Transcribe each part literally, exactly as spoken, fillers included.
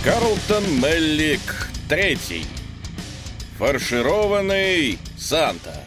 Карлтон Меллик третий. Фаршированный Санта.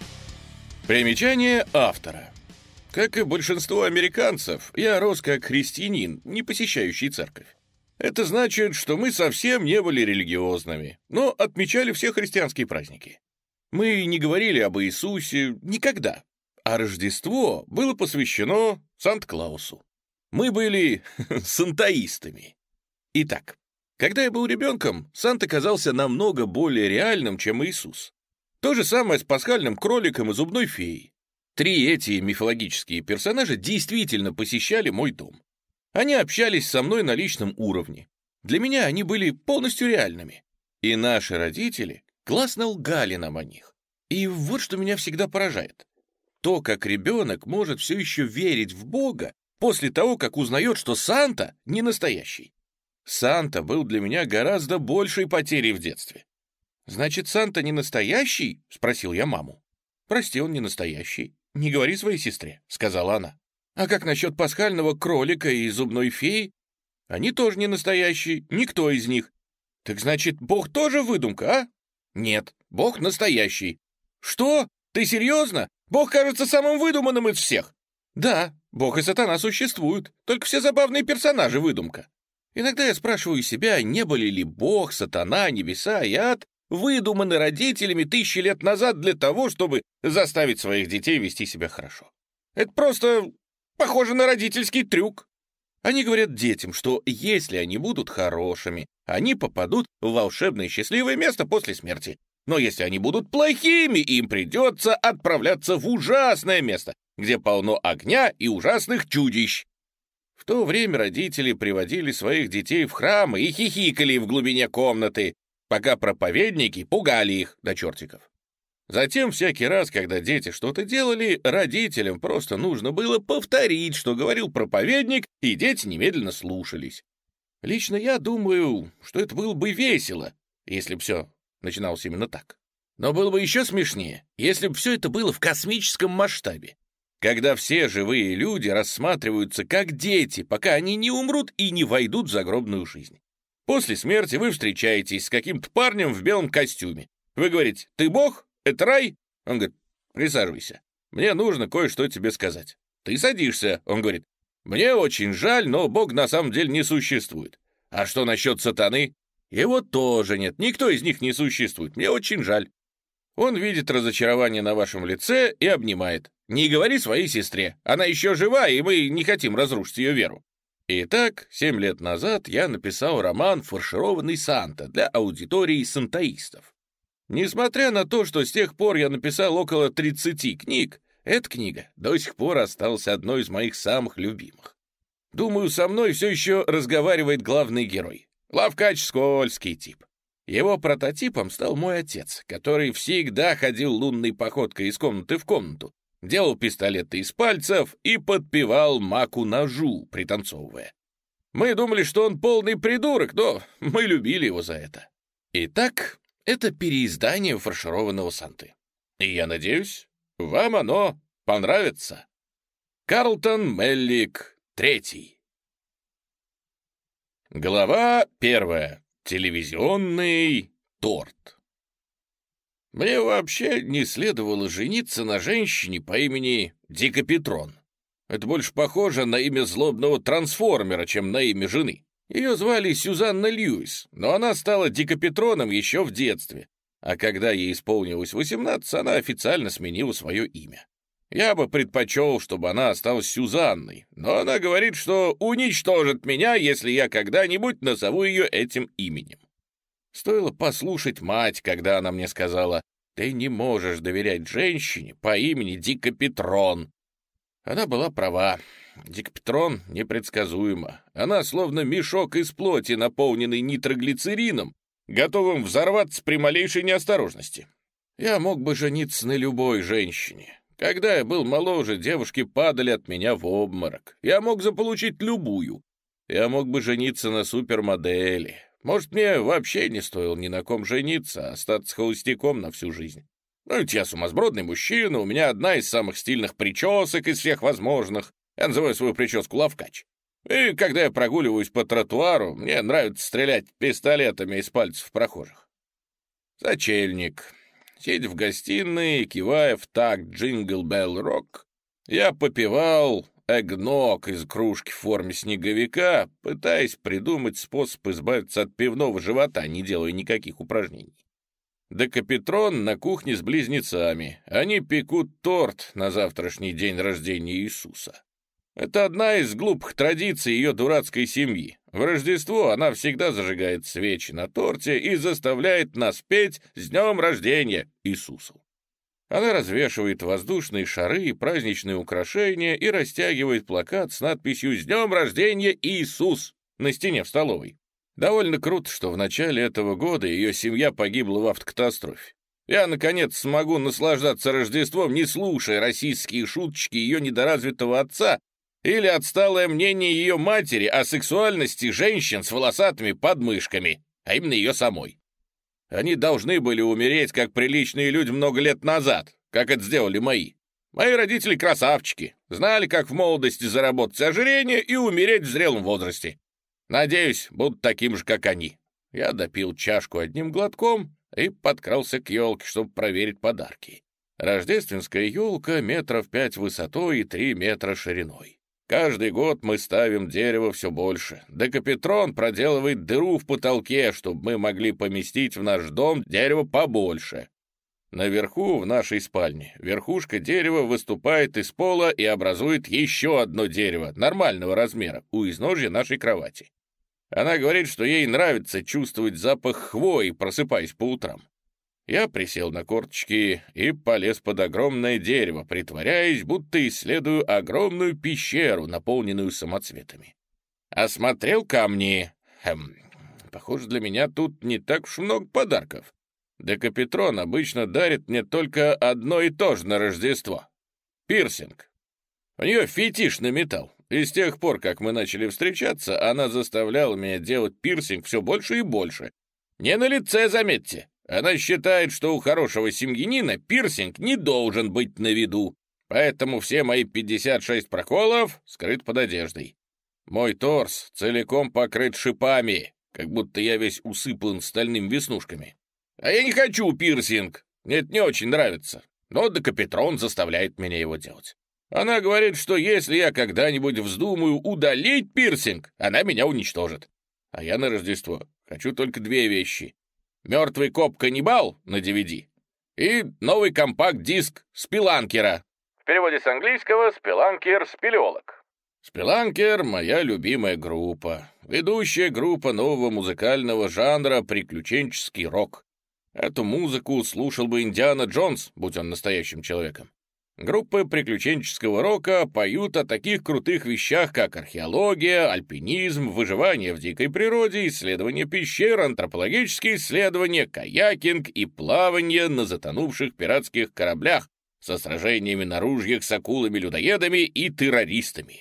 Примечание автора. Как и большинство американцев, я рос как христианин, не посещающий церковь. Это значит, что мы совсем не были религиозными, но отмечали все христианские праздники. Мы не говорили об Иисусе никогда, а Рождество было посвящено Санта-Клаусу. Мы были сантаистами. Итак, когда я был ребенком, Санта казался намного более реальным, чем Иисус. То же самое с пасхальным кроликом и зубной феей. Три эти мифологические персонажа действительно посещали мой дом. Они общались со мной на личном уровне. Для меня они были полностью реальными. И наши родители классно лгали нам о них. И вот что меня всегда поражает. То, как ребенок может все еще верить в Бога после того, как узнает, что Санта не настоящий. Санта был для меня гораздо большей потерей в детстве. «Значит, Санта не настоящий?» — спросил я маму. «Прости, он не настоящий. Не говори своей сестре», — сказала она. «А как насчет пасхального кролика и зубной феи? Они тоже не настоящие, никто из них. Так значит, Бог тоже выдумка, а?» «Нет, Бог настоящий». «Что? Ты серьезно? Бог кажется самым выдуманным из всех». «Да, Бог и сатана существуют, только все забавные персонажи выдумка». Иногда я спрашиваю себя, не были ли Бог, сатана, небеса и ад выдуманы родителями тысячи лет назад для того, чтобы заставить своих детей вести себя хорошо. Это просто похоже на родительский трюк. Они говорят детям, что если они будут хорошими, они попадут в волшебное счастливое место после смерти. Но если они будут плохими, им придется отправляться в ужасное место, где полно огня и ужасных чудищ. В то время родители приводили своих детей в храмы и хихикали в глубине комнаты, пока проповедники пугали их до чертиков. Затем всякий раз, когда дети что-то делали, родителям просто нужно было повторить, что говорил проповедник, и дети немедленно слушались. Лично я думаю, что это было бы весело, если бы все начиналось именно так. Но было бы еще смешнее, если бы все это было в космическом масштабе, когда все живые люди рассматриваются как дети, пока они не умрут и не войдут в загробную жизнь. После смерти вы встречаетесь с каким-то парнем в белом костюме. Вы говорите: «Ты Бог? Это рай?» Он говорит: «Присаживайся. Мне нужно кое-что тебе сказать». Ты садишься. Он говорит: «Мне очень жаль, но Бог на самом деле не существует». «А что насчет сатаны?» «Его тоже нет. Никто из них не существует. Мне очень жаль». Он видит разочарование на вашем лице и обнимает. «Не говори своей сестре. Она еще жива, и мы не хотим разрушить ее веру». Итак, семь лет назад я написал роман «Фаршированный Санта» для аудитории сантаистов. Несмотря на то, что с тех пор я написал около тридцати книг, эта книга до сих пор осталась одной из моих самых любимых. Думаю, со мной все еще разговаривает главный герой. Лавкач — скользкий тип. Его прототипом стал мой отец, который всегда ходил лунной походкой из комнаты в комнату, делал пистолеты из пальцев и подпевал маку ножу, пританцовывая. Мы думали, что он полный придурок, но мы любили его за это. Итак, это переиздание фаршированного Санты. И я надеюсь, вам оно понравится. Карлтон Меллик третий. Глава первая. Телевизионный торт. Мне вообще не следовало жениться на женщине по имени Дикапетрон. Это больше похоже на имя злобного трансформера, чем на имя жены. Ее звали Сюзанна Льюис, но она стала Дикапетроном еще в детстве, а когда ей исполнилось восемнадцать, она официально сменила свое имя. Я бы предпочел, чтобы она осталась Сюзанной, но она говорит, что уничтожит меня, если я когда-нибудь назову ее этим именем. Стоило послушать мать, когда она мне сказала: «Ты не можешь доверять женщине по имени Дикапетрон». Она была права. Дикапетрон непредсказуема. Она словно мешок из плоти, наполненный нитроглицерином, готовым взорваться при малейшей неосторожности. Я мог бы жениться на любой женщине. Когда я был моложе, девушки падали от меня в обморок. Я мог заполучить любую. Я мог бы жениться на супермодели. Может, мне вообще не стоило ни на ком жениться, а остаться холостяком на всю жизнь. Ну ведь я сумасбродный мужчина, у меня одна из самых стильных причесок из всех возможных. Я называю свою прическу лавкач. И когда я прогуливаюсь по тротуару, мне нравится стрелять пистолетами из пальцев прохожих. Сочельник. Сидя в гостиной, кивая в такт «Джингл Белл Рок», я попивал эгног из кружки в форме снеговика, пытаясь придумать способ избавиться от пивного живота, не делая никаких упражнений. Декапитрон на кухне с близнецами. Они пекут торт на завтрашний день рождения Иисуса. Это одна из глупых традиций ее дурацкой семьи. В Рождество она всегда зажигает свечи на торте и заставляет нас петь «С днем рождения Иисусу». Она развешивает воздушные шары и праздничные украшения и растягивает плакат с надписью «С днем рождения Иисус» на стене в столовой. Довольно круто, что в начале этого года ее семья погибла в автокатастрофе. Я, наконец, смогу наслаждаться Рождеством, не слушая российские шуточки ее недоразвитого отца или отсталое мнение ее матери о сексуальности женщин с волосатыми подмышками, а именно ее самой. Они должны были умереть, как приличные люди, много лет назад, как это сделали мои. Мои родители красавчики, знали, как в молодости заработать ожирение и умереть в зрелом возрасте. Надеюсь, будут таким же, как они. Я допил чашку одним глотком и подкрался к елке, чтобы проверить подарки. Рождественская елка метров пять высотой и три метра шириной. Каждый год мы ставим дерево все больше. Декапитрон проделывает дыру в потолке, чтобы мы могли поместить в наш дом дерево побольше. Наверху, в нашей спальне, верхушка дерева выступает из пола и образует еще одно дерево нормального размера у изножья нашей кровати. Она говорит, что ей нравится чувствовать запах хвои, просыпаясь по утрам. Я присел на корточки и полез под огромное дерево, притворяясь, будто исследую огромную пещеру, наполненную самоцветами. Осмотрел камни. Хм, похоже, для меня тут не так уж много подарков. Декапитрон обычно дарит мне только одно и то же на Рождество — пирсинг. У нее фетиш на металл, и с тех пор, как мы начали встречаться, она заставляла меня делать пирсинг все больше и больше. Не на лице, заметьте. Она считает, что у хорошего семьянина пирсинг не должен быть на виду, поэтому все мои пятьдесят шесть проколов скрыт под одеждой. Мой торс целиком покрыт шипами, как будто я весь усыпан стальными веснушками. А я не хочу пирсинг, мне это не очень нравится, но Декапитрон заставляет меня его делать. Она говорит, что если я когда-нибудь вздумаю удалить пирсинг, она меня уничтожит. А я на Рождество хочу только две вещи. «Мертвый коп-каннибал» на ди ви ди и новый компакт-диск «Спеланкера». В переводе с английского «Спеланкер-спелеолог». «Спеланкер» — моя любимая группа, ведущая группа нового музыкального жанра приключенческий рок. Эту музыку слушал бы Индиана Джонс, будь он настоящим человеком. Группы приключенческого рока поют о таких крутых вещах, как археология, альпинизм, выживание в дикой природе, исследование пещер, антропологические исследования, каякинг и плавание на затонувших пиратских кораблях со сражениями на ружьях с акулами-людоедами и террористами.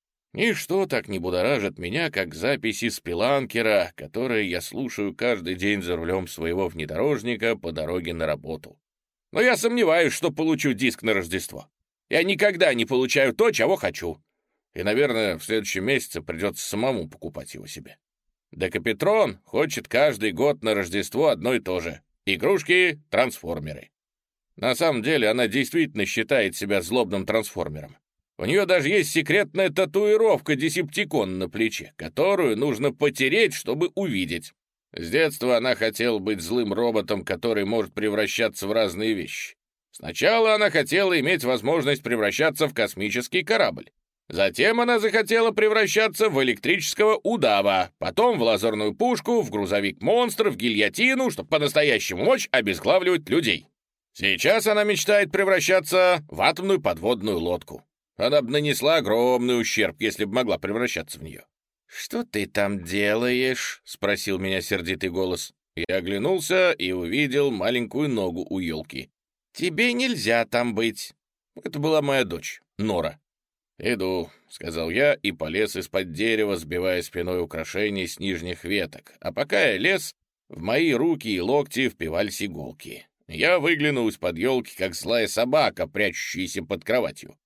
Ничто так не будоражит меня, как записи Спеланкера, которые я слушаю каждый день за рулем своего внедорожника по дороге на работу. Но я сомневаюсь, что получу диск на Рождество. Я никогда не получаю то, чего хочу. И, наверное, в следующем месяце придется самому покупать его себе. Декапитрон хочет каждый год на Рождество одно и то же. Игрушки, трансформеры. На самом деле она действительно считает себя злобным трансформером. У нее даже есть секретная татуировка Десептикон на плече, которую нужно потереть, чтобы увидеть. С детства она хотела быть злым роботом, который может превращаться в разные вещи. Сначала она хотела иметь возможность превращаться в космический корабль. Затем она захотела превращаться в электрического удава, потом в лазерную пушку, в грузовик-монстр, в гильотину, чтобы по-настоящему мочь обезглавливать людей. Сейчас она мечтает превращаться в атомную подводную лодку. Она бы нанесла огромный ущерб, если бы могла превращаться в нее. «Что ты там делаешь?» — спросил меня сердитый голос. Я оглянулся и увидел маленькую ногу у елки. «Тебе нельзя там быть». Это была моя дочь, Нора. «Иду», — сказал я и полез из-под дерева, сбивая спиной украшений с нижних веток. А пока я лез, в мои руки и локти впивались иголки. Я выглянул из-под елки, как злая собака, прячущаяся под кроватью.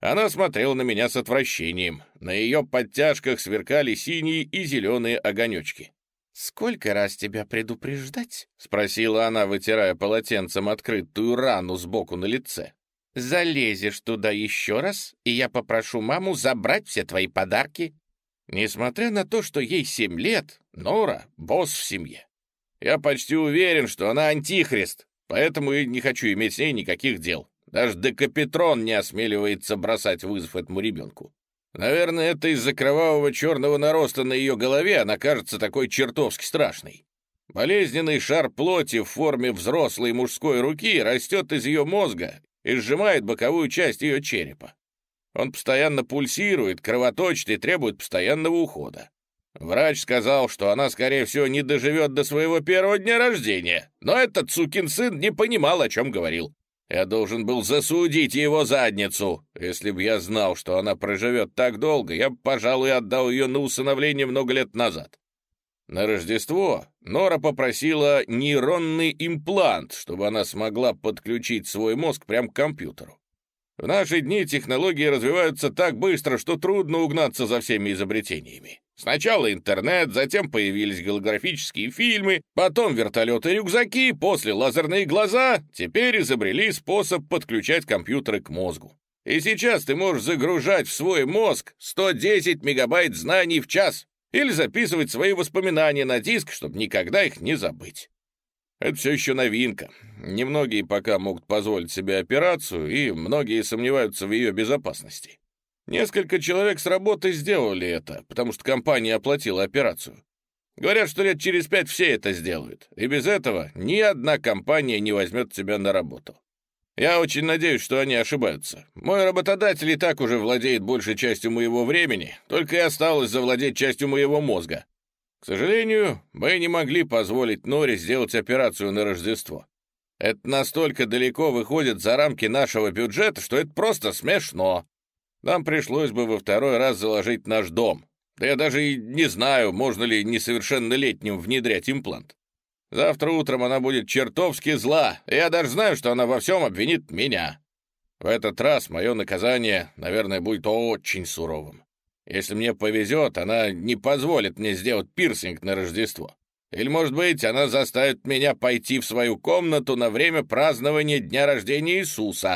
Она смотрела на меня с отвращением. На ее подтяжках сверкали синие и зеленые огонечки. «Сколько раз тебя предупреждать?» — спросила она, вытирая полотенцем открытую рану сбоку на лице. «Залезешь туда еще раз, и я попрошу маму забрать все твои подарки». Несмотря на то, что ей семь лет, Нора — босс в семье. Я почти уверен, что она антихрист, поэтому и не хочу иметь с ней никаких дел. Даже Декапитрон не осмеливается бросать вызов этому ребенку. Наверное, это из-за кровавого черного нароста на ее голове она кажется такой чертовски страшной. Болезненный шар плоти в форме взрослой мужской руки растет из ее мозга и сжимает боковую часть ее черепа. Он постоянно пульсирует, кровоточит и требует постоянного ухода. Врач сказал, что она, скорее всего, не доживет до своего первого дня рождения, но этот сукин сын не понимал, о чем говорил. Я должен был засудить его задницу. Если бы я знал, что она проживет так долго, я бы, пожалуй, отдал ее на усыновление много лет назад. На Рождество Нора попросила нейронный имплант, чтобы она смогла подключить свой мозг прямо к компьютеру. В наши дни технологии развиваются так быстро, что трудно угнаться за всеми изобретениями. Сначала интернет, затем появились голографические фильмы, потом вертолеты-рюкзаки, после лазерные глаза, теперь изобрели способ подключать компьютеры к мозгу. И сейчас ты можешь загружать в свой мозг сто десять мегабайт знаний в час или записывать свои воспоминания на диск, чтобы никогда их не забыть. Это все еще новинка. Немногие пока могут позволить себе операцию, и многие сомневаются в ее безопасности. Несколько человек с работы сделали это, потому что компания оплатила операцию. Говорят, что лет через пять все это сделают, и без этого ни одна компания не возьмет тебя на работу. Я очень надеюсь, что они ошибаются. Мой работодатель и так уже владеет большей частью моего времени, только и осталось завладеть частью моего мозга. К сожалению, мы не могли позволить Норе сделать операцию на Рождество. Это настолько далеко выходит за рамки нашего бюджета, что это просто смешно. Нам пришлось бы во второй раз заложить наш дом. Да я даже и не знаю, можно ли несовершеннолетним внедрять имплант. Завтра утром она будет чертовски зла, и я даже знаю, что она во всем обвинит меня. В этот раз мое наказание, наверное, будет очень суровым. Если мне повезет, она не позволит мне сделать пирсинг на Рождество. Или, может быть, она заставит меня пойти в свою комнату на время празднования дня рождения Иисуса.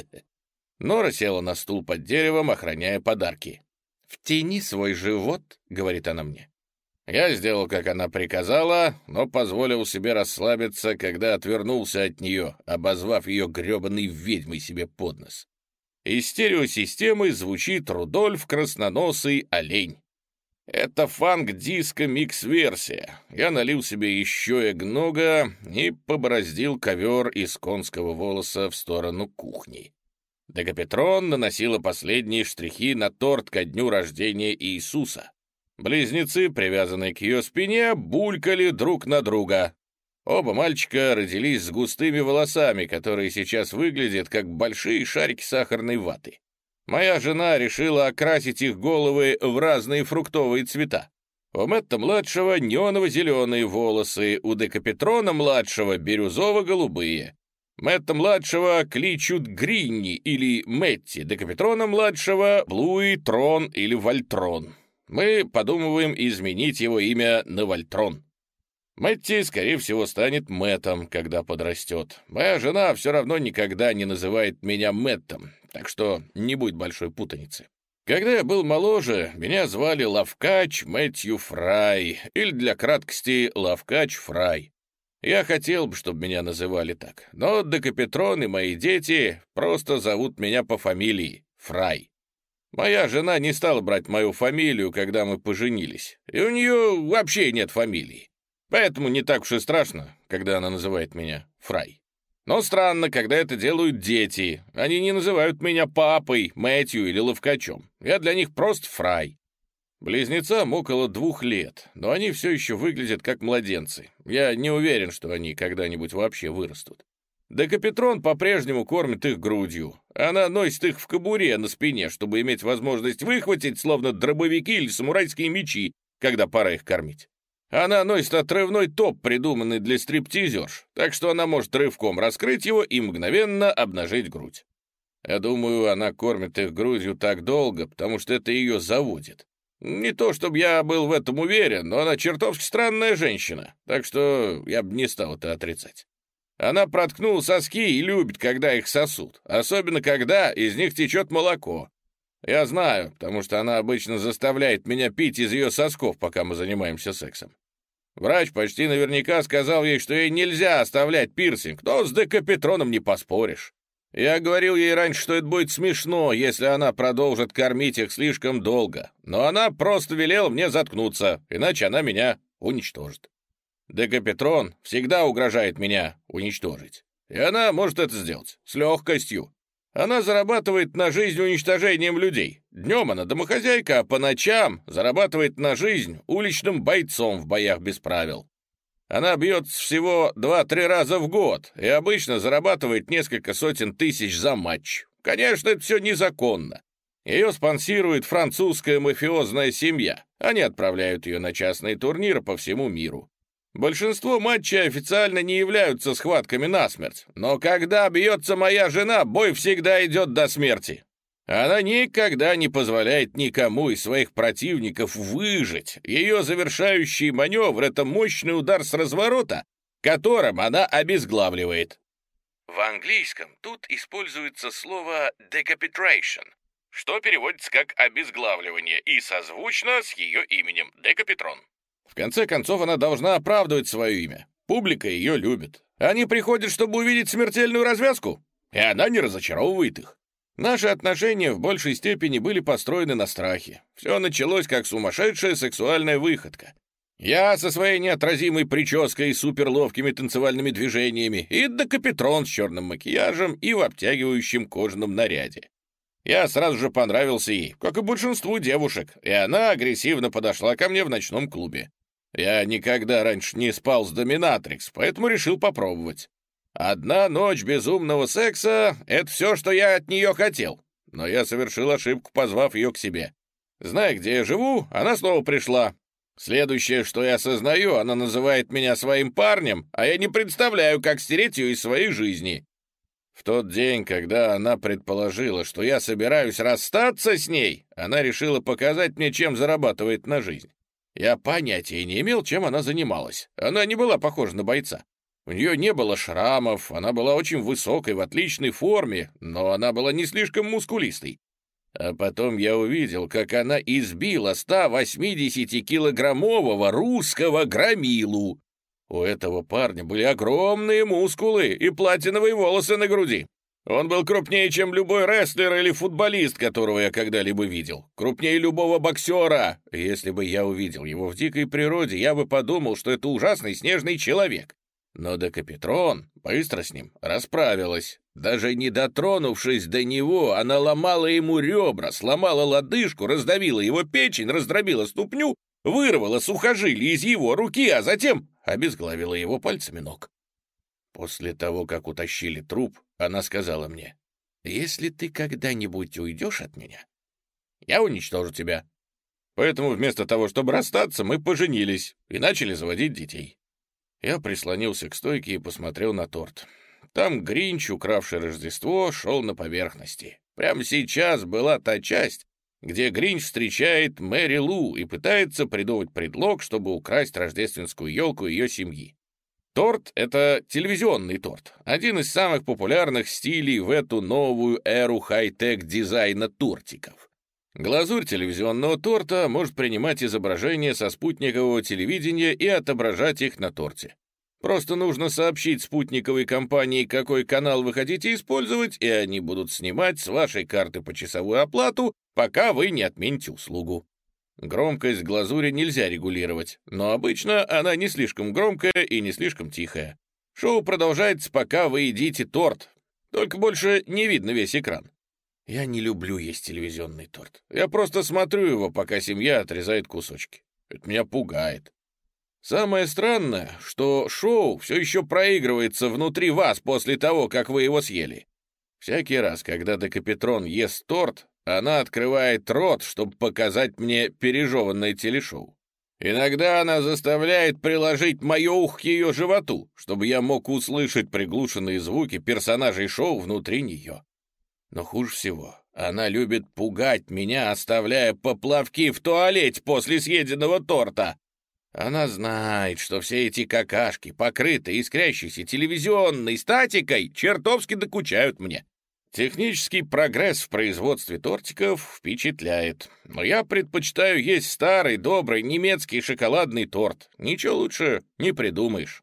Нора села на стул под деревом, охраняя подарки. «Втяни свой живот», — говорит она мне. Я сделал, как она приказала, но позволил себе расслабиться, когда отвернулся от нее, обозвав ее гребаной ведьмой себе под нос. Из стереосистемы звучит Рудольф Красноносый Олень. Это фанк-диско-микс-версия. Я налил себе еще эгнога и побороздил ковер из конского волоса в сторону кухни. Декапитрон наносила последние штрихи на торт ко дню рождения Иисуса. Близнецы, привязанные к ее спине, булькали друг на друга. Оба мальчика родились с густыми волосами, которые сейчас выглядят как большие шарики сахарной ваты. Моя жена решила окрасить их головы в разные фруктовые цвета. У Мэтта-младшего неоново-зеленые волосы, у Декапитрона-младшего бирюзово-голубые. Мэтта-младшего кличут Гринни или Мэтти, Декапитрона-младшего Блуи, Трон или Вольтрон. Мы подумываем изменить его имя на Вольтрон. Мэтти, скорее всего, станет Мэттом, когда подрастет. Моя жена все равно никогда не называет меня Мэттом, так что не будет большой путаницы. Когда я был моложе, меня звали Лавкач Мэтью Фрай, или для краткости Лавкач Фрай. Я хотел бы, чтобы меня называли так, но Декапитрон и мои дети просто зовут меня по фамилии Фрай. Моя жена не стала брать мою фамилию, когда мы поженились, и у нее вообще нет фамилии. Поэтому не так уж и страшно, когда она называет меня Фрай. Но странно, когда это делают дети. Они не называют меня папой, Мэтью или Ловкачом. Я для них просто Фрай. Близнецам около двух лет, но они все еще выглядят как младенцы. Я не уверен, что они когда-нибудь вообще вырастут. Декапитрон по-прежнему кормит их грудью. Она носит их в кобуре на спине, чтобы иметь возможность выхватить, словно дробовики или самурайские мечи, когда пора их кормить. Она носит отрывной топ, придуманный для стриптизерш, так что она может рывком раскрыть его и мгновенно обнажить грудь. Я думаю, она кормит их грудью так долго, потому что это ее заводит. Не то чтобы я был в этом уверен, но она чертовски странная женщина, так что я бы не стал это отрицать. Она проткнула соски и любит, когда их сосут, особенно когда из них течет молоко. Я знаю, потому что она обычно заставляет меня пить из ее сосков, пока мы занимаемся сексом. Врач почти наверняка сказал ей, что ей нельзя оставлять пирсинг, но с декапетроном не поспоришь. Я говорил ей раньше, что это будет смешно, если она продолжит кормить их слишком долго, но она просто велела мне заткнуться, иначе она меня уничтожит. Декапетрон всегда угрожает меня уничтожить, и она может это сделать с легкостью. Она зарабатывает на жизнь уничтожением людей. Днем она домохозяйка, а по ночам зарабатывает на жизнь уличным бойцом в боях без правил. Она бьется всего два-три раза в год и обычно зарабатывает несколько сотен тысяч за матч. Конечно, это все незаконно. Ее спонсирует французская мафиозная семья. Они отправляют ее на частные турниры по всему миру. Большинство матчей официально не являются схватками насмерть, но когда бьется моя жена, бой всегда идет до смерти. Она никогда не позволяет никому из своих противников выжить. Ее завершающий маневр — это мощный удар с разворота, которым она обезглавливает. В английском тут используется слово decapitation, что переводится как «обезглавливание» и созвучно с ее именем Декапетрон. В конце концов, она должна оправдывать свое имя. Публика ее любит. Они приходят, чтобы увидеть смертельную развязку, и она не разочаровывает их. Наши отношения в большей степени были построены на страхе. Все началось как сумасшедшая сексуальная выходка. Я со своей неотразимой прической и суперловкими танцевальными движениями, и Декапетрон с черным макияжем и в обтягивающем кожаном наряде. Я сразу же понравился ей, как и большинству девушек, и она агрессивно подошла ко мне в ночном клубе. Я никогда раньше не спал с доминатрикс, поэтому решил попробовать. Одна ночь безумного секса — это все, что я от нее хотел. Но я совершил ошибку, позвав ее к себе. Зная, где я живу, она снова пришла. Следующее, что я осознаю, она называет меня своим парнем, а я не представляю, как стереть ее из своей жизни. В тот день, когда она предположила, что я собираюсь расстаться с ней, она решила показать мне, чем зарабатывает на жизнь. Я понятия не имел, чем она занималась. Она не была похожа на бойца. У нее не было шрамов, она была очень высокой, в отличной форме, но она была не слишком мускулистой. А потом я увидел, как она избила ста восьмидесятикилограммового русского громилу. У этого парня были огромные мускулы и платиновые волосы на груди. Он был крупнее, чем любой рестлер или футболист, которого я когда-либо видел. Крупнее любого боксера. Если бы я увидел его в дикой природе, я бы подумал, что это ужасный снежный человек. Но Декапетрон быстро с ним расправилась. Даже не дотронувшись до него, она ломала ему ребра, сломала лодыжку, раздавила его печень, раздробила ступню, вырвала сухожилие из его руки, а затем обезглавила его пальцами ног. После того, как утащили труп, она сказала мне: «Если ты когда-нибудь уйдешь от меня, я уничтожу тебя». Поэтому вместо того, чтобы расстаться, мы поженились и начали заводить детей. Я прислонился к стойке и посмотрел на торт. Там Гринч, укравший Рождество, шел на поверхности. Прямо сейчас была та часть, где Гринч встречает Мэри Лу и пытается придумать предлог, чтобы украсть рождественскую елку ее семьи. Торт — это телевизионный торт, один из самых популярных стилей в эту новую эру хай-тек дизайна тортиков. Глазурь телевизионного торта может принимать изображения со спутникового телевидения и отображать их на торте. Просто нужно сообщить спутниковой компании, какой канал вы хотите использовать, и они будут снимать с вашей карты почасовую оплату, пока вы не отмените услугу. Громкость глазури нельзя регулировать, но обычно она не слишком громкая и не слишком тихая. Шоу продолжается, пока вы едите торт, только больше не видно весь экран. Я не люблю есть телевизионный торт. Я просто смотрю его, пока семья отрезает кусочки. Это меня пугает. Самое странное, что шоу все еще проигрывается внутри вас после того, как вы его съели. Всякий раз, когда Декапетрон ест торт, она открывает рот, чтобы показать мне пережеванное телешоу. Иногда она заставляет приложить мое ухо к ее животу, чтобы я мог услышать приглушенные звуки персонажей шоу внутри нее. Но хуже всего, она любит пугать меня, оставляя поплавки в туалете после съеденного торта. Она знает, что все эти какашки, покрытые искрящейся телевизионной статикой, чертовски докучают мне. Технический прогресс в производстве тортиков впечатляет, но я предпочитаю есть старый, добрый немецкий шоколадный торт. Ничего лучше не придумаешь.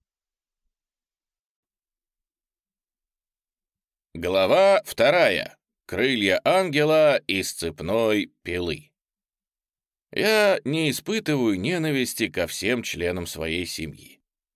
Глава вторая. Крылья ангела из цепной пилы. Я не испытываю ненависти ко всем членам своей семьи.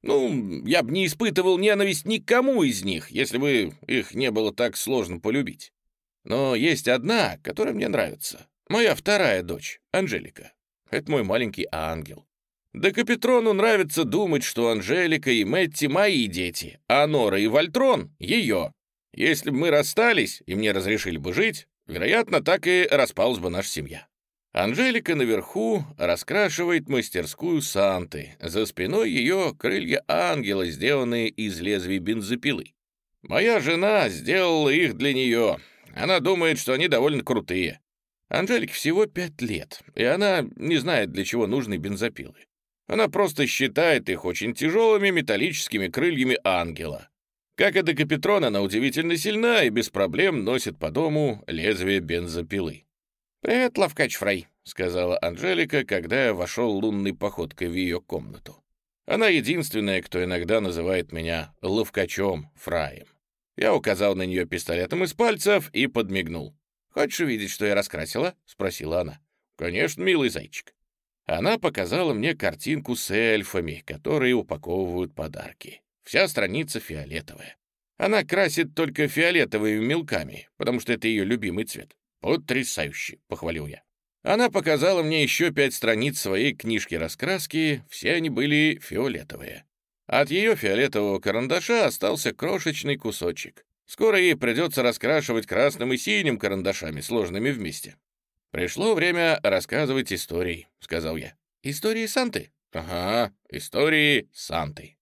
Ну, я бы не испытывал ненависть никому из них, если бы их не было так сложно полюбить. Но есть одна, которая мне нравится. Моя вторая дочь, Анжелика. Это мой маленький ангел. Декапитрону нравится думать, что Анжелика и Мэтти мои дети, а Нора и Вольтрон — ее. Если бы мы расстались, и мне разрешили бы жить, вероятно, так и распалась бы наша семья. Анжелика наверху раскрашивает мастерскую Санты. За спиной ее крылья ангела, сделанные из лезвий бензопилы. Моя жена сделала их для нее. Она думает, что они довольно крутые. Анжелике всего пять лет, и она не знает, для чего нужны бензопилы. Она просто считает их очень тяжелыми металлическими крыльями ангела. Как и Декапитрон, она удивительно сильна и без проблем носит по дому лезвие бензопилы. «Привет, Лавкач Фрей», — сказала Анжелика, когда я вошел лунной походкой в ее комнату. Она единственная, кто иногда называет меня Лавкачом Фраем. Я указал на нее пистолетом из пальцев и подмигнул. «Хочешь увидеть, что я раскрасила?» — спросила она. «Конечно, милый зайчик». Она показала мне картинку с эльфами, которые упаковывают подарки. Вся страница фиолетовая. Она красит только фиолетовыми мелками, потому что это ее любимый цвет. «Потрясающе!» — похвалил я. Она показала мне еще пять страниц своей книжки-раскраски, все они были фиолетовые. От ее фиолетового карандаша остался крошечный кусочек. Скоро ей придется раскрашивать красным и синим карандашами, сложными вместе. «Пришло время рассказывать истории», — сказал я. «Истории Санты?» «Ага, истории Санты».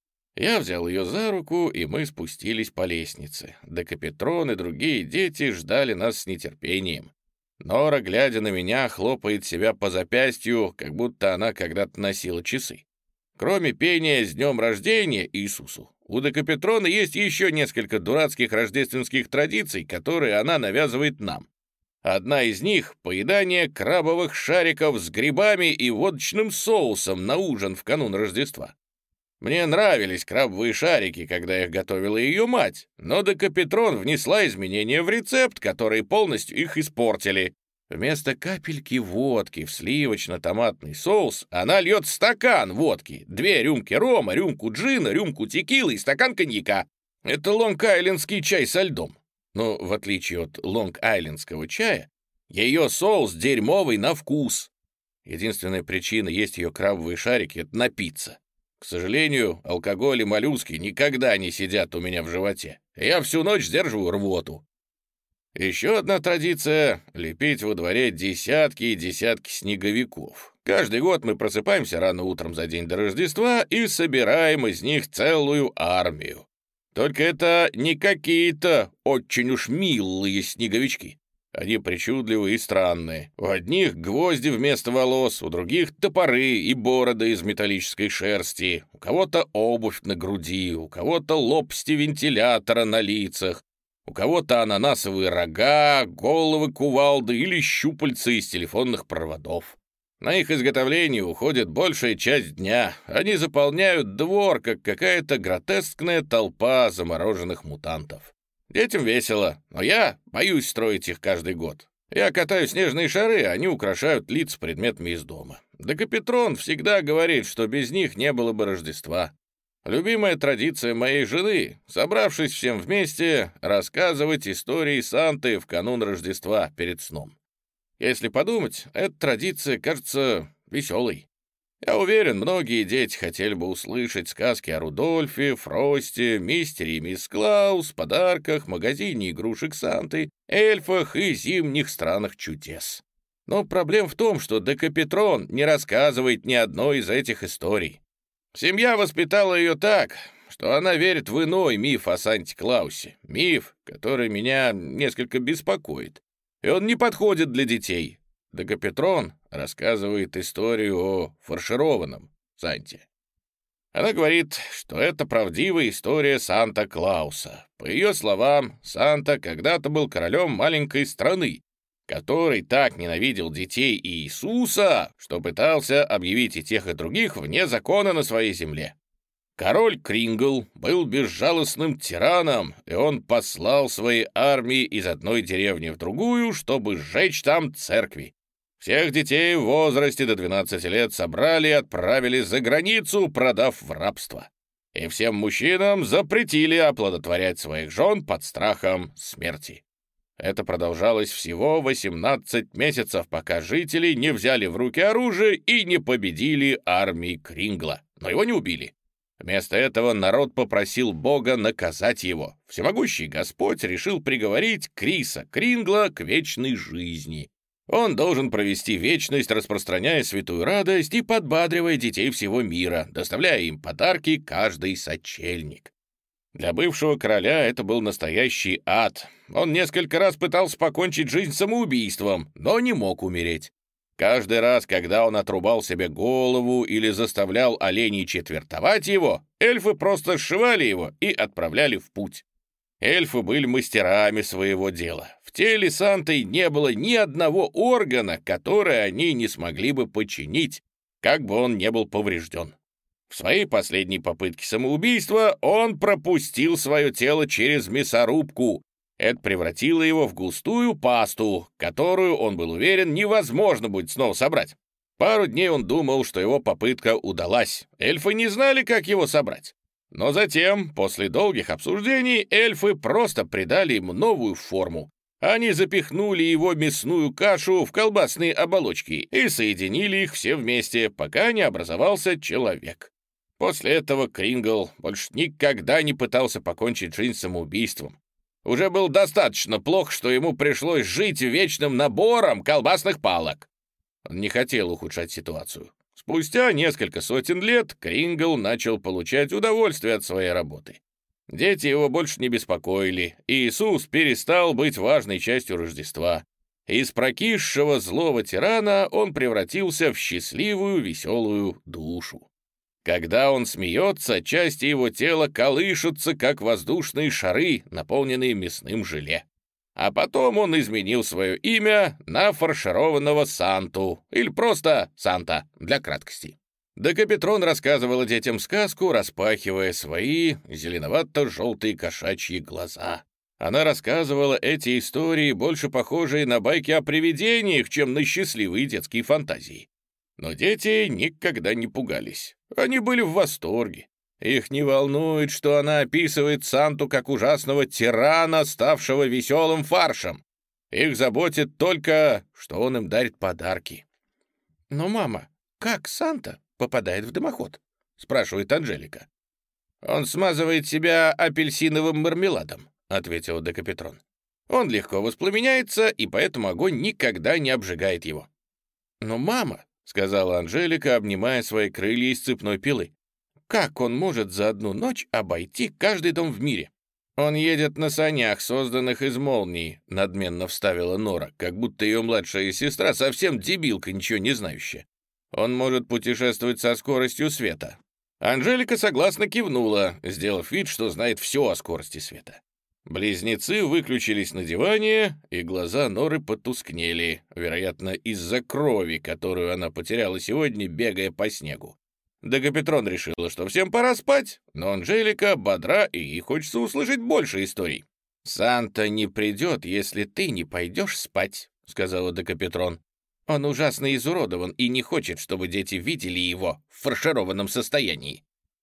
Я взял ее за руку, и мы спустились по лестнице. Декапитрон и другие дети ждали нас с нетерпением. Нора, глядя на меня, хлопает себя по запястью, как будто она когда-то носила часы. Кроме пения «С днем рождения Иисусу», у Декапитрона есть еще несколько дурацких рождественских традиций, которые она навязывает нам. Одна из них — поедание крабовых шариков с грибами и водочным соусом на ужин в канун Рождества. Мне нравились крабовые шарики, когда их готовила ее мать, но Декапитрон внесла изменения в рецепт, которые полностью их испортили. Вместо капельки водки в сливочно-томатный соус она льет стакан водки, две рюмки рома, рюмку джина, рюмку текилы и стакан коньяка. Это лонг-айлендский чай со льдом. Но в отличие от лонг-айлендского чая, ее соус дерьмовый на вкус. Единственная причина есть ее крабовые шарики — это напиться. К сожалению, алкоголь и моллюски никогда не сидят у меня в животе. Я всю ночь сдерживаю рвоту. Еще одна традиция — лепить во дворе десятки и десятки снеговиков. Каждый год мы просыпаемся рано утром за день до Рождества и собираем из них целую армию. Только это не какие-то очень уж милые снеговички. Они причудливые и странные. У одних гвозди вместо волос, у других топоры и бороды из металлической шерсти, у кого-то обувь на груди, у кого-то лопасти вентилятора на лицах, у кого-то ананасовые рога, головы кувалды или щупальца из телефонных проводов. На их изготовление уходит большая часть дня. Они заполняют двор, как какая-то гротескная толпа замороженных мутантов. Детям весело, но я боюсь строить их каждый год. Я катаю снежные шары, а они украшают лица предметами из дома. Декапитрон всегда говорит, что без них не было бы Рождества. Любимая традиция моей жены — собравшись всем вместе, рассказывать истории Санты в канун Рождества перед сном. Если подумать, эта традиция кажется веселой. Я уверен, многие дети хотели бы услышать сказки о Рудольфе, Фросте, мистере и мисс Клаус, подарках, магазине игрушек Санты, эльфах и зимних странах чудес. Но проблема в том, что Декапитрон не рассказывает ни одной из этих историй. Семья воспитала ее так, что она верит в иной миф о Санте-Клаусе. Миф, который меня несколько беспокоит. И он не подходит для детей. Декапетрон рассказывает историю о фаршированном Санте. Она говорит, что это правдивая история Санта-Клауса. По ее словам, Санта когда-то был королем маленькой страны, который так ненавидел детей и Иисуса, что пытался объявить и тех, и других вне закона на своей земле. Король Крингл был безжалостным тираном, и он послал свои армии из одной деревни в другую, чтобы сжечь там церкви. Всех детей в возрасте до двенадцати лет собрали и отправили за границу, продав в рабство. И всем мужчинам запретили оплодотворять своих жен под страхом смерти. Это продолжалось всего восемнадцать месяцев, пока жители не взяли в руки оружие и не победили армии Крингла. Но его не убили. Вместо этого народ попросил Бога наказать его. Всемогущий Господь решил приговорить Криса Крингла к вечной жизни. Он должен провести вечность, распространяя святую радость и подбадривая детей всего мира, доставляя им подарки каждый сочельник. Для бывшего короля это был настоящий ад. Он несколько раз пытался покончить жизнь самоубийством, но не мог умереть. Каждый раз, когда он отрубал себе голову или заставлял оленей четвертовать его, эльфы просто сшивали его и отправляли в путь. Эльфы были мастерами своего дела. В теле Санты не было ни одного органа, который они не смогли бы починить, как бы он не был поврежден. В своей последней попытке самоубийства он пропустил свое тело через мясорубку. Это превратило его в густую пасту, которую, он был уверен, невозможно будет снова собрать. Пару дней он думал, что его попытка удалась. Эльфы не знали, как его собрать. Но затем, после долгих обсуждений, эльфы просто придали ему новую форму. Они запихнули его мясную кашу в колбасные оболочки и соединили их все вместе, пока не образовался человек. После этого Крингл больше никогда не пытался покончить жизнь самоубийством. Уже был достаточно плох, что ему пришлось жить вечным набором колбасных палок. Он не хотел ухудшать ситуацию. Спустя несколько сотен лет Крингл начал получать удовольствие от своей работы. Дети его больше не беспокоили, и Иисус перестал быть важной частью Рождества. Из прокисшего злого тирана он превратился в счастливую, веселую душу. Когда он смеется, части его тела колышутся, как воздушные шары, наполненные мясным желе. А потом он изменил свое имя на фаршированного Санту, или просто Санта, для краткости. Декапетрон рассказывала детям сказку, распахивая свои зеленовато-желтые кошачьи глаза. Она рассказывала эти истории, больше похожие на байки о привидениях, чем на счастливые детские фантазии. Но дети никогда не пугались. Они были в восторге. Их не волнует, что она описывает Санту как ужасного тирана, ставшего веселым фаршем. Их заботит только, что он им дарит подарки. «Но, мама, как Санта попадает в дымоход?» — спрашивает Анжелика. «Он смазывает себя апельсиновым мармеладом», — ответил Декапетрон. «Он легко воспламеняется, и поэтому огонь никогда не обжигает его». «Но, мама», — сказала Анжелика, обнимая свои крылья из цепной пилы, «как он может за одну ночь обойти каждый дом в мире?» «Он едет на санях, созданных из молний», — надменно вставила Нора, как будто ее младшая сестра совсем дебилка, ничего не знающая. «Он может путешествовать со скоростью света». Анжелика согласно кивнула, сделав вид, что знает все о скорости света. Близнецы выключились на диване, и глаза Норы потускнели, вероятно, из-за крови, которую она потеряла сегодня, бегая по снегу. Декапетрон решила, что всем пора спать, но Анжелика бодра, и ей хочется услышать больше историй. «Санта не придет, если ты не пойдешь спать», — сказала Декапетрон. «Он ужасно изуродован и не хочет, чтобы дети видели его в фаршированном состоянии».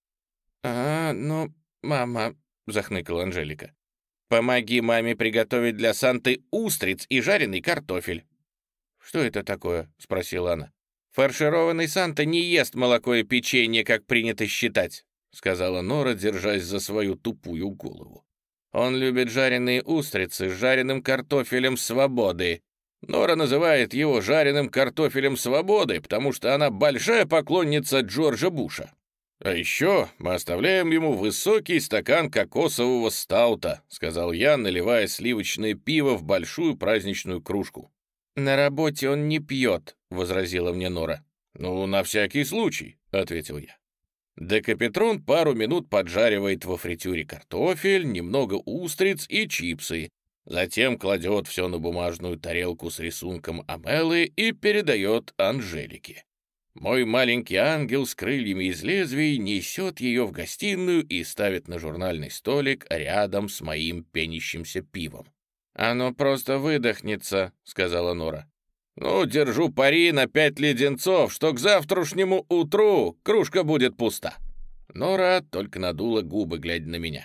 «А, ну, мама», — захныкала Анжелика, «помоги маме приготовить для Санты устриц и жареный картофель». «Что это такое?» — спросила она. «Фаршированный Санта не ест молоко и печенье, как принято считать», — сказала Нора, держась за свою тупую голову. «Он любит жареные устрицы с жареным картофелем свободы. Нора называет его жареным картофелем свободы, потому что она большая поклонница Джорджа Буша». «А еще мы оставляем ему высокий стакан кокосового стаута», — сказал я, наливая сливочное пиво в большую праздничную кружку. «На работе он не пьет», — возразила мне Нора. «Ну, на всякий случай», — ответил я. Декапетрон пару минут поджаривает во фритюре картофель, немного устриц и чипсы, затем кладет все на бумажную тарелку с рисунком Амелы и передает Анжелике. Мой маленький ангел с крыльями из лезвий несет ее в гостиную и ставит на журнальный столик рядом с моим пенящимся пивом. «Оно просто выдохнется», — сказала Нора. «Ну, держу пари на пять леденцов, что к завтрашнему утру кружка будет пуста». Нора только надула губы, глядя на меня.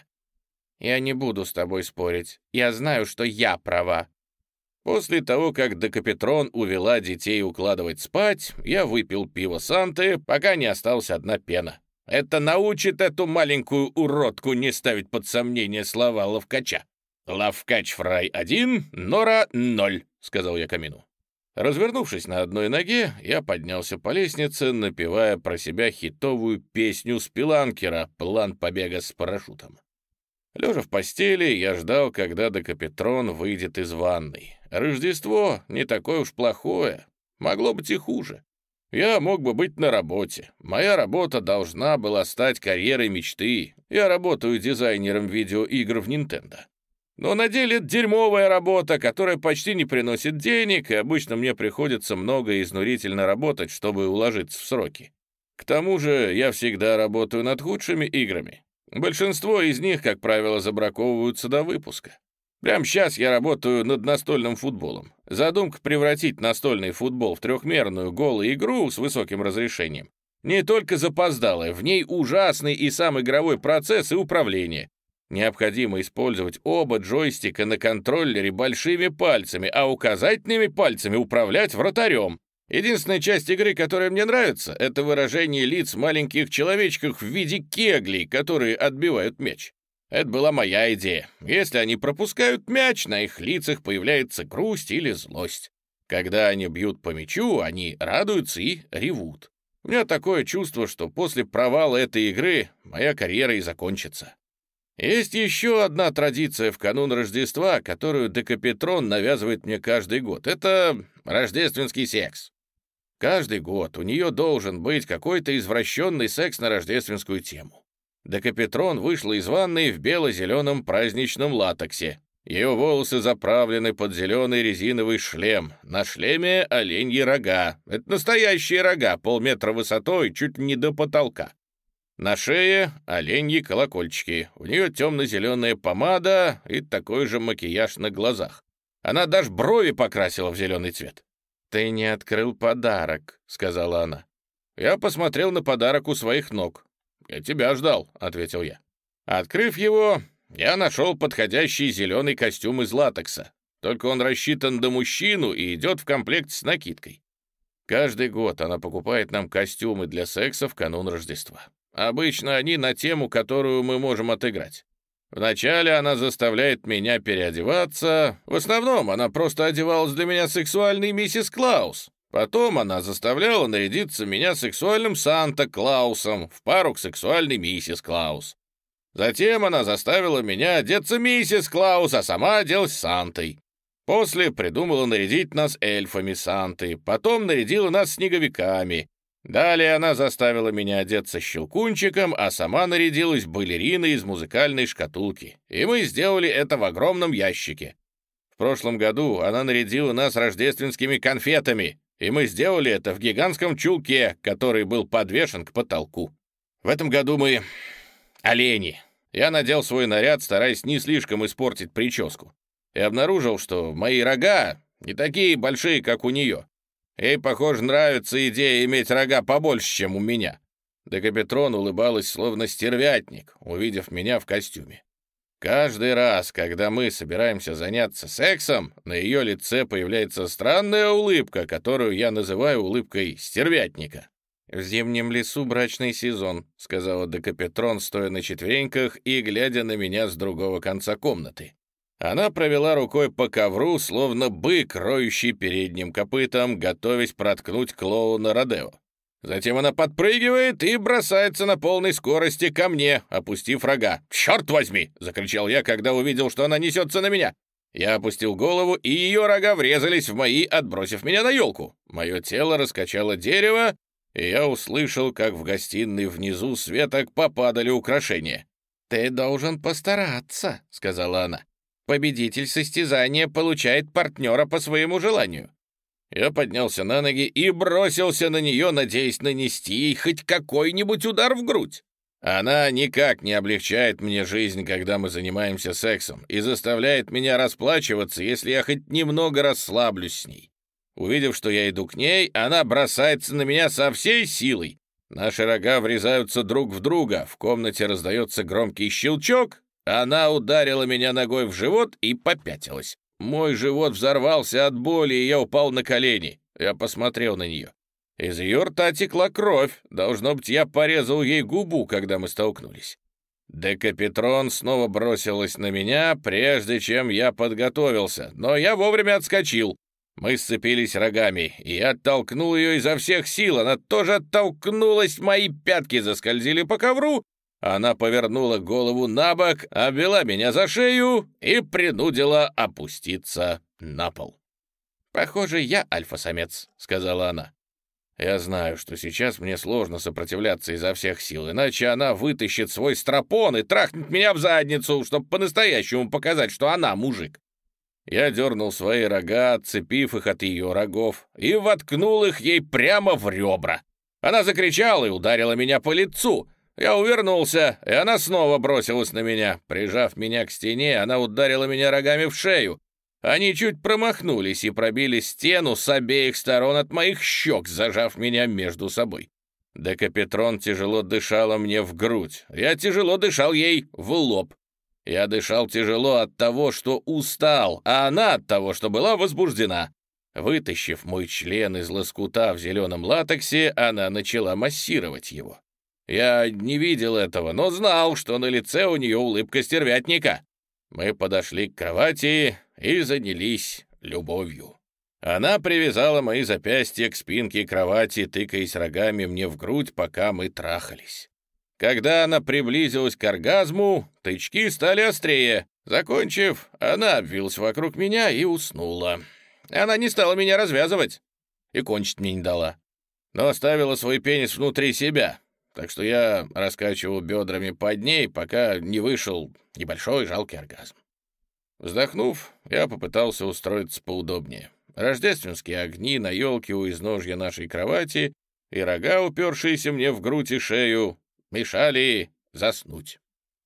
«Я не буду с тобой спорить. Я знаю, что я права». После того, как Декапетрон увела детей укладывать спать, я выпил пиво Санты, пока не осталась одна пена. Это научит эту маленькую уродку не ставить под сомнение слова ловкача. «Ловкач Фрай один, Нора ноль», — сказал я камину. Развернувшись на одной ноге, я поднялся по лестнице, напевая про себя хитовую песню Спиланкера «План побега с парашютом». Лежа в постели, я ждал, когда Декапетрон выйдет из ванной. Рождество не такое уж плохое, могло быть и хуже. Я мог бы быть на работе. Моя работа должна была стать карьерой мечты. Я работаю дизайнером видеоигр в Nintendo. Но на деле это дерьмовая работа, которая почти не приносит денег, и обычно мне приходится много и изнурительно работать, чтобы уложиться в сроки. К тому же я всегда работаю над худшими играми. Большинство из них, как правило, забраковываются до выпуска. Прямо сейчас я работаю над настольным футболом. Задумка превратить настольный футбол в трехмерную голую игру с высоким разрешением не только запоздалая, в ней ужасный и сам игровой процесс и управление. Необходимо использовать оба джойстика на контроллере большими пальцами, а указательными пальцами управлять вратарем. Единственная часть игры, которая мне нравится, это выражение лиц маленьких человечков в виде кеглей, которые отбивают мяч. Это была моя идея. Если они пропускают мяч, на их лицах появляется грусть или злость. Когда они бьют по мячу, они радуются и ревут. У меня такое чувство, что после провала этой игры моя карьера и закончится. Есть еще одна традиция в канун Рождества, которую Декапетрон навязывает мне каждый год. Это рождественский секс. Каждый год у нее должен быть какой-то извращенный секс на рождественскую тему. Декапетрон вышла из ванной в бело-зеленом праздничном латексе. Ее волосы заправлены под зеленый резиновый шлем. На шлеме оленьи рога. Это настоящие рога, полметра высотой, чуть не до потолка. На шее оленьи колокольчики. У нее темно-зеленая помада и такой же макияж на глазах. Она даже брови покрасила в зеленый цвет. «Ты не открыл подарок», — сказала она. Я посмотрел на подарок у своих ног. «Я тебя ждал», — ответил я. Открыв его, я нашел подходящий зеленый костюм из латекса. Только он рассчитан до мужчину и идет в комплекте с накидкой. Каждый год она покупает нам костюмы для секса в канун Рождества. Обычно они на тему, которую мы можем отыграть. Вначале она заставляет меня переодеваться. В основном она просто одевалась для меня сексуальной миссис Клаус. Потом она заставляла нарядиться меня сексуальным Санта-Клаусом в пару к сексуальной миссис Клаус. Затем она заставила меня одеться миссис Клаус, а сама оделась Сантой. После придумала нарядить нас эльфами Санты, потом нарядила нас снеговиками. Далее она заставила меня одеться Щелкунчиком, а сама нарядилась балериной из музыкальной шкатулки. И мы сделали это в огромном ящике. В прошлом году она нарядила нас рождественскими конфетами, и мы сделали это в гигантском чулке, который был подвешен к потолку. В этом году мы олени. Я надел свой наряд, стараясь не слишком испортить прическу, и обнаружил, что мои рога не такие большие, как у нее. Ей, похоже, нравится идея иметь рога побольше, чем у меня. Декапетрон улыбалась, словно стервятник, увидев меня в костюме. Каждый раз, когда мы собираемся заняться сексом, на ее лице появляется странная улыбка, которую я называю улыбкой стервятника. «В зимнем лесу брачный сезон», — сказала Декапетрон, стоя на четвереньках и глядя на меня с другого конца комнаты. Она провела рукой по ковру, словно бык, роющий передним копытом, готовясь проткнуть клоуна Родео. Затем она подпрыгивает и бросается на полной скорости ко мне, опустив рога. «Черт возьми!» — закричал я, когда увидел, что она несется на меня. Я опустил голову, и ее рога врезались в мои, отбросив меня на елку. Мое тело раскачало дерево, и я услышал, как в гостиной внизу с веток попадали украшения. «Ты должен постараться», — сказала она. «Победитель состязания получает партнера по своему желанию». Я поднялся на ноги и бросился на нее, надеясь нанести ей хоть какой-нибудь удар в грудь. Она никак не облегчает мне жизнь, когда мы занимаемся сексом, и заставляет меня расплачиваться, если я хоть немного расслаблюсь с ней. Увидев, что я иду к ней, она бросается на меня со всей силой. Наши рога врезаются друг в друга, в комнате раздается громкий щелчок, она ударила меня ногой в живот и попятилась. Мой живот взорвался от боли, и я упал на колени. Я посмотрел на нее. Из ее рта текла кровь. Должно быть, я порезал ей губу, когда мы столкнулись. Декапитрон снова бросилась на меня, прежде чем я подготовился, но я вовремя отскочил. Мы сцепились рогами, и я оттолкнул ее изо всех сил. Она тоже оттолкнулась, мои пятки заскользили по ковру. Она повернула голову на бок, обвела меня за шею и принудила опуститься на пол. «Похоже, я альфа-самец», — сказала она. Я знаю, что сейчас мне сложно сопротивляться изо всех сил, иначе она вытащит свой стропон и трахнет меня в задницу, чтобы по-настоящему показать, что она мужик. Я дернул свои рога, отцепив их от ее рогов, и воткнул их ей прямо в ребра. Она закричала и ударила меня по лицу. Я увернулся, и она снова бросилась на меня. Прижав меня к стене, она ударила меня рогами в шею. Они чуть промахнулись и пробили стену с обеих сторон от моих щек, зажав меня между собой. Декапитрон тяжело дышала мне в грудь. Я тяжело дышал ей в лоб. Я дышал тяжело от того, что устал, а она от того, что была возбуждена. Вытащив мой член из лоскута в зеленом латексе, она начала массировать его. Я не видел этого, но знал, что на лице у нее улыбка стервятника. Мы подошли к кровати и занялись любовью. Она привязала мои запястья к спинке кровати, тыкаясь рогами мне в грудь, пока мы трахались. Когда она приблизилась к оргазму, тычки стали острее. Закончив, она обвилась вокруг меня и уснула. Она не стала меня развязывать и кончить мне не дала, но оставила свой пенис внутри себя. Так что я раскачивал бедрами под ней, пока не вышел небольшой жалкий оргазм. Вздохнув, я попытался устроиться поудобнее. Рождественские огни на елке у изножья нашей кровати и рога, упершиеся мне в грудь и шею, мешали заснуть.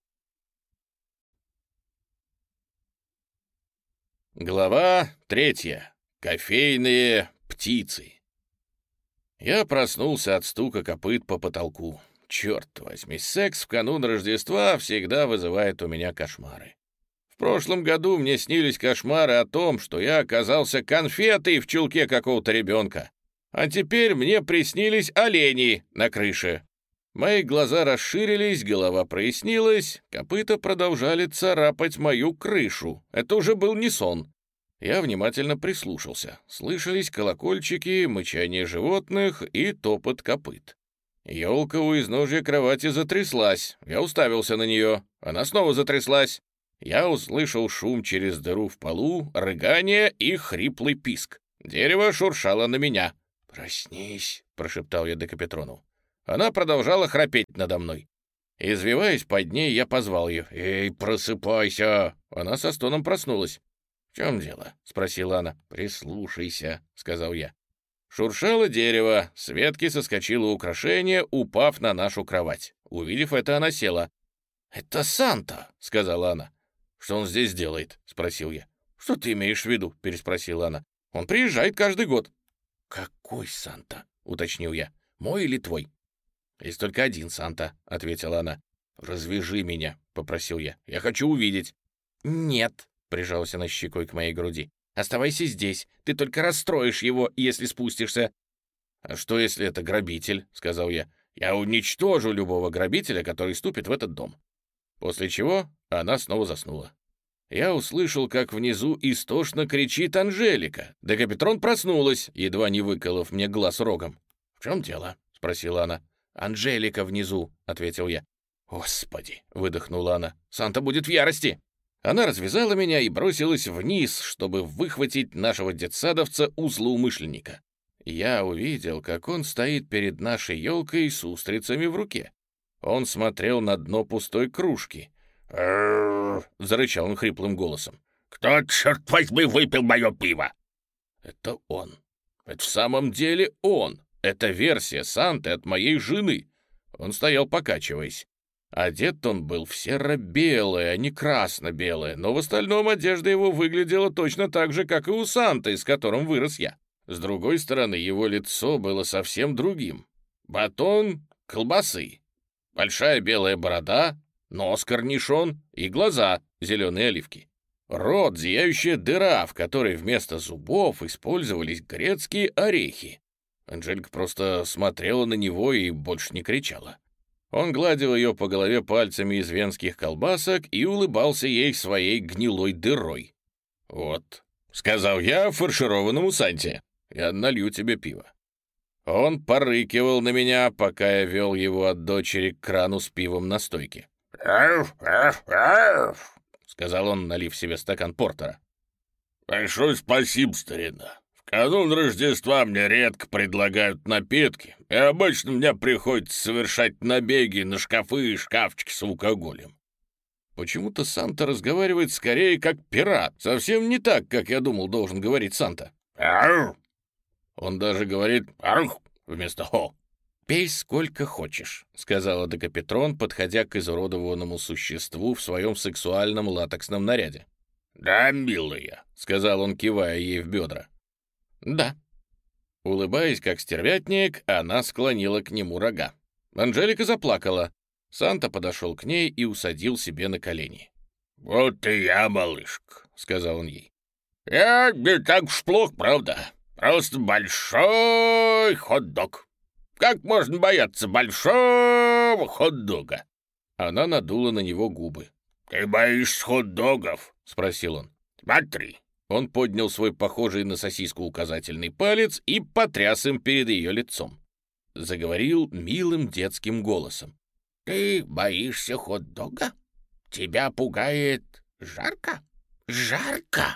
Глава третья. Кофейные птицы. Я проснулся от стука копыт по потолку. Черт возьми, секс в канун Рождества всегда вызывает у меня кошмары. В прошлом году мне снились кошмары о том, что я оказался конфетой в чулке какого-то ребенка. А теперь мне приснились олени на крыше. Мои глаза расширились, голова прояснилась, копыта продолжали царапать мою крышу. Это уже был не сон. Я внимательно прислушался. Слышались колокольчики, мычание животных и топот копыт. Елка у изножья кровати затряслась. Я уставился на нее. Она снова затряслась. Я услышал шум через дыру в полу, рыгание и хриплый писк. Дерево шуршало на меня. «Проснись», — прошептал я Декапитрону. Она продолжала храпеть надо мной. Извиваясь под ней, я позвал ее. «Эй, просыпайся!» Она со стоном проснулась. «В чем дело?» — спросила она. «Прислушайся», — сказал я. Шуршало дерево, с ветки соскочило украшение, упав на нашу кровать. Увидев это, она села. «Это Санта», — сказала она. «Что он здесь делает?» — спросил я. «Что ты имеешь в виду?» — переспросила она. «Он приезжает каждый год». «Какой Санта?» — уточнил я. «Мой или твой?» «Есть только один Санта», — ответила она. «Развяжи меня», — попросил я. «Я хочу увидеть». «Нет», — прижалась она щекой к моей груди. «Оставайся здесь. Ты только расстроишь его, если спустишься». «А что, если это грабитель?» — сказал я. «Я уничтожу любого грабителя, который ступит в этот дом». После чего она снова заснула. Я услышал, как внизу истошно кричит Анжелика. Декапитрон проснулась, едва не выколов мне глаз рогом. «В чем дело?» — спросила она. «Анжелика внизу», — ответил я. «Господи!» — выдохнула она. «Санта будет в ярости!» Она развязала меня и бросилась вниз, чтобы выхватить нашего детсадовца у злоумышленника. Я увидел, как он стоит перед нашей елкой с устрицами в руке. Он смотрел на дно пустой кружки. «Р-р-р!» — зарычал он хриплым голосом. «Кто, черт возьми, выпил мое пиво?» Это он. Это в самом деле он. Это версия Санты от моей жены. Он стоял, покачиваясь. Одет он был в серо-белое, а не красно-белое, но в остальном одежда его выглядела точно так же, как и у Санты, с которым вырос я. С другой стороны, его лицо было совсем другим. Батон колбасы, большая белая борода, нос корнишон и глаза зеленые оливки. Рот — зияющая дыра, в которой вместо зубов использовались грецкие орехи. Анжелька просто смотрела на него и больше не кричала. Он гладил ее по голове пальцами из венских колбасок и улыбался ей своей гнилой дырой. «Вот», — сказал я фаршированному Санте, — «я налью тебе пиво». Он порыкивал на меня, пока я вел его от дочери к крану с пивом на стойке. «Арф, арф, арф», — сказал он, налив себе стакан портера. «Большое спасибо, старина. В канун Рождества мне редко предлагают напитки, и обычно мне приходится совершать набеги на шкафы и шкафчики с алкоголем». Почему-то Санта разговаривает скорее как пират, совсем не так, как я думал, должен говорить Санта. «Арф». Он даже говорит «арх» вместо «хо». «Пей сколько хочешь», — сказала Декапитрон, подходя к изуродованному существу в своем сексуальном латексном наряде. «Да, милая», — сказал он, кивая ей в бедра. «Да». Улыбаясь, как стервятник, она склонила к нему рога. Анжелика заплакала. Санта подошел к ней и усадил себе на колени. «Вот и я, малышка», — сказал он ей. «Я не так уж плох, правда? Просто большой хот-дог. Как можно бояться большого хот-дога?» Она надула на него губы. «Ты боишься хот-догов?» — спросил он. «Смотри». Он поднял свой похожий на сосиску указательный палец и потряс им перед ее лицом. Заговорил милым детским голосом. «Ты боишься хот-дога? Тебя пугает жарко? Жарко!»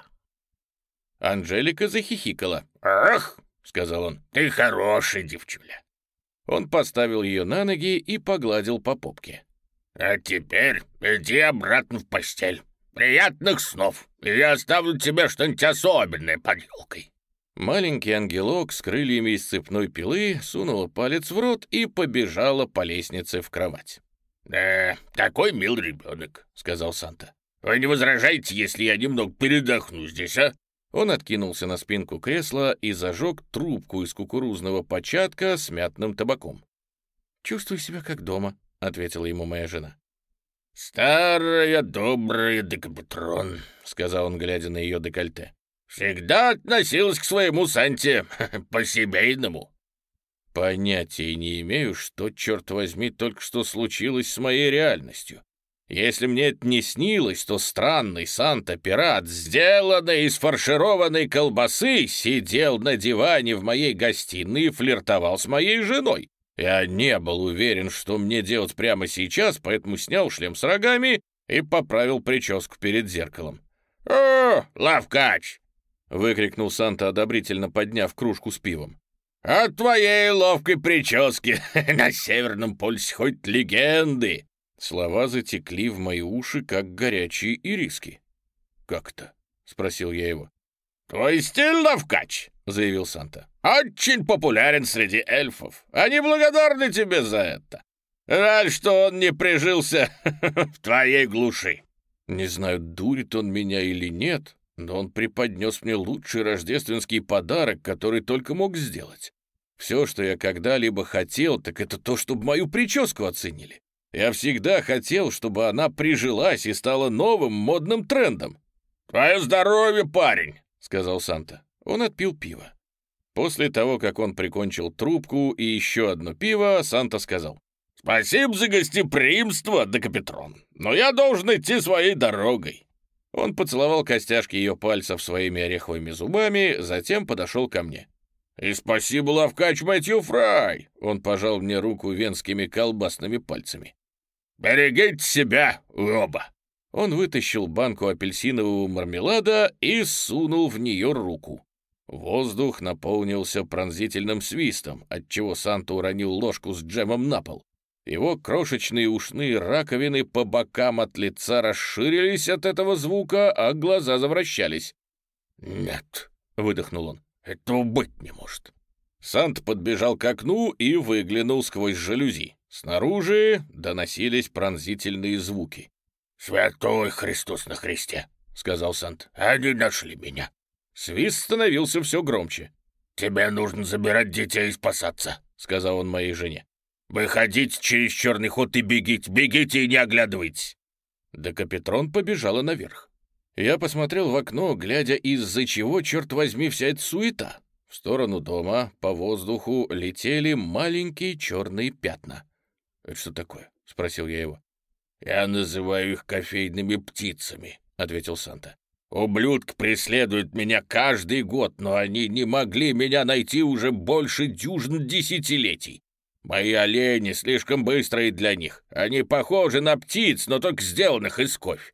Анжелика захихикала. «Ах!» — сказал он. «Ты хорошая девчуля!» Он поставил ее на ноги и погладил по попке. «А теперь иди обратно в постель. Приятных снов, и я оставлю тебе что-нибудь особенное под елкой». Маленький ангелок с крыльями из цепной пилы сунула палец в рот и побежала по лестнице в кровать. «Да, такой милый ребенок», — сказал Санта. «Вы не возражаете, если я немного передохну здесь, а?» Он откинулся на спинку кресла и зажег трубку из кукурузного початка с мятным табаком. «Чувствую себя как дома», — ответила ему моя жена. «Старая добрая Декапитрон», — сказал он, глядя на ее декольте, — «всегда относилась к своему Санте по-семейному». Понятия не имею, что, черт возьми, только что случилось с моей реальностью. Если мне это не снилось, то странный Санта-пират, сделанный из фаршированной колбасы, сидел на диване в моей гостиной и флиртовал с моей женой. Я не был уверен, что мне делать прямо сейчас, поэтому снял шлем с рогами и поправил прическу перед зеркалом. «О, ловкач!» — выкрикнул Санта, одобрительно подняв кружку с пивом. «От твоей ловкой прически на Северном полюсе хоть легенды!» Слова затекли в мои уши, как горячие ириски. «Как это?» — спросил я его. «Твой стиль, ловкач!» — заявил Санта. «Очень популярен среди эльфов. Они благодарны тебе за это. Жаль, что он не прижился в твоей глуши». Не знаю, дурит он меня или нет, но он преподнес мне лучший рождественский подарок, который только мог сделать. Все, что я когда-либо хотел, так это то, чтобы мою прическу оценили. Я всегда хотел, чтобы она прижилась и стала новым модным трендом. «Твое здоровье, парень!» — сказал Санта. Он отпил пиво. После того, как он прикончил трубку и еще одно пиво, Санта сказал: «Спасибо за гостеприимство, Декапитрон, но я должен идти своей дорогой». Он поцеловал костяшки ее пальцев своими ореховыми зубами, затем подошел ко мне. «И спасибо, лавкач Мэтью Фрай!» Он пожал мне руку венскими колбасными пальцами. «Берегите себя, вы оба!» Он вытащил банку апельсинового мармелада и сунул в нее руку. Воздух наполнился пронзительным свистом, отчего Санта уронил ложку с джемом на пол. Его крошечные ушные раковины по бокам от лица расширились от этого звука, а глаза завращались. «Нет», — выдохнул он, — «этого быть не может». Санта подбежал к окну и выглянул сквозь жалюзи. Снаружи доносились пронзительные звуки. «Святой Христос на кресте», — сказал Санта, — «они нашли меня». Свист становился все громче. «Тебе нужно забирать детей и спасаться», — сказал он моей жене. «Выходите через черный ход и бегите, бегите и не оглядывайтесь». Декапитрон побежала наверх. Я посмотрел в окно, глядя, из-за чего, черт возьми, вся эта суета. В сторону дома по воздуху летели маленькие черные пятна. «Это что такое?» — спросил я его. «Я называю их кофейными птицами», — ответил Санта. «Ублюдки преследуют меня каждый год, но они не могли меня найти уже больше дюжин десятилетий. Мои олени слишком быстрые для них. Они похожи на птиц, но только сделанных из кофе».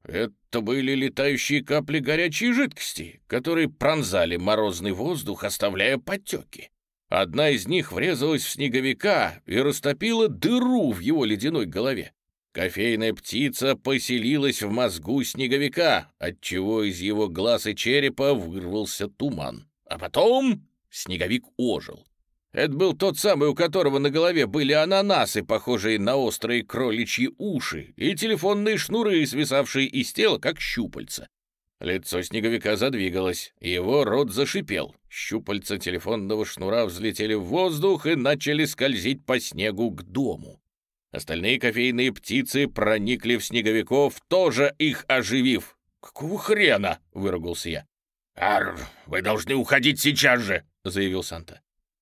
Это были летающие капли горячей жидкости, которые пронзали морозный воздух, оставляя потеки. Одна из них врезалась в снеговика и растопила дыру в его ледяной голове. Кофейная птица поселилась в мозгу снеговика, отчего из его глаз и черепа вырвался туман. А потом снеговик ожил. Это был тот самый, у которого на голове были ананасы, похожие на острые кроличьи уши, и телефонные шнуры, свисавшие из тела, как щупальца. Лицо снеговика задвигалось, его рот зашипел. Щупальца телефонного шнура взлетели в воздух и начали скользить по снегу к дому. Остальные кофейные птицы проникли в снеговиков, тоже их оживив. «Какого хрена?» — выругался я. «Арр, вы должны уходить сейчас же!» — заявил Санта.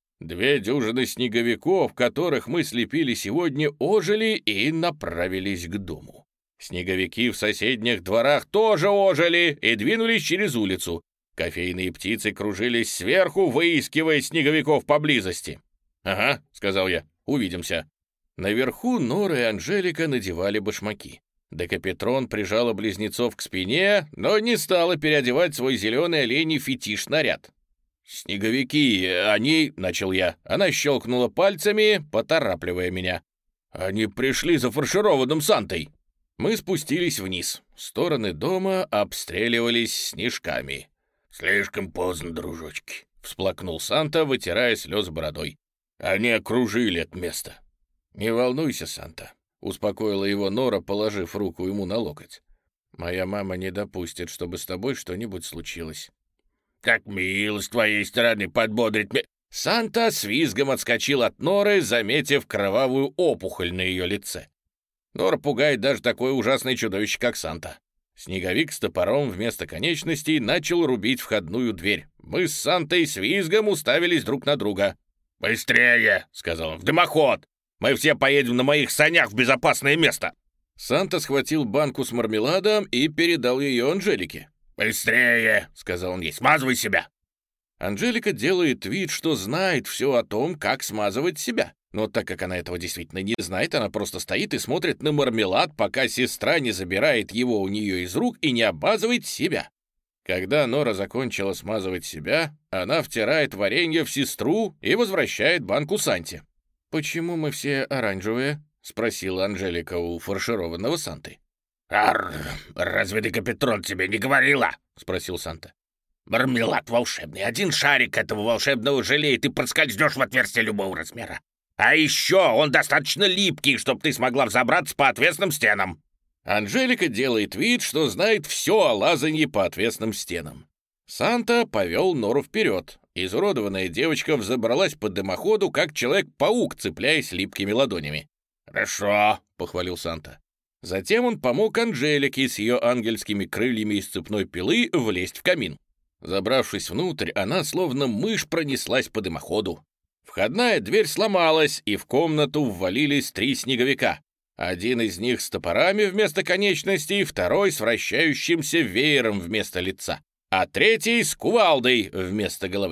Две дюжины снеговиков, которых мы слепили сегодня, ожили и направились к дому. Снеговики в соседних дворах тоже ожили и двинулись через улицу. Кофейные птицы кружились сверху, выискивая снеговиков поблизости. «Ага», — сказал я, — «увидимся». Наверху Нора и Анжелика надевали башмаки. Декапитрон прижала близнецов к спине, но не стала переодевать свой зеленый оленей фетиш-наряд. «Снеговики, они...» — начал я. Она щелкнула пальцами, поторапливая меня. «Они пришли за фаршированным Сантой». Мы спустились вниз. Стороны дома обстреливались снежками. «Слишком поздно, дружочки», — всплакнул Санта, вытирая слез бородой. «Они окружили это место». «Не волнуйся, Санта», — успокоила его Нора, положив руку ему на локоть. «Моя мама не допустит, чтобы с тобой что-нибудь случилось». «Как мило с твоей стороны подбодрить меня!» Санта с визгом отскочил от Норы, заметив кровавую опухоль на ее лице. Нора пугает даже такое ужасное чудовище, как Санта. Снеговик с топором вместо конечностей начал рубить входную дверь. Мы с Сантой с визгом уставились друг на друга. «Быстрее!» — сказал он. «В дымоход! Мы все поедем на моих санях в безопасное место!» Санта схватил банку с мармеладом и передал ее Анжелике. «Быстрее!» — сказал он ей. «Смазывай себя!» Анжелика делает вид, что знает все о том, как смазывать себя. Но так как она этого действительно не знает, она просто стоит и смотрит на мармелад, пока сестра не забирает его у нее из рук и не обмазывает себя. Когда Нора закончила смазывать себя, она втирает варенье в сестру и возвращает банку Санте. «Почему мы все оранжевые?» — спросила Анжелика у фаршированного Санты. «Арр, разве Декапитрон тебе не говорила?» — спросил Санта. «Мармелад волшебный. Один шарик этого волшебного желе, и ты проскользнешь в отверстие любого размера. А еще он достаточно липкий, чтобы ты смогла взобраться по отвесным стенам». Анжелика делает вид, что знает все о лазанье по отвесным стенам. Санта повел Нору вперед. Изуродованная девочка взобралась по дымоходу, как Человек-паук, цепляясь липкими ладонями. «Хорошо», — похвалил Санта. Затем он помог Анжелике с ее ангельскими крыльями из цепной пилы влезть в камин. Забравшись внутрь, она словно мышь пронеслась по дымоходу. Входная дверь сломалась, и в комнату ввалились три снеговика. Один из них с топорами вместо конечностей, второй с вращающимся веером вместо лица, а третий с кувалдой вместо головы.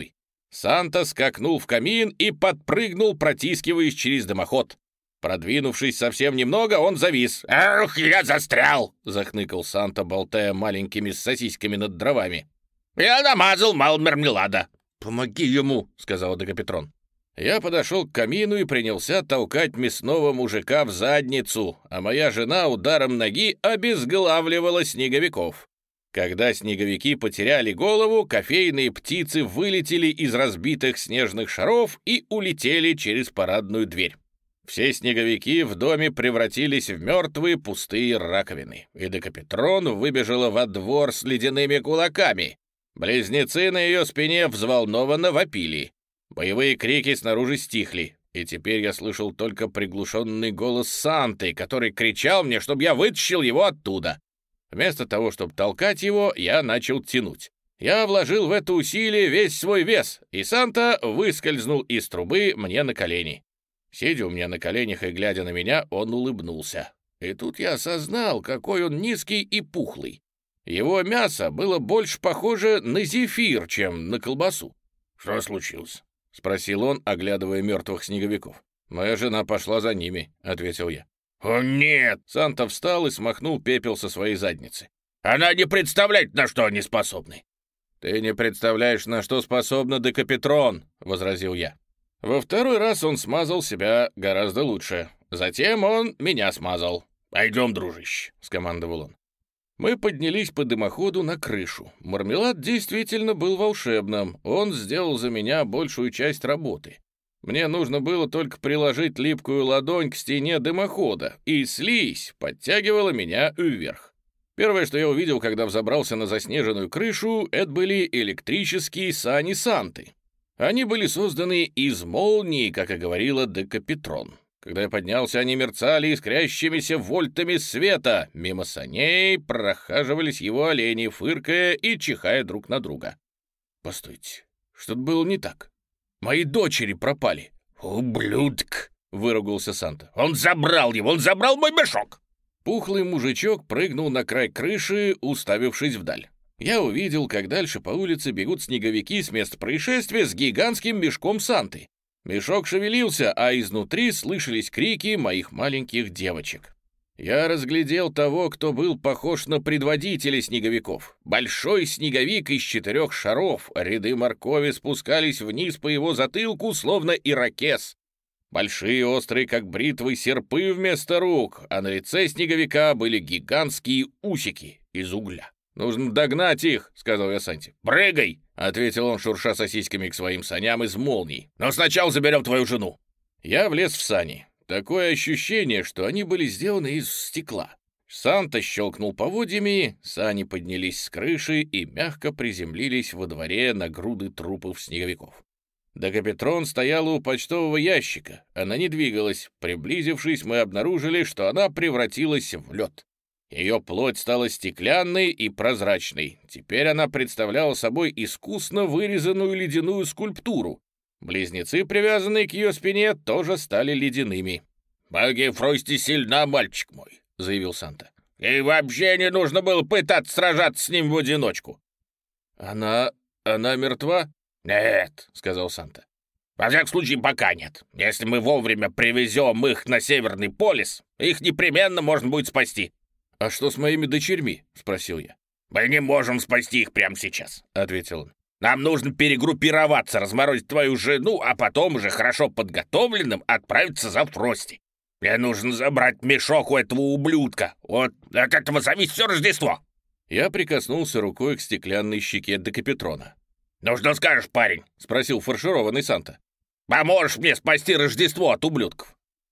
Санта скакнул в камин и подпрыгнул, протискиваясь через дымоход. Продвинувшись совсем немного, он завис. «Эх, я застрял!» — захныкал Санта, болтая маленькими сосисками над дровами. «Я намазал мало мармелада». «Помоги ему», — сказал Декапетрон. Я подошел к камину и принялся толкать мясного мужика в задницу, а моя жена ударом ноги обезглавливала снеговиков. Когда снеговики потеряли голову, кофейные птицы вылетели из разбитых снежных шаров и улетели через парадную дверь. Все снеговики в доме превратились в мертвые пустые раковины, и Декапетрон выбежала во двор с ледяными кулаками. Близнецы на ее спине взволнованно вопили. Боевые крики снаружи стихли, и теперь я слышал только приглушенный голос Санты, который кричал мне, чтобы я вытащил его оттуда. Вместо того, чтобы толкать его, я начал тянуть. Я вложил в это усилие весь свой вес, и Санта выскользнул из трубы мне на колени. Сидя у меня на коленях и глядя на меня, он улыбнулся. И тут я осознал, какой он низкий и пухлый. Его мясо было больше похоже на зефир, чем на колбасу. «Что случилось?» — спросил он, оглядывая мертвых снеговиков. «Моя жена пошла за ними», — ответил я. «О, нет!» — Санта встал и смахнул пепел со своей задницы. «Она не представляет, на что они способны!» «Ты не представляешь, на что способна Декапетрон!» — возразил я. Во второй раз он смазал себя гораздо лучше. Затем он меня смазал. «Пойдем, дружище!» — скомандовал он. Мы поднялись по дымоходу на крышу. Мармелад действительно был волшебным. Он сделал за меня большую часть работы. Мне нужно было только приложить липкую ладонь к стене дымохода, и слизь подтягивала меня вверх. Первое, что я увидел, когда взобрался на заснеженную крышу, это были электрические сани Санты. Они были созданы из молнии, как и говорила Декапетрон. Когда я поднялся, они мерцали искрящимися вольтами света. Мимо саней прохаживались его олени, фыркая и чихая друг на друга. Постойте, что-то было не так. Мои дочери пропали. «Ублюдок!» — выругался Санта. «Он забрал его! Он забрал мой мешок!» Пухлый мужичок прыгнул на край крыши, уставившись вдаль. Я увидел, как дальше по улице бегут снеговики с места происшествия с гигантским мешком Санты. Мешок шевелился, а изнутри слышались крики моих маленьких девочек. Я разглядел того, кто был похож на предводителя снеговиков. Большой снеговик из четырех шаров, ряды моркови спускались вниз по его затылку, словно ирокез. Большие, острые, как бритвы, серпы вместо рук, а на лице снеговика были гигантские усики из угля. «Нужно догнать их», — сказал я Санте. «Прыгай!» — ответил он, шурша сосисками к своим саням из молний. «Но сначала заберем твою жену». Я влез в сани. Такое ощущение, что они были сделаны из стекла. Санта щелкнул поводьями, сани поднялись с крыши и мягко приземлились во дворе на груды трупов снеговиков. Декапетрон стояла у почтового ящика. Она не двигалась. Приблизившись, мы обнаружили, что она превратилась в лед. Ее плоть стала стеклянной и прозрачной. Теперь она представляла собой искусно вырезанную ледяную скульптуру. Близнецы, привязанные к ее спине, тоже стали ледяными. «Магия Фрости сильна, мальчик мой», — заявил Санта. «И вообще не нужно было пытаться сражаться с ним в одиночку». «Она... она мертва?» «Нет», — сказал Санта. «Во всяком случае, пока нет. Если мы вовремя привезем их на Северный полюс, их непременно можно будет спасти». «А что с моими дочерьми?» — спросил я. «Мы не можем спасти их прямо сейчас», — ответил он. «Нам нужно перегруппироваться, разморозить твою жену, а потом уже хорошо подготовленным отправиться за Фрости. Мне нужно забрать мешок у этого ублюдка. Вот от этого зависит все Рождество». Я прикоснулся рукой к стеклянной щеке Декапетрона. «Ну что скажешь, парень?» — спросил фаршированный Санта. «Поможешь мне спасти Рождество от ублюдков?»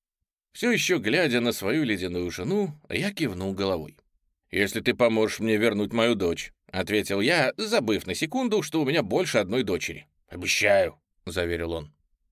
Все еще глядя на свою ледяную жену, я кивнул головой. «Если ты поможешь мне вернуть мою дочь», — ответил я, забыв на секунду, что у меня больше одной дочери. «Обещаю», — заверил он.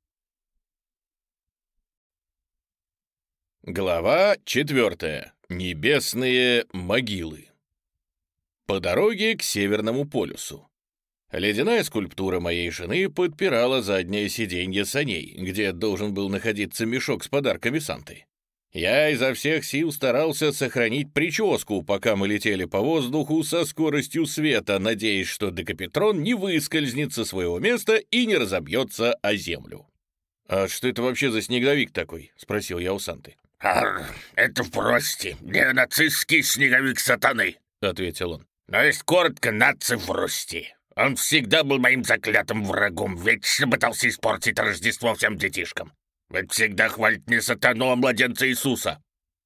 Глава четвертая. Небесные могилы. По дороге к Северному полюсу. Ледяная скульптура моей жены подпирала заднее сиденье саней, где должен был находиться мешок с подарками Санты. Я изо всех сил старался сохранить прическу, пока мы летели по воздуху со скоростью света, надеясь, что Декапитрон не выскользнет со своего места и не разобьется о землю. «А что это вообще за снеговик такой?» — спросил я у Санты. «Ар, это Фрости, неонацистский снеговик сатаны», — ответил он. «Но есть коротко наци Фрости. Он всегда был моим заклятым врагом, вечно пытался испортить Рождество всем детишкам. Ведь всегда хвалит не сатану, а младенца Иисуса».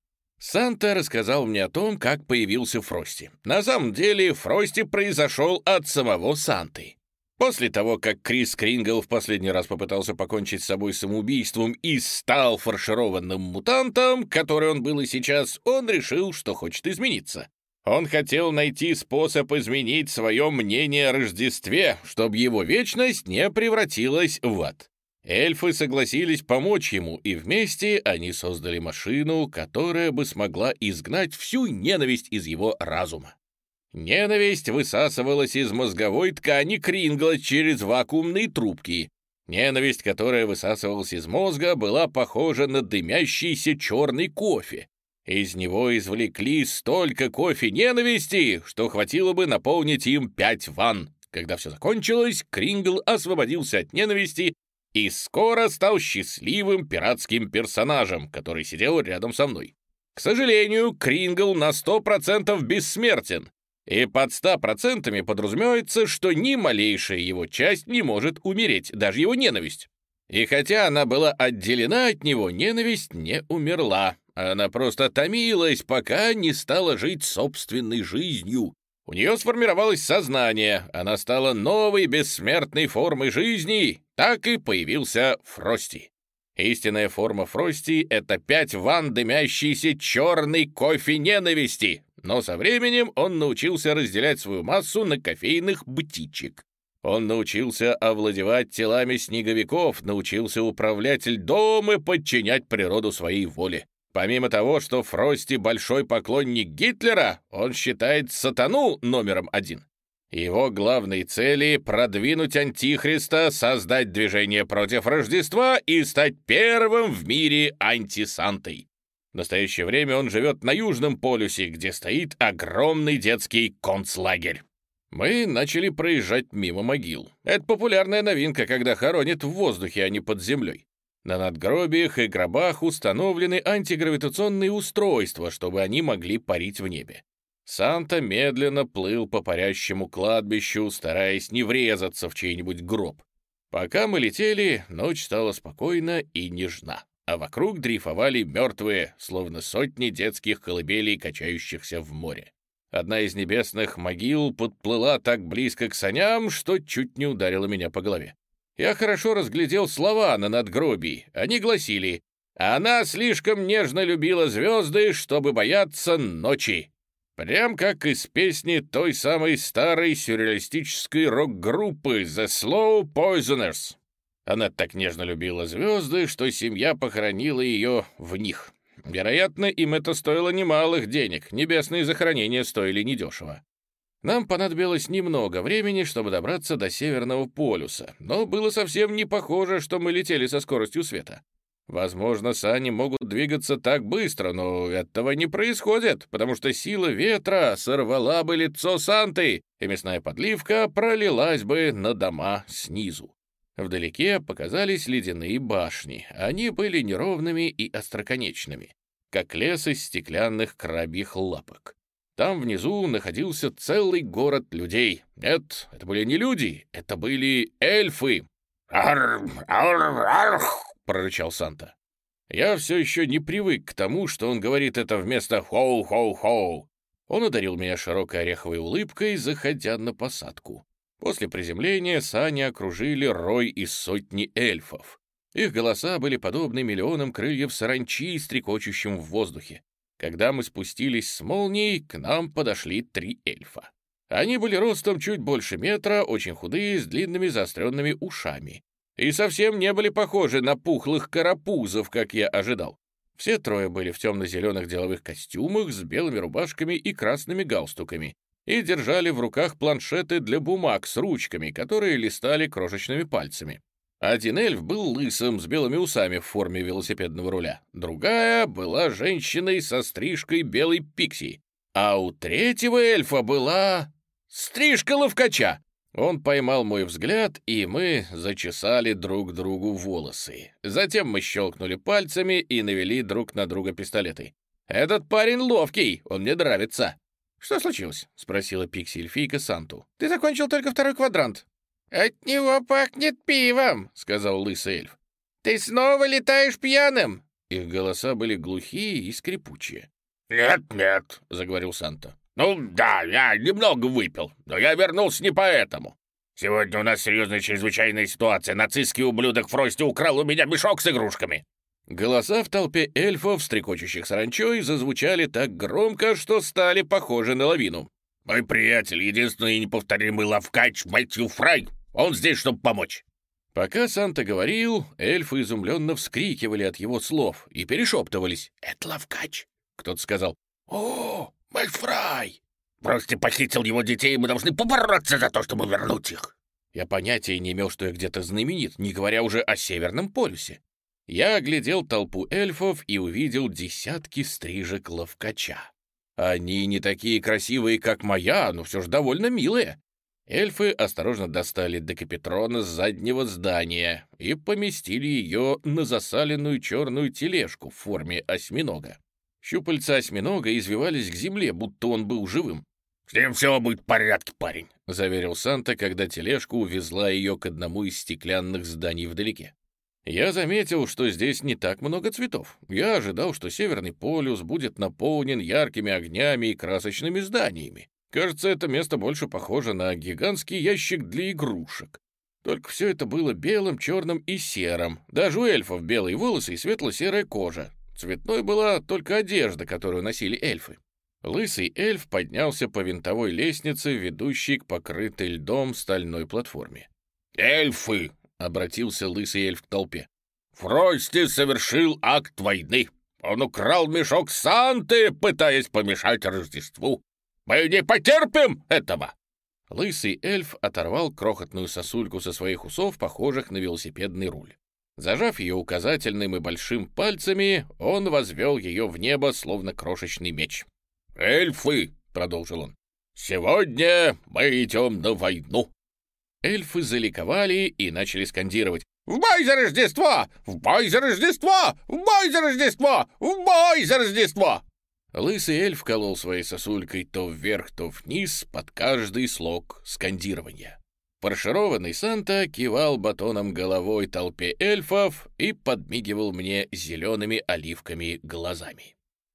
Санта рассказал мне о том, как появился Фрости. На самом деле, Фрости произошел от самого Санты. После того, как Крис Крингл в последний раз попытался покончить с собой самоубийством и стал фаршированным мутантом, который он был и сейчас, он решил, что хочет измениться. Он хотел найти способ изменить свое мнение о Рождестве, чтобы его вечность не превратилась в ад. Эльфы согласились помочь ему, и вместе они создали машину, которая бы смогла изгнать всю ненависть из его разума. Ненависть высасывалась из мозговой ткани Крингла через вакуумные трубки. Ненависть, которая высасывалась из мозга, была похожа на дымящийся черный кофе. Из него извлекли столько кофе ненависти, что хватило бы наполнить им пять ванн. Когда все закончилось, Крингл освободился от ненависти и скоро стал счастливым пиратским персонажем, который сидел рядом со мной. К сожалению, Крингл на сто процентов бессмертен, и под ста процентами подразумевается, что ни малейшая его часть не может умереть, даже его ненависть. И хотя она была отделена от него, ненависть не умерла. Она просто томилась, пока не стала жить собственной жизнью. У нее сформировалось сознание, она стала новой бессмертной формой жизни, так и появился Фрости. Истинная форма Фрости — это пять ванн дымящейся черной кофе ненависти, но со временем он научился разделять свою массу на кофейных птичек. Он научился овладевать телами снеговиков, научился управлять льдом и подчинять природу своей воле. Помимо того, что Фрости большой поклонник Гитлера, он считает сатану номером один. Его главные цели — продвинуть Антихриста, создать движение против Рождества и стать первым в мире антисантой. В настоящее время он живет на Южном полюсе, где стоит огромный детский концлагерь. Мы начали проезжать мимо могил. Это популярная новинка, когда хоронят в воздухе, а не под землей. На надгробиях и гробах установлены антигравитационные устройства, чтобы они могли парить в небе. Санта медленно плыл по парящему кладбищу, стараясь не врезаться в чей-нибудь гроб. Пока мы летели, ночь стала спокойна и нежна, а вокруг дрейфовали мертвые, словно сотни детских колыбелей, качающихся в море. Одна из небесных могил подплыла так близко к саням, что чуть не ударила меня по голове. Я хорошо разглядел слова на надгробии. Они гласили: «Она слишком нежно любила звезды, чтобы бояться ночи». Прям как из песни той самой старой сюрреалистической рок-группы The Slow Poisoners. Она так нежно любила звезды, что семья похоронила ее в них. Вероятно, им это стоило немалых денег. Небесные захоронения стоили недешево. Нам понадобилось немного времени, чтобы добраться до Северного полюса, но было совсем не похоже, что мы летели со скоростью света. Возможно, сани могут двигаться так быстро, но этого не происходит, потому что сила ветра сорвала бы лицо Санты, и мясная подливка пролилась бы на дома снизу. Вдалеке показались ледяные башни. Они были неровными и остроконечными, как лес из стеклянных крабьих лапок. Там внизу находился целый город людей. Нет, это были не люди, это были эльфы. «Арр, арр, арр», — прорычал Санта. Я все еще не привык к тому, что он говорит это вместо «хоу-хоу-хоу». Он одарил меня широкой ореховой улыбкой, заходя на посадку. После приземления сани окружили рой из сотни эльфов. Их голоса были подобны миллионам крыльев саранчи, стрекочущим в воздухе. Когда мы спустились с молнией, к нам подошли три эльфа. Они были ростом чуть больше метра, очень худые, с длинными заостренными ушами. И совсем не были похожи на пухлых карапузов, как я ожидал. Все трое были в темно-зеленых деловых костюмах с белыми рубашками и красными галстуками и держали в руках планшеты для бумаг с ручками, которые листали крошечными пальцами. Один эльф был лысым, с белыми усами в форме велосипедного руля. Другая была женщиной со стрижкой белой пикси. А у третьего эльфа была стрижка ловкача. Он поймал мой взгляд, и мы зачесали друг другу волосы. Затем мы щелкнули пальцами и навели друг на друга пистолеты. «Этот парень ловкий, он мне нравится». «Что случилось?» — спросила пикси-эльфийка Санту. «Ты закончил только второй квадрант». «От него пахнет пивом», — сказал лысый эльф. «Ты снова летаешь пьяным?» Их голоса были глухие и скрипучие. «Нет, нет», — заговорил Санта. «Ну да, я немного выпил, но я вернулся не поэтому. Сегодня у нас серьезная чрезвычайная ситуация. Нацистский ублюдок Фрости украл у меня мешок с игрушками». Голоса в толпе эльфов, стрекочущих саранчой, зазвучали так громко, что стали похожи на лавину. «Мой приятель, единственный и неповторимый ловкач Мэтью Фрай. Он здесь, чтобы помочь». Пока Санта говорил, эльфы изумленно вскрикивали от его слов и перешептывались. «Это ловкач!» Кто-то сказал. «О, Мэтт Фрай!» «Фрости похитил его детей, и мы должны побороться за то, чтобы вернуть их». Я понятия не имел, что я где-то знаменит, не говоря уже о Северном полюсе. Я оглядел толпу эльфов и увидел десятки стрижек ловкача. Они не такие красивые, как моя, но все же довольно милые. Эльфы осторожно достали декапетрона с заднего здания и поместили ее на засаленную черную тележку в форме осьминога. Щупальца осьминога извивались к земле, будто он был живым. «С ним все будет в порядке, парень», — заверил Санта, когда тележка увезла ее к одному из стеклянных зданий вдалеке. Я заметил, что здесь не так много цветов. Я ожидал, что Северный полюс будет наполнен яркими огнями и красочными зданиями. Кажется, это место больше похоже на гигантский ящик для игрушек. Только все это было белым, черным и серым. Даже у эльфов белые волосы и светло-серая кожа. Цветной была только одежда, которую носили эльфы. Лысый эльф поднялся по винтовой лестнице, ведущей к покрытой льдом стальной платформе. «Эльфы!» — обратился лысый эльф к толпе. «Фрости совершил акт войны. Он украл мешок Санты, пытаясь помешать Рождеству. Мы не потерпим этого!» Лысый эльф оторвал крохотную сосульку со своих усов, похожих на велосипедный руль. Зажав ее указательным и большим пальцами, он возвел ее в небо, словно крошечный меч. «Эльфы!» — продолжил он. «Сегодня мы идем на войну!» Эльфы заликовали и начали скандировать. «В бой за Рождество! В бой за Рождество! В бой за Рождество! В бой за Рождество!» Лысый эльф колол своей сосулькой то вверх, то вниз под каждый слог скандирования. Фаршированный Санта кивал батоном головой толпе эльфов и подмигивал мне зелеными оливками глазами.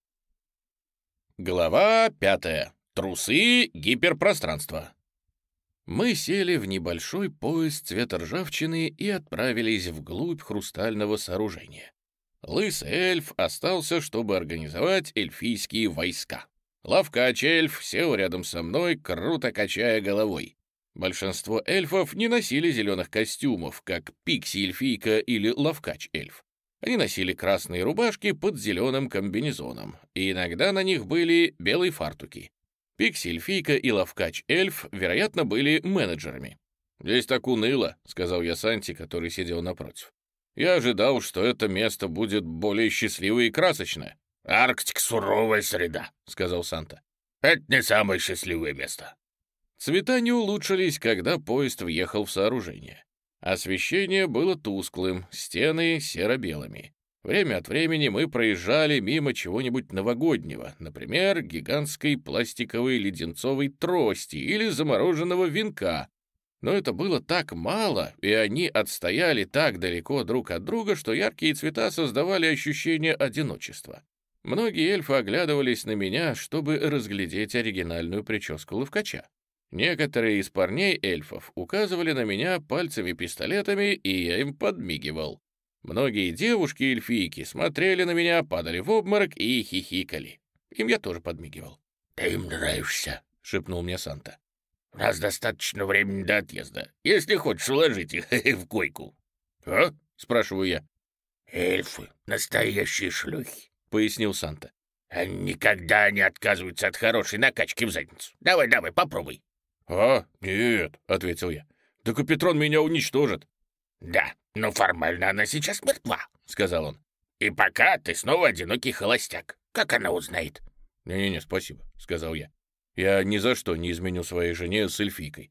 Глава пятая. Трусы гиперпространства. Мы сели в небольшой поезд цвета ржавчины и отправились вглубь хрустального сооружения. Лысый эльф остался, чтобы организовать эльфийские войска. Ловкач-эльф сел рядом со мной, круто качая головой. Большинство эльфов не носили зеленых костюмов, как пикси-эльфийка или ловкач-эльф. Они носили красные рубашки под зеленым комбинезоном, и иногда на них были белые фартуки. Пикси-эльфийка и ловкач-эльф, вероятно, были менеджерами. «Здесь так уныло», — сказал я Санте, который сидел напротив. «Я ожидал, что это место будет более счастливое и красочное». «Арктика — суровая среда», — сказал Санта. «Это не самое счастливое место». Цвета не улучшились, когда поезд въехал в сооружение. Освещение было тусклым, стены серо-белыми. Время от времени мы проезжали мимо чего-нибудь новогоднего, например, гигантской пластиковой леденцовой трости или замороженного венка. Но это было так мало, и они отстояли так далеко друг от друга, что яркие цвета создавали ощущение одиночества. Многие эльфы оглядывались на меня, чтобы разглядеть оригинальную прическу ловкача. Некоторые из парней-эльфов указывали на меня пальцами-пистолетами, и я им подмигивал. Многие девушки-эльфийки смотрели на меня, падали в обморок и хихикали. Им я тоже подмигивал. «Ты им нравишься», — шепнул мне Санта. «У нас достаточно времени до отъезда, если хочешь уложить их в койку». «А?» — спрашиваю я. «Эльфы — настоящие шлюхи», — пояснил Санта. «Они никогда не отказываются от хорошей накачки в задницу. Давай, давай, попробуй». «А, нет», — ответил я. «Декапетрон меня уничтожит». «Да, но формально она сейчас мертва», — сказал он. «И пока ты снова одинокий холостяк. Как она узнает?» «Не-не-не, спасибо», — сказал я. «Я ни за что не изменю своей жене с эльфийкой».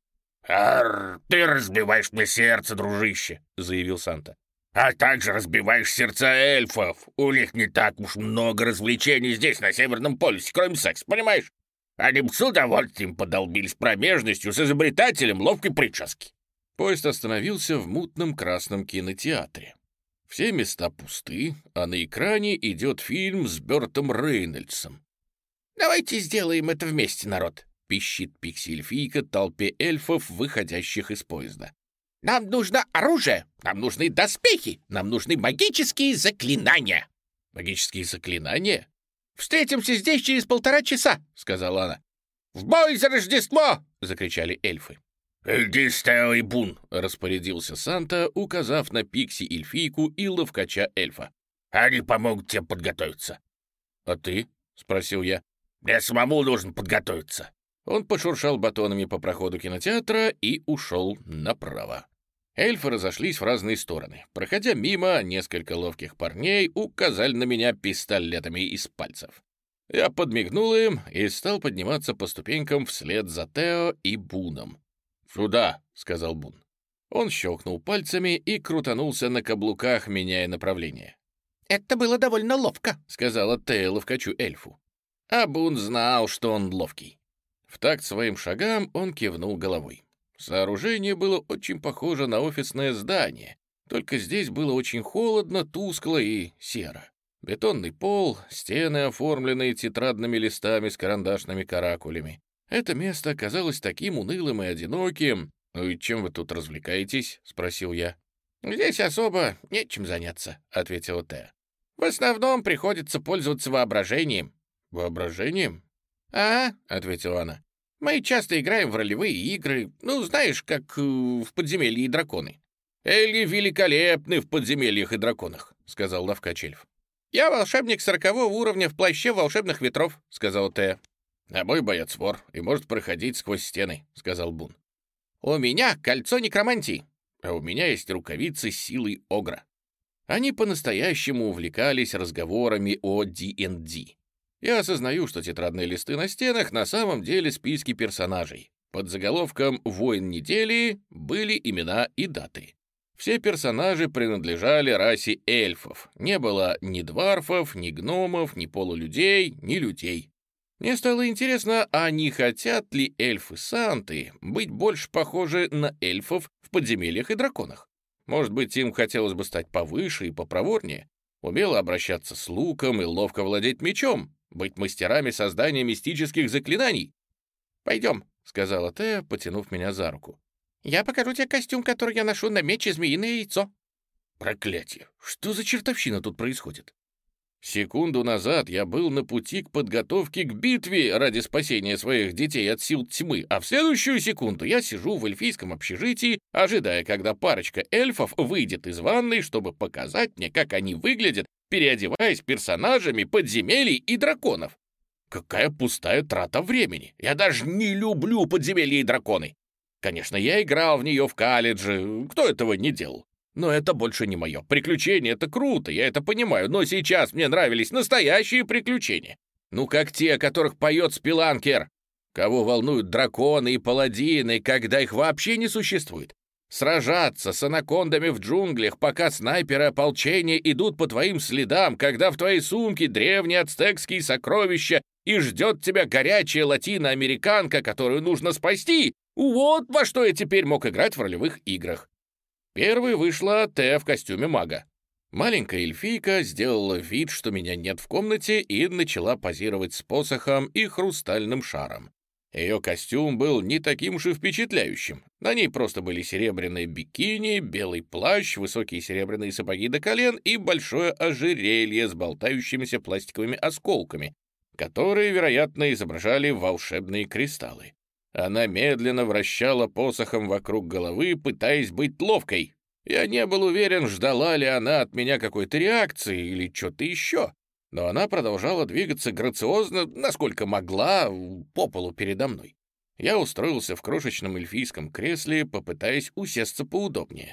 «Арр, ты разбиваешь мне сердце, дружище», — заявил Санта. «А также разбиваешь сердца эльфов. У них не так уж много развлечений здесь, на Северном полюсе, кроме секса, понимаешь? Они бы с удовольствием подолбились промежностью с изобретателем ловкой прически». Поезд остановился в мутном красном кинотеатре. Все места пусты, а на экране идет фильм с Бёртом Рейнольдсом. «Давайте сделаем это вместе, народ», — пищит Пикси-эльфийка толпе эльфов, выходящих из поезда. «Нам нужно оружие, нам нужны доспехи, нам нужны магические заклинания». «Магические заклинания?» «Встретимся здесь через полтора часа», — сказала она. «В бой за Рождество!» — закричали эльфы. «Иди, Стео и Бун!» — распорядился Санта, указав на Пикси-эльфийку и ловкача-эльфа. «Они помогут тебе подготовиться». «А ты?» — спросил я. «Мне самому нужно подготовиться». Он пошуршал батонами по проходу кинотеатра и ушел направо. Эльфы разошлись в разные стороны. Проходя мимо, несколько ловких парней указали на меня пистолетами из пальцев. Я подмигнул им и стал подниматься по ступенькам вслед за Тео и Буном. «Сюда», — сказал Бун. Он щелкнул пальцами и крутанулся на каблуках, меняя направление. «Это было довольно ловко», — сказала Тео ловкачу-эльфу. А Бун знал, что он ловкий. В такт своим шагам он кивнул головой. Сооружение было очень похоже на офисное здание, только здесь было очень холодно, тускло и серо. Бетонный пол, стены, оформленные тетрадными листами с карандашными каракулями. Это место оказалось таким унылым и одиноким. «Ну и чем вы тут развлекаетесь?» — спросил я. «Здесь особо нечем заняться», — ответила Теа. «В основном приходится пользоваться воображением». «Воображением?» «Ага», — ответила она. «Мы часто играем в ролевые игры, ну, знаешь, как э, в «Подземелье и драконы». «Эльфы великолепны в подземельях и драконах», — сказал ловкач-эльф. «Я волшебник сорокового уровня в плаще волшебных ветров», — сказал Теа. «А мой боец-вор и может проходить сквозь стены», — сказал Бун. «У меня кольцо некромантии». «А у меня есть рукавицы с силой огра». Они по-настоящему увлекались разговорами о ди энд ди. Я осознаю, что тетрадные листы на стенах на самом деле списки персонажей. Под заголовком «Воин недели» были имена и даты. Все персонажи принадлежали расе эльфов. Не было ни дварфов, ни гномов, ни полулюдей, ни людей. Мне стало интересно, а не хотят ли эльфы Санты быть больше похожи на эльфов в подземельях и драконах? Может быть, им хотелось бы стать повыше и попроворнее, умело обращаться с луком и ловко владеть мечом, быть мастерами создания мистических заклинаний. «Пойдем», — сказала Тея, потянув меня за руку. «Я покажу тебе костюм, который я ношу на меч и змеиное яйцо». Проклятие! Что за чертовщина тут происходит? Секунду назад я был на пути к подготовке к битве ради спасения своих детей от сил тьмы, а в следующую секунду я сижу в эльфийском общежитии, ожидая, когда парочка эльфов выйдет из ванной, чтобы показать мне, как они выглядят, переодеваясь персонажами подземелий и драконов. Какая пустая трата времени. Я даже не люблю подземелья и драконы. Конечно, я играл в нее в колледже, кто этого не делал? Но это больше не мое. Приключения — это круто, я это понимаю, но сейчас мне нравились настоящие приключения. Ну, как те, о которых поет Спиланкер. Кого волнуют драконы и паладины, когда их вообще не существует? Сражаться с анакондами в джунглях, пока снайперы ополчения идут по твоим следам, когда в твоей сумке древние ацтекские сокровища и ждет тебя горячая латиноамериканка, которую нужно спасти. Вот во что я теперь мог играть в ролевых играх. Первой вышла Тея в костюме мага. Маленькая эльфийка сделала вид, что меня нет в комнате, и начала позировать с посохом и хрустальным шаром. Ее костюм был не таким уж и впечатляющим. На ней просто были серебряные бикини, белый плащ, высокие серебряные сапоги до колен и большое ожерелье с болтающимися пластиковыми осколками, которые, вероятно, изображали волшебные кристаллы. Она медленно вращала посохом вокруг головы, пытаясь быть ловкой. Я не был уверен, ждала ли она от меня какой-то реакции или что-то еще. Но она продолжала двигаться грациозно, насколько могла, по полу передо мной. Я устроился в крошечном эльфийском кресле, попытаясь усесться поудобнее.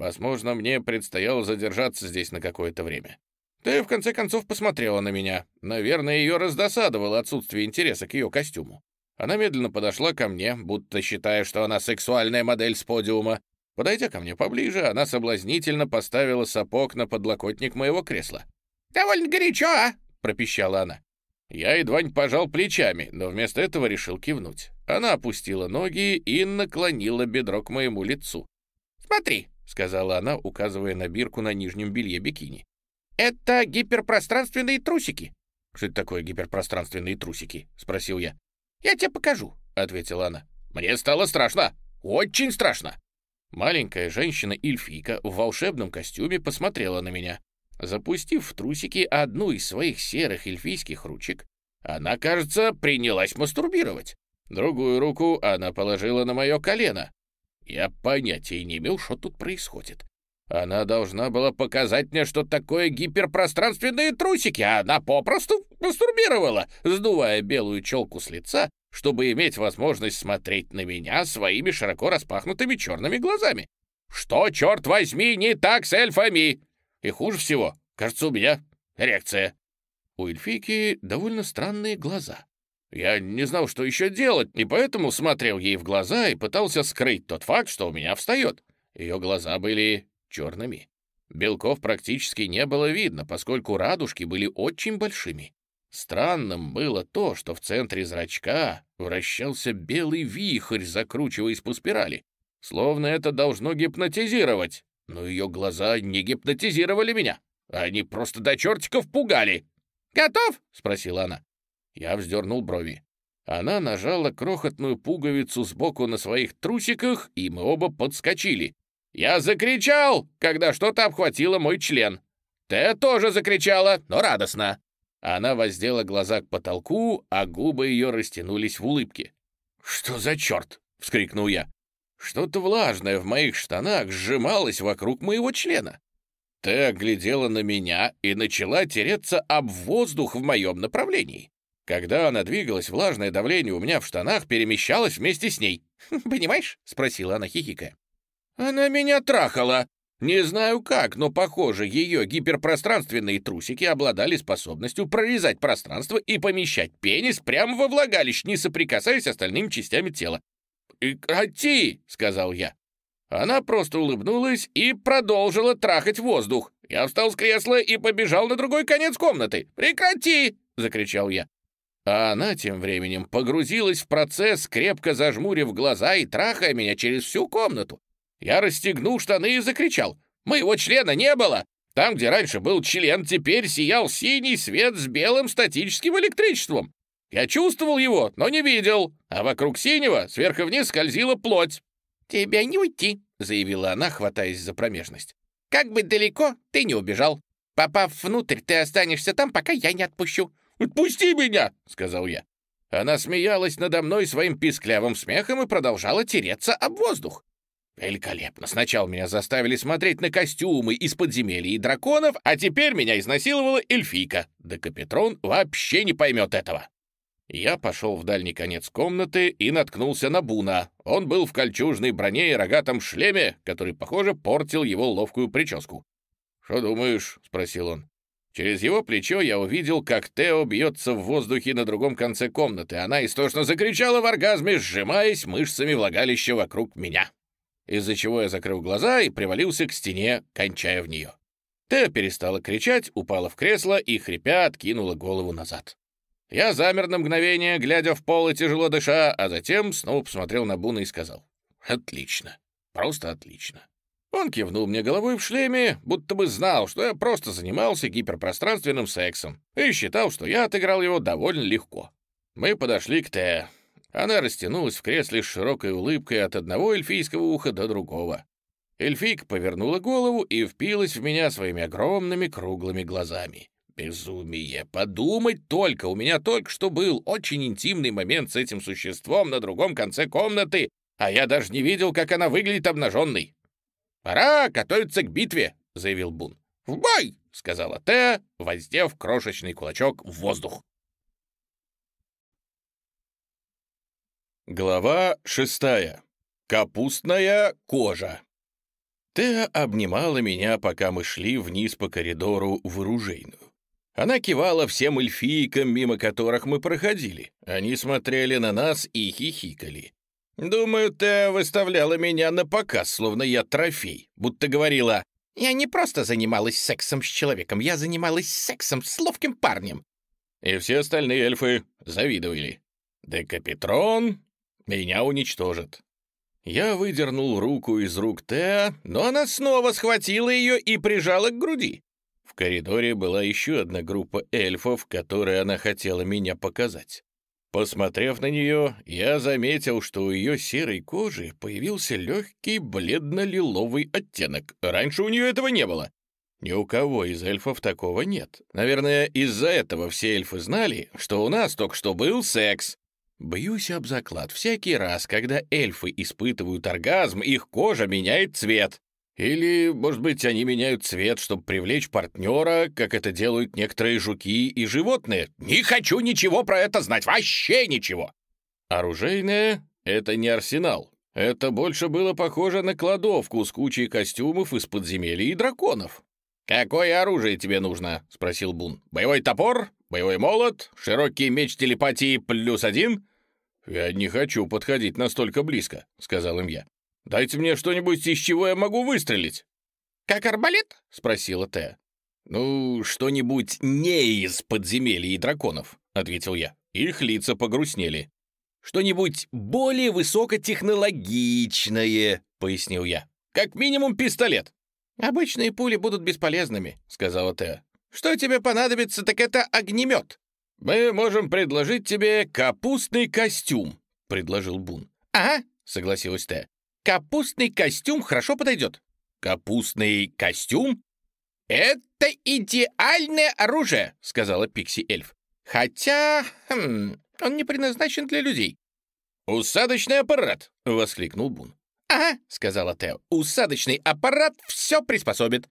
Возможно, мне предстояло задержаться здесь на какое-то время. Тея в конце концов посмотрела на меня. Наверное, ее раздосадовало отсутствие интереса к ее костюму. Она медленно подошла ко мне, будто считая, что она сексуальная модель с подиума. Подойдя ко мне поближе, она соблазнительно поставила сапог на подлокотник моего кресла. «Довольно горячо, а?» — пропищала она. Я едва не пожал плечами, но вместо этого решил кивнуть. Она опустила ноги и наклонила бедро к моему лицу. «Смотри», — сказала она, указывая на бирку на нижнем белье бикини. «Это гиперпространственные трусики». «Что это такое гиперпространственные трусики?» — спросил я. «Я тебе покажу», — ответила она. Мне стало страшно, очень страшно. Маленькая женщина-эльфийка в волшебном костюме посмотрела на меня. Запустив в трусики одну из своих серых эльфийских ручек, она, кажется, принялась мастурбировать. Другую руку она положила на мое колено. Я понятия не имел, что тут происходит. Она должна была показать мне, что такое гиперпространственные трусики, а она попросту мастурбировала, сдувая белую челку с лица, чтобы иметь возможность смотреть на меня своими широко распахнутыми черными глазами. Что, черт возьми, не так с эльфами? И хуже всего, кажется, у меня эрекция. У эльфийки довольно странные глаза. Я не знал, что еще делать, и поэтому смотрел ей в глаза и пытался скрыть тот факт, что у меня встает. Ее глаза были черными. Белков практически не было видно, поскольку радужки были очень большими. Странным было то, что в центре зрачка вращался белый вихрь, закручиваясь по спирали. Словно это должно гипнотизировать. Но ее глаза не гипнотизировали меня. Они просто до чертиков пугали. «Готов?» — спросила она. Я вздернул брови. Она нажала крохотную пуговицу сбоку на своих трусиках, и мы оба подскочили. Я закричал, когда что-то обхватило мой член. Тея тоже закричала, но радостно. Она воздела глаза к потолку, а губы ее растянулись в улыбке. «Что за черт?» — вскрикнул я. Что-то влажное в моих штанах сжималось вокруг моего члена. Тея глядела на меня и начала тереться об воздух в моем направлении. Когда она двигалась, влажное давление у меня в штанах перемещалось вместе с ней. «Понимаешь?» — спросила она, хихикая. «Она меня трахала. Не знаю как, но, похоже, ее гиперпространственные трусики обладали способностью прорезать пространство и помещать пенис прямо во влагалище, не соприкасаясь с остальными частями тела. «Прекрати!» — сказал я. Она просто улыбнулась и продолжила трахать воздух. Я встал с кресла и побежал на другой конец комнаты. «Прекрати!» — закричал я. А она тем временем погрузилась в процесс, крепко зажмурив глаза и трахая меня через всю комнату. Я расстегнул штаны и закричал. «Моего члена не было! Там, где раньше был член, теперь сиял синий свет с белым статическим электричеством. Я чувствовал его, но не видел, а вокруг синего сверху вниз скользила плоть». «Тебя не уйти», — заявила она, хватаясь за промежность. «Как бы далеко ты не убежал. Попав внутрь, ты останешься там, пока я не отпущу». «Отпусти меня!» — сказал я. Она смеялась надо мной своим писклявым смехом и продолжала тереться об воздух. Великолепно. Сначала меня заставили смотреть на костюмы из подземелья и драконов, а теперь меня изнасиловала эльфийка. Декапитрон вообще не поймет этого. Я пошел в дальний конец комнаты и наткнулся на Буна. Он был в кольчужной броне и рогатом шлеме, который, похоже, портил его ловкую прическу. «Что думаешь?» — спросил он. Через его плечо я увидел, как Тео бьется в воздухе на другом конце комнаты. Она истошно закричала в оргазме, сжимаясь мышцами влагалища вокруг меня. Из-за чего я закрыл глаза и привалился к стене, кончая в нее. Тео перестала кричать, упала в кресло и, хрипя, откинула голову назад. Я замер на мгновение, глядя в пол и тяжело дыша, а затем снова посмотрел на Буна и сказал: «Отлично, просто отлично». Он кивнул мне головой в шлеме, будто бы знал, что я просто занимался гиперпространственным сексом, и считал, что я отыграл его довольно легко. Мы подошли к Тео. Она растянулась в кресле с широкой улыбкой от одного эльфийского уха до другого. Эльфийка повернула голову и впилась в меня своими огромными круглыми глазами. Безумие! Подумать только! У меня только что был очень интимный момент с этим существом на другом конце комнаты, а я даже не видел, как она выглядит обнаженной. «Пора готовиться к битве», — заявил Бун. «В бой!» — сказала Теа, воздев крошечный кулачок в воздух. Глава шестая. Капустная кожа. Теа обнимала меня, пока мы шли вниз по коридору в оружейную. Она кивала всем эльфийкам, мимо которых мы проходили. Они смотрели на нас и хихикали. Думаю, Теа выставляла меня на показ, словно я трофей, будто говорила: «Я не просто занималась сексом с человеком, я занималась сексом с ловким парнем». И все остальные эльфы завидовали. Декапитрон меня уничтожит. Я выдернул руку из рук Теа, но она снова схватила ее и прижала к груди. В коридоре была еще одна группа эльфов, которой она хотела меня показать. Посмотрев на нее, я заметил, что у ее серой кожи появился легкий бледно-лиловый оттенок. Раньше у нее этого не было. Ни у кого из эльфов такого нет. Наверное, из-за этого все эльфы знали, что у нас только что был секс. Бьюсь об заклад, всякий раз, когда эльфы испытывают оргазм, их кожа меняет цвет. Или, может быть, они меняют цвет, чтобы привлечь партнера, как это делают некоторые жуки и животные. Не хочу ничего про это знать, вообще ничего. Оружейное — это не арсенал. Это больше было похоже на кладовку с кучей костюмов из подземелий и драконов. «Какое оружие тебе нужно?» — спросил Бун. «Боевой топор? Боевой молот? Широкий меч телепатии плюс один?» «Я не хочу подходить настолько близко», — сказал им я. «Дайте мне что-нибудь, из чего я могу выстрелить». «Как арбалет?» — спросила Теа. «Ну, что-нибудь не из подземелий и драконов», — ответил я. Их лица погрустнели. «Что-нибудь более высокотехнологичное», — пояснил я. «Как минимум пистолет». «Обычные пули будут бесполезными», — сказала Теа. «Что тебе понадобится, так это огнемет». «Мы можем предложить тебе капустный костюм», — предложил Бун. «Ага», — согласилась Теа. «Капустный костюм хорошо подойдет». «Капустный костюм?» «Это идеальное оружие», — сказала Пикси-эльф. «Хотя хм, он не предназначен для людей». «Усадочный аппарат!» — воскликнул Бун. «Ага», — сказала Тео, — «усадочный аппарат все приспособит».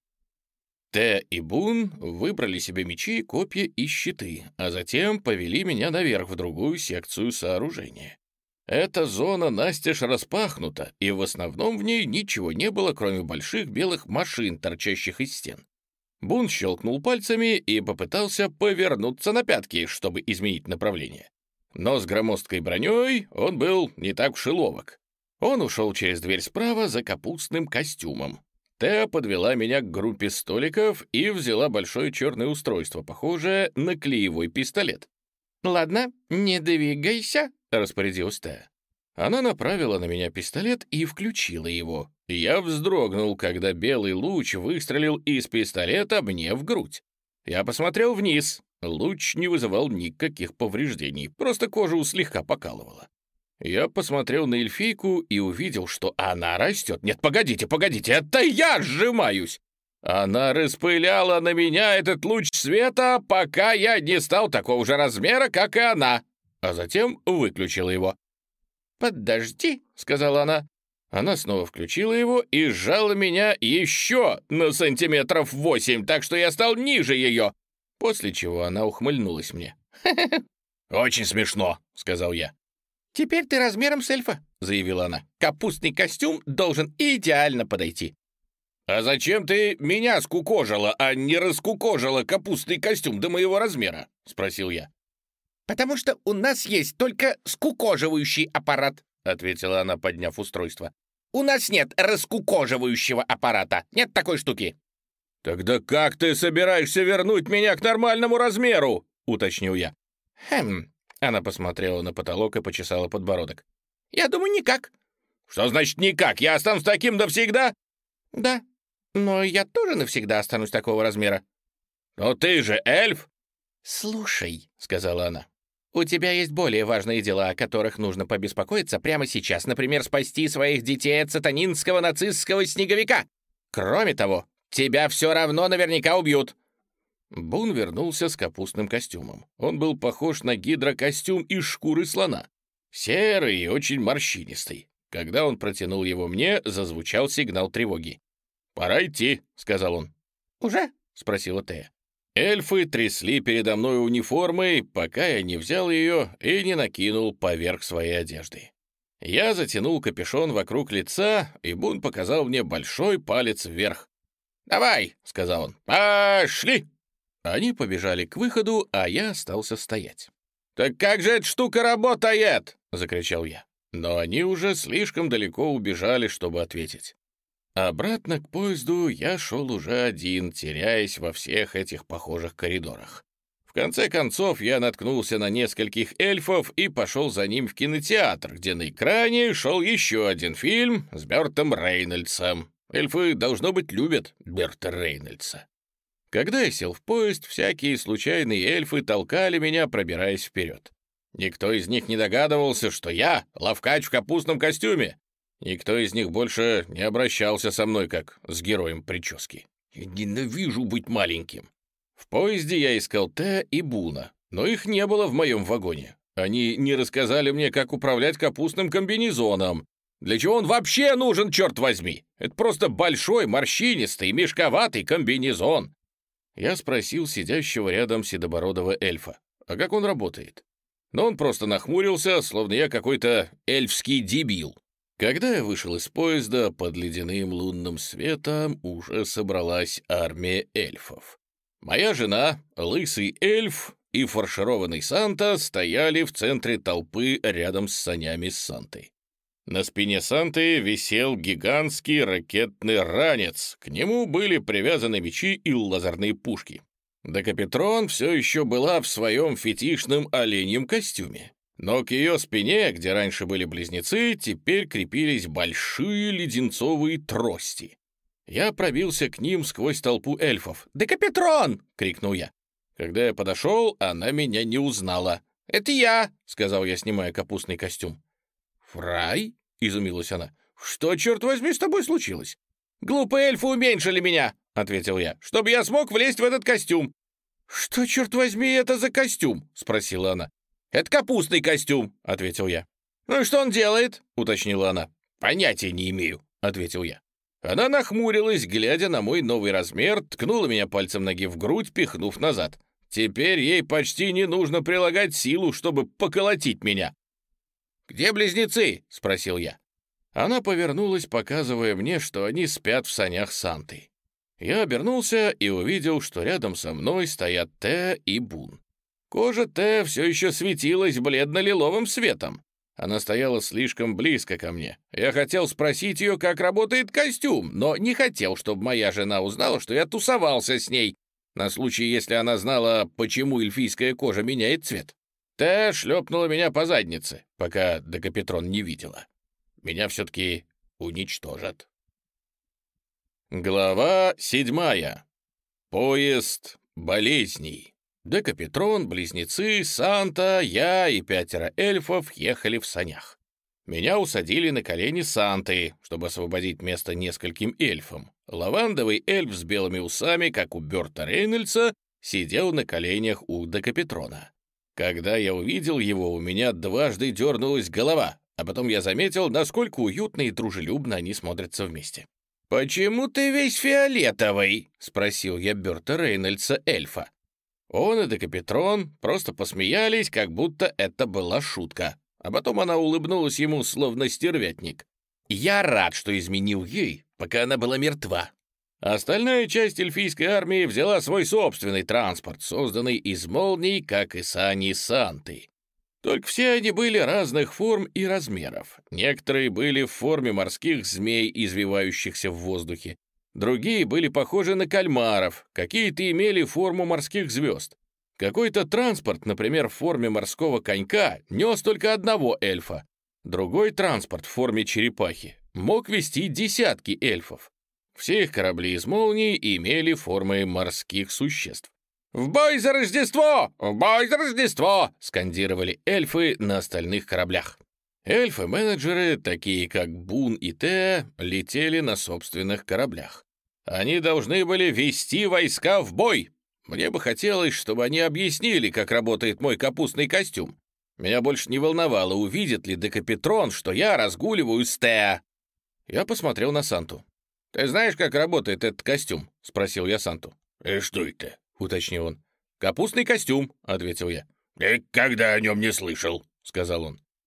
Те и Бун выбрали себе мечи, копья и щиты, а затем повели меня наверх в другую секцию сооружения. Эта зона настежь распахнута, и в основном в ней ничего не было, кроме больших белых машин, торчащих из стен. Бун щелкнул пальцами и попытался повернуться на пятки, чтобы изменить направление. Но с громоздкой броней он был не так уж и ловок. Он ушел через дверь справа за капустным костюмом. Теа подвела меня к группе столиков и взяла большое черное устройство, похожее на клеевой пистолет. «Ладно, не двигайся», — распорядилась Теа. Она направила на меня пистолет и включила его. Я вздрогнул, когда белый луч выстрелил из пистолета мне в грудь. Я посмотрел вниз. Луч не вызывал никаких повреждений, просто кожу слегка покалывала. Я посмотрел на эльфийку и увидел, что она растет. Нет, погодите, погодите, это я сжимаюсь! Она распыляла на меня этот луч света, пока я не стал такого же размера, как и она, а затем выключила его. «Подожди», — сказала она. Она снова включила его и сжала меня еще на сантиметров восемь, так что я стал ниже ее, после чего она ухмыльнулась мне. «Очень смешно», — сказал я. «Теперь ты размером с эльфа», — заявила она. «Капустный костюм должен идеально подойти». «А зачем ты меня скукожила, а не раскукожила капустный костюм до моего размера?» — спросил я. «Потому что у нас есть только скукоживающий аппарат», — ответила она, подняв устройство. «У нас нет раскукоживающего аппарата. Нет такой штуки». «Тогда как ты собираешься вернуть меня к нормальному размеру?» — уточнил я. «Хм...» — она посмотрела на потолок и почесала подбородок. «Я думаю, никак». «Что значит никак? Я останусь таким навсегда?» «Да, но я тоже навсегда останусь такого размера». «Но ты же эльф!» «Слушай», — сказала она, — «у тебя есть более важные дела, о которых нужно побеспокоиться прямо сейчас, например, спасти своих детей от сатанинского нацистского снеговика. Кроме того, тебя все равно наверняка убьют». Бун вернулся с капустным костюмом. Он был похож на гидрокостюм из шкуры слона. Серый и очень морщинистый. Когда он протянул его мне, зазвучал сигнал тревоги. «Пора идти», — сказал он. «Уже?» — спросила Тея. Эльфы трясли передо мной униформой, пока я не взял ее и не накинул поверх своей одежды. Я затянул капюшон вокруг лица, и Бун показал мне большой палец вверх. «Давай», — сказал он, — «пошли». Они побежали к выходу, а я остался стоять. «Так как же эта штука работает?» — закричал я. Но они уже слишком далеко убежали, чтобы ответить. Обратно к поезду я шел уже один, теряясь во всех этих похожих коридорах. В конце концов, я наткнулся на нескольких эльфов и пошел за ним в кинотеатр, где на экране шел еще один фильм с Бёртом Рейнольдсом. Эльфы, должно быть, любят Бёрта Рейнольдса. Когда я сел в поезд, всякие случайные эльфы толкали меня, пробираясь вперед. Никто из них не догадывался, что я ловкач в капустном костюме. Никто из них больше не обращался со мной, как с героем прически. Я ненавижу быть маленьким. В поезде я искал Т и Буна, но их не было в моем вагоне. Они не рассказали мне, как управлять капустным комбинезоном. Для чего он вообще нужен, черт возьми? Это просто большой, морщинистый, мешковатый комбинезон. Я спросил сидящего рядом седобородого эльфа, а как он работает? Но он просто нахмурился, словно я какой-то эльфский дебил. Когда я вышел из поезда, под ледяным лунным светом уже собралась армия эльфов. Моя жена, лысый эльф и фаршированный Санта стояли в центре толпы рядом с санями с Сантой. На спине Санты висел гигантский ракетный ранец, к нему были привязаны мечи и лазерные пушки. Декапитрон все еще была в своем фетишном оленьем костюме, но к ее спине, где раньше были близнецы, теперь крепились большие леденцовые трости. Я пробился к ним сквозь толпу эльфов. «Декапитрон!» — крикнул я. Когда я подошел, она меня не узнала. «Это я!» — сказал я, снимая капустный костюм. «Фрай?» — изумилась она. «Что, черт возьми, с тобой случилось?» «Глупые эльфы уменьшили меня!» — ответил я, «чтобы я смог влезть в этот костюм». «Что, черт возьми, это за костюм?» — спросила она. «Это капустный костюм», — ответил я. «Ну и что он делает?» — уточнила она. «Понятия не имею», — ответил я. Она нахмурилась, глядя на мой новый размер, ткнула меня пальцем ноги в грудь, пихнув назад. Теперь ей почти не нужно прилагать силу, чтобы поколотить меня. «Где близнецы?» — спросил я. Она повернулась, показывая мне, что они спят в санях Санты. Я обернулся и увидел, что рядом со мной стоят Т и Бун. Кожа Т все еще светилась бледно-лиловым светом. Она стояла слишком близко ко мне. Я хотел спросить ее, как работает костюм, но не хотел, чтобы моя жена узнала, что я тусовался с ней, на случай, если она знала, почему эльфийская кожа меняет цвет. Т шлепнула меня по заднице, пока Декапитрон не видела. Меня все-таки уничтожат. Глава седьмая. Поезд болезней. Декапитрон, близнецы, Санта, я и пятеро эльфов ехали в санях. Меня усадили на колени Санты, чтобы освободить место нескольким эльфам. Лавандовый эльф с белыми усами, как у Бёрта Рейнольдса, сидел на коленях у Декапитрона. Когда я увидел его, у меня дважды дернулась голова, а потом я заметил, насколько уютно и дружелюбно они смотрятся вместе. «Почему ты весь фиолетовый?» — спросил я Бёрта Рейнольдса эльфа. Он и Декапитрон просто посмеялись, как будто это была шутка. А потом она улыбнулась ему, словно стервятник. «Я рад, что изменил ей, пока она была мертва». Остальная часть эльфийской армии взяла свой собственный транспорт, созданный из молний, как и сани Санты. Только все они были разных форм и размеров. Некоторые были в форме морских змей, извивающихся в воздухе. Другие были похожи на кальмаров, какие-то имели форму морских звезд. Какой-то транспорт, например, в форме морского конька, нес только одного эльфа. Другой транспорт в форме черепахи мог вести десятки эльфов. Все их корабли из молний имели формы морских существ. «В бой за Рождество! В бой за Рождество!» — скандировали эльфы на остальных кораблях. Эльфы-менеджеры, такие как Бун и Т, летели на собственных кораблях. Они должны были вести войска в бой. Мне бы хотелось, чтобы они объяснили, как работает мой капустный костюм. Меня больше не волновало, увидит ли Декапитрон, что я разгуливаю с Т. Я посмотрел на Санту. «Ты знаешь, как работает этот костюм?» — спросил я Санту. «И что это?» — уточнил он. «Капустный костюм», — ответил я. «Никогда о нем не слышал», — сказал он.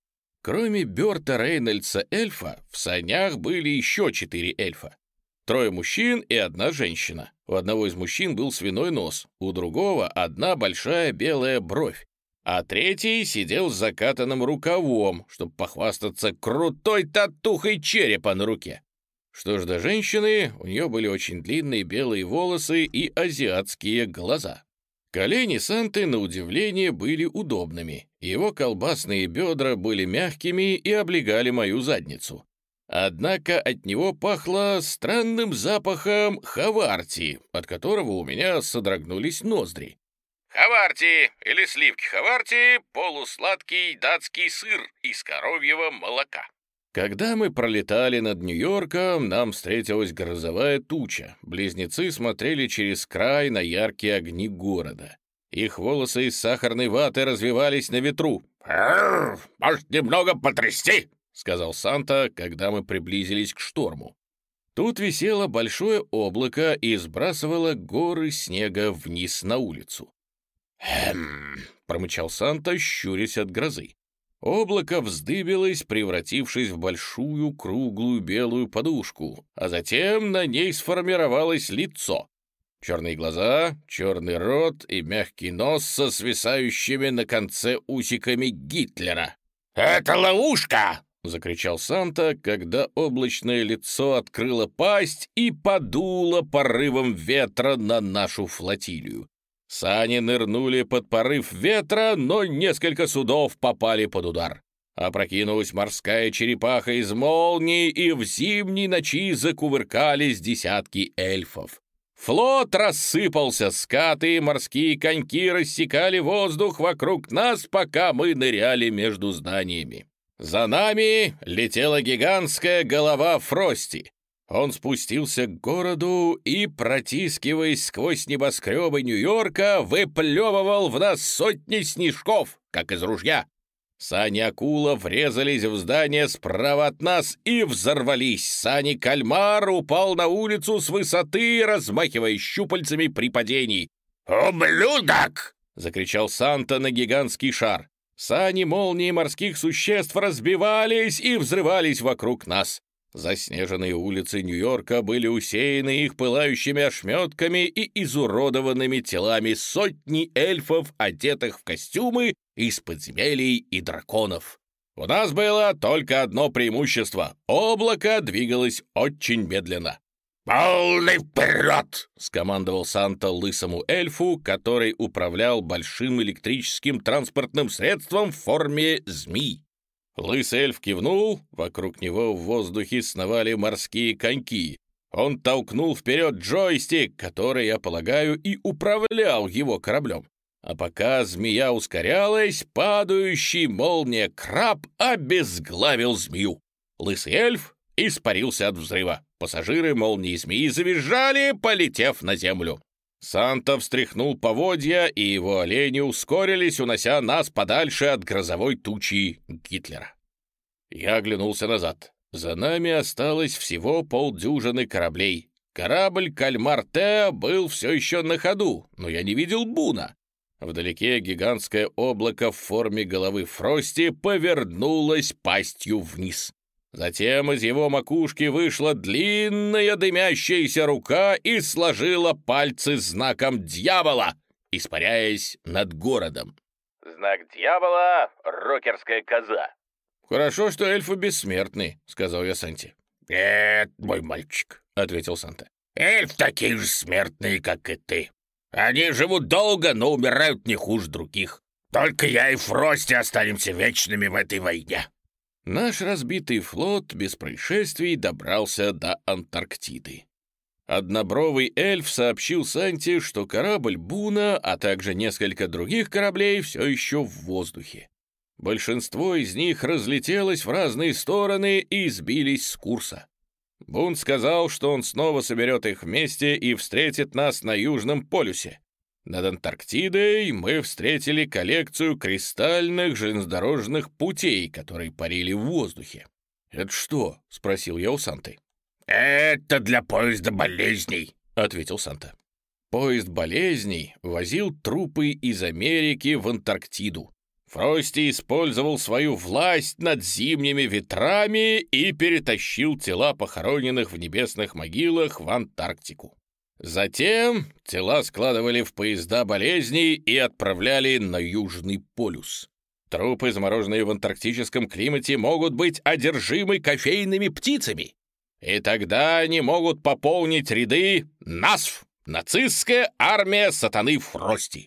Кроме Берта Рейнольдса эльфа, в санях были еще четыре эльфа. Трое мужчин и одна женщина. У одного из мужчин был свиной нос, у другого одна большая белая бровь, а третий сидел с закатанным рукавом, чтобы похвастаться крутой татухой черепа на руке. Что ж до женщины, у нее были очень длинные белые волосы и азиатские глаза. Колени Санты, на удивление, были удобными. Его колбасные бедра были мягкими и облегали мою задницу. Однако от него пахло странным запахом хаварти, от которого у меня содрогнулись ноздри. Хаварти, или сливки хаварти, полусладкий датский сыр из коровьего молока. Когда мы пролетали над Нью-Йорком, нам встретилась грозовая туча. Близнецы смотрели через край на яркие огни города. Их волосы из сахарной ваты развивались на ветру. «Может, немного потрясти?» — сказал Санта, когда мы приблизились к шторму. Тут висело большое облако и сбрасывало горы снега вниз на улицу. «Эм...» — промычал Санта, щурясь от грозы. Облако вздыбилось, превратившись в большую круглую белую подушку, а затем на ней сформировалось лицо. Черные глаза, черный рот и мягкий нос со свисающими на конце усиками Гитлера. «Это ловушка!» — закричал Санта, когда облачное лицо открыло пасть и подуло порывом ветра на нашу флотилию. Сани нырнули под порыв ветра, но несколько судов попали под удар. Опрокинулась морская черепаха из молний, и в зимней ночи закувыркались десятки эльфов. Флот рассыпался, скаты и морские коньки рассекали воздух вокруг нас, пока мы ныряли между зданиями. За нами летела гигантская голова Фрости. Он спустился к городу и, протискиваясь сквозь небоскребы Нью-Йорка, выплевывал в нас сотни снежков, как из ружья. Сани акула врезались в здание справа от нас и взорвались. Сани кальмар упал на улицу с высоты, размахивая щупальцами при падении. «Ублюдок!» — закричал Санта на гигантский шар. Сани молнии морских существ разбивались и взрывались вокруг нас. Заснеженные улицы Нью-Йорка были усеяны их пылающими ошметками и изуродованными телами сотни эльфов, одетых в костюмы из подземелий и драконов. У нас было только одно преимущество — облако двигалось очень медленно. «Полный вперед!» — скомандовал Санта лысому эльфу, который управлял большим электрическим транспортным средством в форме змей. Лысый эльф кивнул, вокруг него в воздухе сновали морские коньки. Он толкнул вперед джойстик, который, я полагаю, и управлял его кораблем. А пока змея ускорялась, падающий молния краб обезглавил змею. Лысый эльф испарился от взрыва. Пассажиры молнии змеи завизжали, полетев на землю. Санта встряхнул поводья, и его олени ускорились, унося нас подальше от грозовой тучи Гитлера. Я оглянулся назад. За нами осталось всего полдюжины кораблей. Корабль «Кальмар Тео» был все еще на ходу, но я не видел Буна. Вдалеке гигантское облако в форме головы Фрости повернулось пастью вниз. Затем из его макушки вышла длинная дымящаяся рука и сложила пальцы знаком дьявола, испаряясь над городом. «Знак дьявола — рокерская коза». «Хорошо, что эльфы бессмертны», — сказал я Санте. «Нет, мой мальчик», — ответил Санта. «эльфы такие же смертные, как и ты. Они живут долго, но умирают не хуже других. Только я и Фрости останемся вечными в этой войне». Наш разбитый флот без происшествий добрался до Антарктиды. Однобровый эльф сообщил Санте, что корабль Буна, а также несколько других кораблей все еще в воздухе. Большинство из них разлетелось в разные стороны и сбились с курса. Бун сказал, что он снова соберет их вместе и встретит нас на Южном полюсе. Над Антарктидой мы встретили коллекцию кристальных железнодорожных путей, которые парили в воздухе. «Это что?» — спросил я у Санты. «Это для поезда болезней», — ответил Санта. Поезд болезней возил трупы из Америки в Антарктиду. Фрости использовал свою власть над зимними ветрами и перетащил тела похороненных в небесных могилах в Антарктику. Затем тела складывали в поезда болезней и отправляли на Южный полюс. Трупы, замороженные в антарктическом климате, могут быть одержимы кофейными птицами. И тогда они могут пополнить ряды НАСФ, нацистская армия сатаны Фрости.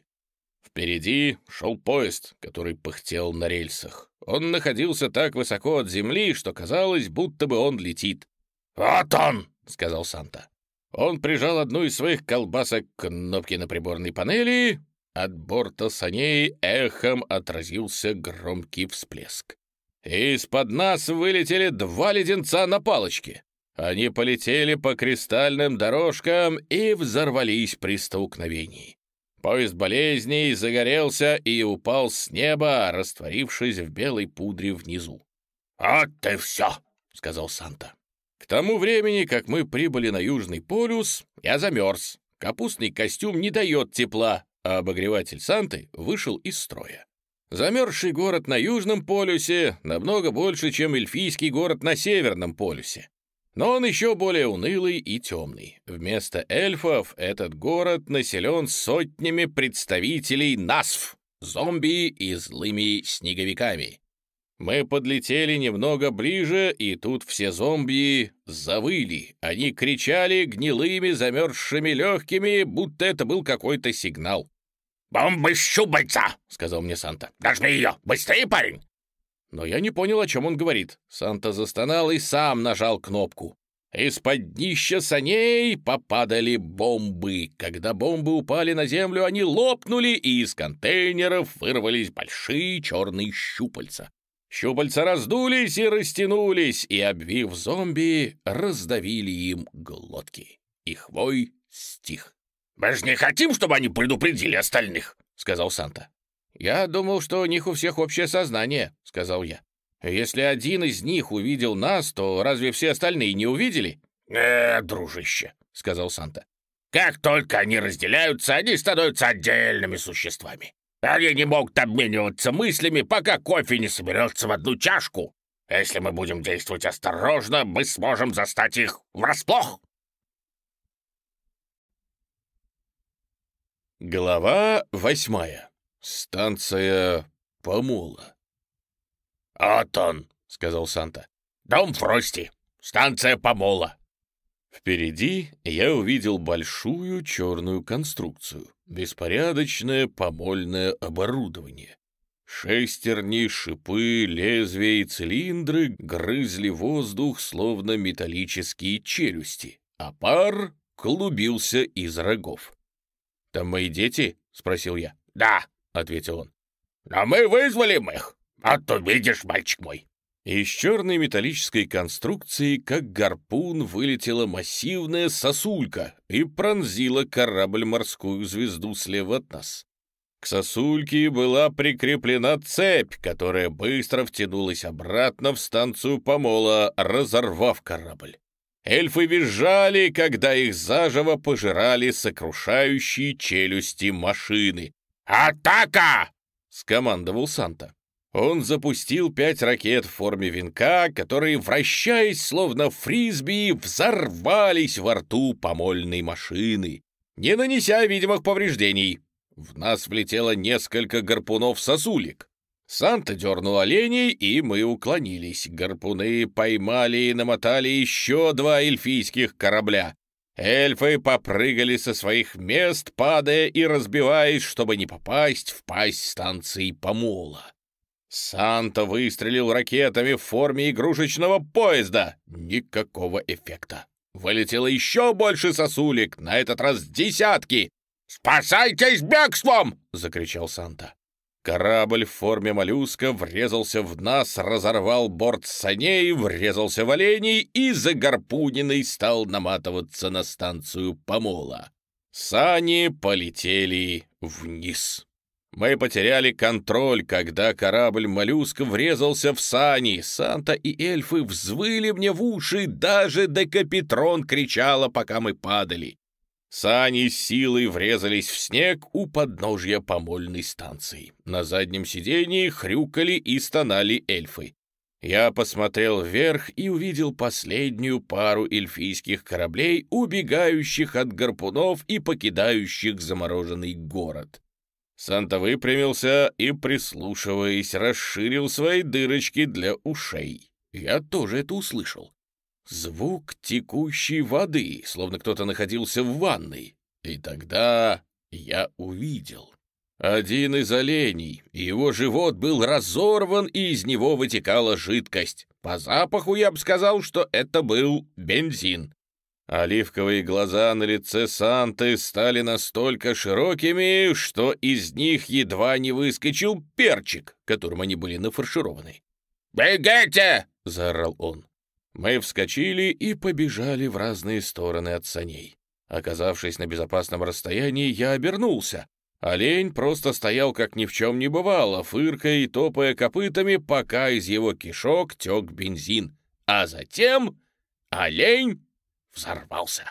Впереди шел поезд, который пыхтел на рельсах. Он находился так высоко от земли, что казалось, будто бы он летит. «Вот он!» — сказал Санта. Он прижал одну из своих колбасок к кнопке на приборной панели. От борта саней эхом отразился громкий всплеск. Из-под нас вылетели два леденца на палочке. Они полетели по кристальным дорожкам и взорвались при столкновении. Поезд болезней загорелся и упал с неба, растворившись в белой пудре внизу. «Вот и все», — сказал Санта. К тому времени, как мы прибыли на Южный полюс, я замерз. Капустный костюм не дает тепла, а обогреватель Санты вышел из строя. Замерзший город на Южном полюсе намного больше, чем эльфийский город на Северном полюсе. Но он еще более унылый и темный. Вместо эльфов этот город населен сотнями представителей НАСФ, зомби и злыми снеговиками. Мы подлетели немного ближе, и тут все зомби завыли. Они кричали гнилыми замерзшими легкими, будто это был какой-то сигнал. «Бомба-щупальца!» — сказал мне Санта. «Нажми ее! Быстрее, парень!» Но я не понял, о чем он говорит. Санта застонал и сам нажал кнопку. Из-под днища саней попадали бомбы. Когда бомбы упали на землю, они лопнули, и из контейнеров вырвались большие черные щупальца. Щупальца раздулись и растянулись, и, обвив зомби, раздавили им глотки. Их вой стих. «Мы же не хотим, чтобы они предупредили остальных», — сказал Санта. «Я думал, что у них у всех общее сознание», — сказал я. «Если один из них увидел нас, то разве все остальные не увидели?» «Э, дружище», — сказал Санта. «Как только они разделяются, они становятся отдельными существами. Они не могут обмениваться мыслями, пока кофе не соберется в одну чашку. Если мы будем действовать осторожно, мы сможем застать их врасплох». Глава восьмая. Станция Помола. «Вот он», — сказал Санта. «Дом Фрости. Станция Помола». Впереди я увидел большую черную конструкцию. Беспорядочное помольное оборудование. Шестерни, шипы, лезвия и цилиндры грызли воздух, словно металлические челюсти, а пар клубился из рогов. «Там мои дети?» — спросил я. «Да», — ответил он. «Но мы вызвали их. А то видишь, мальчик мой». Из черной металлической конструкции, как гарпун, вылетела массивная сосулька и пронзила корабль-морскую звезду слева от нас. К сосульке была прикреплена цепь, которая быстро втянулась обратно в станцию Помола, разорвав корабль. Эльфы визжали, когда их заживо пожирали сокрушающие челюсти машины. «Атака!» — скомандовал Санта. Он запустил пять ракет в форме венка, которые, вращаясь словно фрисби, взорвались во рту помольной машины, не нанеся видимых повреждений. В нас влетело несколько гарпунов-сосулек. Санта дернул оленей, и мы уклонились. Гарпуны поймали и намотали еще два эльфийских корабля. Эльфы попрыгали со своих мест, падая и разбиваясь, чтобы не попасть в пасть станции Помола. Санта выстрелил ракетами в форме игрушечного поезда. Никакого эффекта. Вылетело еще больше сосулек, на этот раз десятки. «Спасайтесь бегством!» — закричал Санта. Корабль в форме моллюска врезался в нас, разорвал борт саней, врезался в оленей и загарпуненный стал наматываться на станцию Помола. Сани полетели вниз. Мы потеряли контроль, когда корабль-моллюска врезался в сани. Санта и эльфы взвыли мне в уши, даже Декапитрон кричала, пока мы падали. Сани с силой врезались в снег у подножья помольной станции. На заднем сидении хрюкали и стонали эльфы. Я посмотрел вверх и увидел последнюю пару эльфийских кораблей, убегающих от гарпунов и покидающих замороженный город. Санта выпрямился и, прислушиваясь, расширил свои дырочки для ушей. Я тоже это услышал. Звук текущей воды, словно кто-то находился в ванной. И тогда я увидел. Один из оленей, его живот был разорван, и из него вытекала жидкость. По запаху я бы сказал, что это был бензин. Оливковые глаза на лице Санты стали настолько широкими, что из них едва не выскочил перчик, которым они были нафаршированы. «Бегите!» — заорал он. Мы вскочили и побежали в разные стороны от саней. Оказавшись на безопасном расстоянии, я обернулся. Олень просто стоял, как ни в чем не бывало, фыркая и топая копытами, пока из его кишок тек бензин. А затем олень взорвался.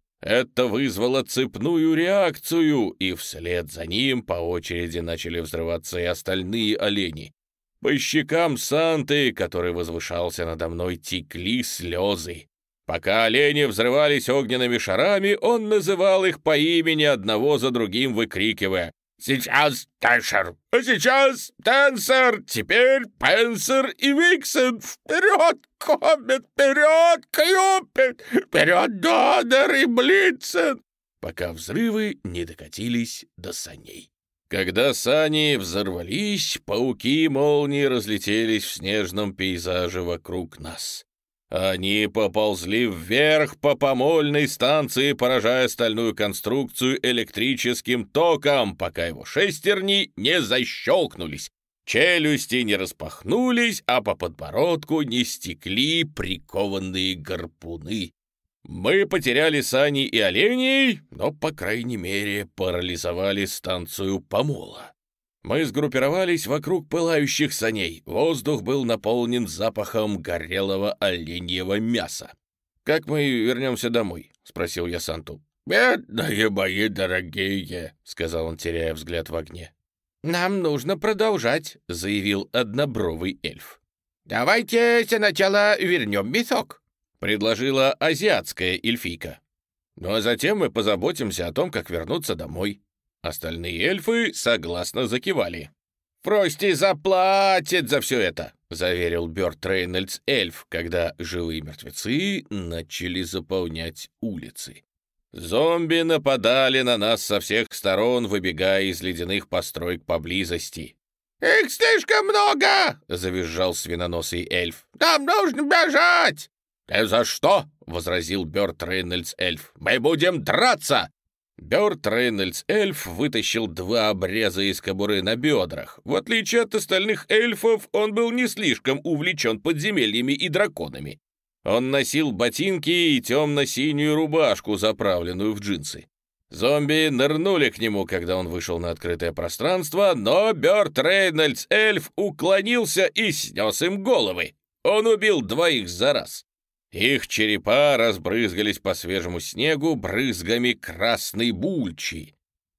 Это вызвало цепную реакцию, и вслед за ним по очереди начали взрываться и остальные олени. По щекам Санты, который возвышался надо мной, текли слезы. Пока олени взрывались огненными шарами, он называл их по имени, одного за другим выкрикивая: «Сейчас Тэшер, а сейчас Тенсер, теперь Пенсер и Виксен! Вперед, Комет, вперед, Кьюпид, вперед, Доннер и Блицен!» Пока взрывы не докатились до саней. Когда сани взорвались, пауки и молнии разлетелись в снежном пейзаже вокруг нас. Они поползли вверх по помольной станции, поражая стальную конструкцию электрическим током, пока его шестерни не защелкнулись, челюсти не распахнулись, а по подбородку не стекли прикованные гарпуны. Мы потеряли сани и оленей, но, по крайней мере, парализовали станцию помола. Мы сгруппировались вокруг пылающих саней. Воздух был наполнен запахом горелого оленьего мяса. «Как мы вернемся домой?» — спросил я Санту. «Бедные мои дорогие», — сказал он, теряя взгляд в огне. «Нам нужно продолжать», — заявил однобровый эльф. «Давайте сначала вернем мясок», — предложила азиатская эльфийка. «Ну а затем мы позаботимся о том, как вернуться домой». Остальные эльфы согласно закивали. «Фрости заплатит за все это», — заверил Бёрд Рейнольдс эльф, когда живые мертвецы начали заполнять улицы. Зомби нападали на нас со всех сторон, выбегая из ледяных построек поблизости. «Их слишком много!» — завизжал свиноносый эльф. «Нам нужно бежать!» «Ты за что?» — возразил Бёрд Рейнольдс эльф. «Мы будем драться!» Бёрд Рейнольдс эльф вытащил два обреза из кобуры на бедрах. В отличие от остальных эльфов, он был не слишком увлечен подземельями и драконами. Он носил ботинки и темно-синюю рубашку, заправленную в джинсы. Зомби нырнули к нему, когда он вышел на открытое пространство, но Бёрд Рейнольдс эльф уклонился и снес им головы. Он убил двоих за раз. Их черепа разбрызгались по свежему снегу брызгами красной бульчи.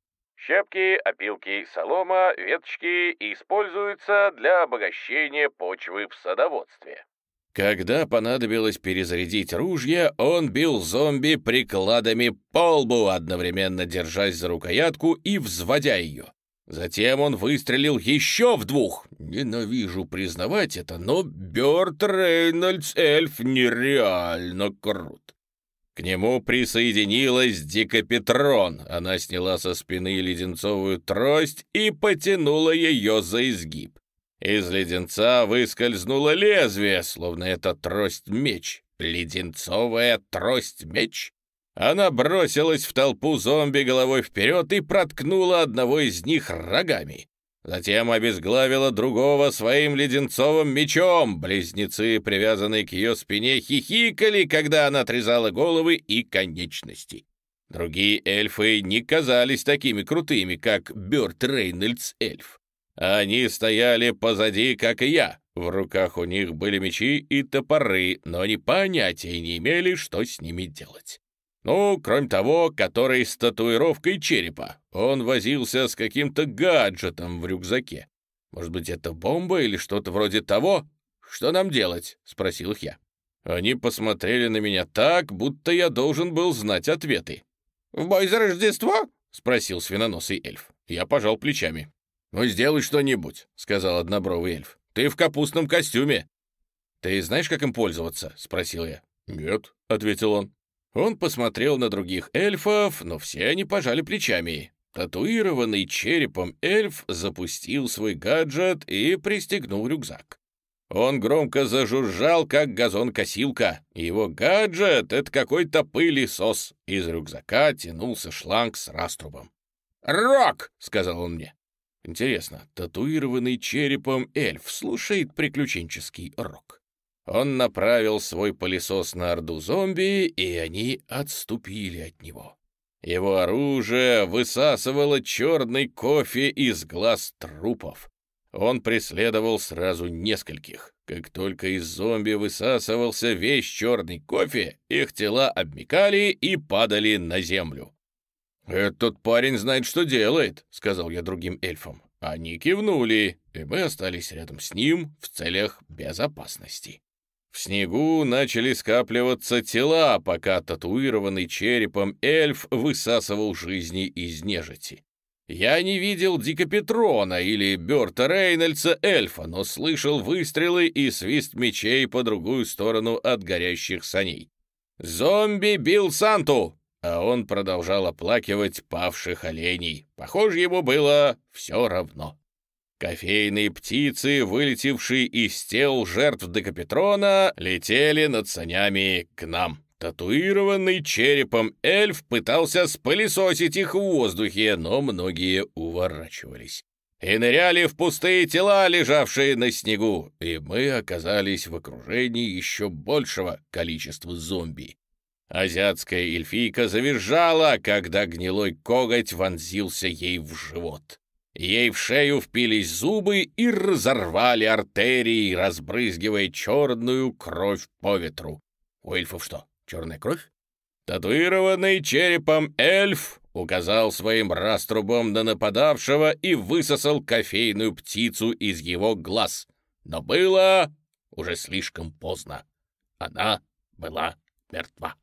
Щепки, опилки, солома, веточки используются для обогащения почвы в садоводстве. Когда понадобилось перезарядить ружья, он бил зомби прикладами по лбу, одновременно держась за рукоятку и взводя ее. Затем он выстрелил еще в двух. Ненавижу признавать это, но Бёрд Рейнольдс эльф нереально крут. К нему присоединилась Дикопетрон. Она сняла со спины леденцовую трость и потянула ее за изгиб. Из леденца выскользнуло лезвие, словно это трость-меч. Леденцовая трость-меч? Она бросилась в толпу зомби головой вперед и проткнула одного из них рогами. Затем обезглавила другого своим леденцовым мечом. Близнецы, привязанные к ее спине, хихикали, когда она отрезала головы и конечности. Другие эльфы не казались такими крутыми, как Бёрд Рейнольдс эльф. Они стояли позади, как и я. В руках у них были мечи и топоры, но они понятия не имели, что с ними делать. Ну, кроме того, который с татуировкой черепа. Он возился с каким-то гаджетом в рюкзаке. Может быть, это бомба или что-то вроде того? Что нам делать?» — спросил их я. Они посмотрели на меня так, будто я должен был знать ответы. «В бой за Рождество?» — спросил свиноносый эльф. Я пожал плечами. «Ну, сделай что-нибудь», — сказал однобровый эльф. «Ты в капустном костюме». «Ты знаешь, как им пользоваться?» — спросил я. «Нет», — ответил он. Он посмотрел на других эльфов, но все они пожали плечами. Татуированный черепом эльф запустил свой гаджет и пристегнул рюкзак. Он громко зажужжал, как газон-косилка. Его гаджет — это какой-то пылесос. Из рюкзака тянулся шланг с раструбом. «Рок!» — сказал он мне. Интересно, татуированный черепом эльф слушает приключенческий рок. Он направил свой пылесос на орду зомби, и они отступили от него. Его оружие высасывало черный кофе из глаз трупов. Он преследовал сразу нескольких. Как только из зомби высасывался весь черный кофе, их тела обмякали и падали на землю. «Этот парень знает, что делает», — сказал я другим эльфам. Они кивнули, и мы остались рядом с ним в целях безопасности. В снегу начали скапливаться тела, пока татуированный черепом эльф высасывал жизни из нежити. Я не видел Дика Петрона или Бёрта Рейнольдса эльфа, но слышал выстрелы и свист мечей по другую сторону от горящих саней. Зомби бил Санту, а он продолжал оплакивать павших оленей. Похоже, ему было все равно. Кофейные птицы, вылетевшие из тел жертв Декапетрона, летели над санями к нам. Татуированный черепом эльф пытался спылесосить их в воздухе, но многие уворачивались и ныряли в пустые тела, лежавшие на снегу, и мы оказались в окружении еще большего количества зомби. Азиатская эльфийка завизжала, когда гнилой коготь вонзился ей в живот. Ей в шею впились зубы и разорвали артерии, разбрызгивая черную кровь по ветру. У эльфов что, черная кровь? Татуированный черепом эльф указал своим раструбом на нападавшего и высосал кофейную птицу из его глаз. Но было уже слишком поздно. Она была мертва.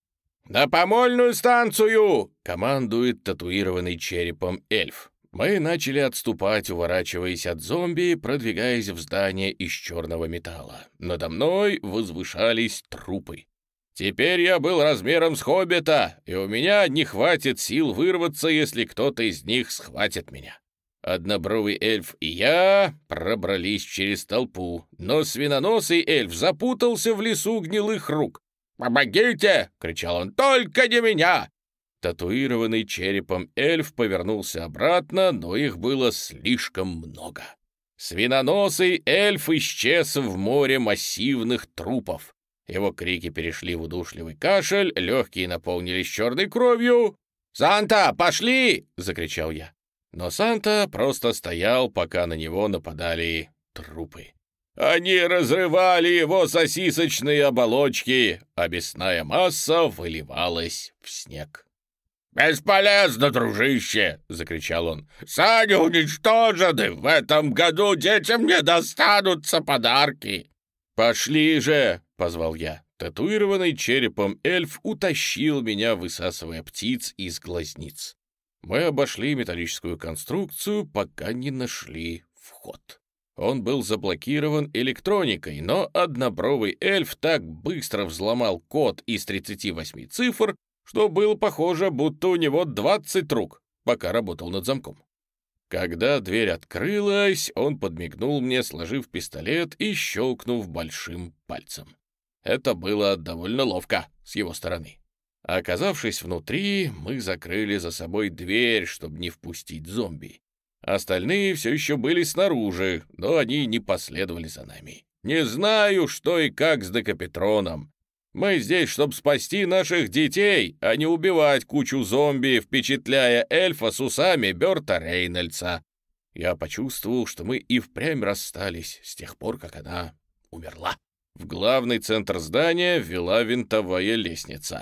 «На помольную станцию!» — командует татуированный черепом эльф. Мы начали отступать, уворачиваясь от зомби, продвигаясь в здание из черного металла. Надо мной возвышались трупы. Теперь я был размером с хоббита, и у меня не хватит сил вырваться, если кто-то из них схватит меня. Однобровый эльф и я пробрались через толпу, но свиноносый эльф запутался в лесу гнилых рук. «Помогите!» — кричал он. «Только не меня!» Татуированный черепом эльф повернулся обратно, но их было слишком много. Свиноносый эльф исчез в море массивных трупов. Его крики перешли в удушливый кашель, легкие наполнились черной кровью. «Санта, пошли!» — закричал я. Но Санта просто стоял, пока на него нападали трупы. Они разрывали его сосисочные оболочки, а мясная масса выливалась в снег. «Бесполезно, дружище!» — закричал он. «Сани уничтожены! В этом году детям не достанутся подарки!» «Пошли же!» — позвал я. Татуированный черепом эльф утащил меня, высасывая птиц из глазниц. Мы обошли металлическую конструкцию, пока не нашли вход. Он был заблокирован электроникой, но однобровый эльф так быстро взломал код из тридцати восьми цифр, что было похоже, будто у него двадцать рук, пока работал над замком. Когда дверь открылась, он подмигнул мне, сложив пистолет и щелкнув большим пальцем. Это было довольно ловко с его стороны. Оказавшись внутри, мы закрыли за собой дверь, чтобы не впустить зомби. Остальные все еще были снаружи, но они не последовали за нами. Не знаю, что и как с Декапетроном. Мы здесь, чтобы спасти наших детей, а не убивать кучу зомби, впечатляя эльфа с усами Бёрта Рейнольдса. Я почувствовал, что мы и впрямь расстались с тех пор, как она умерла. В главный центр здания вела винтовая лестница.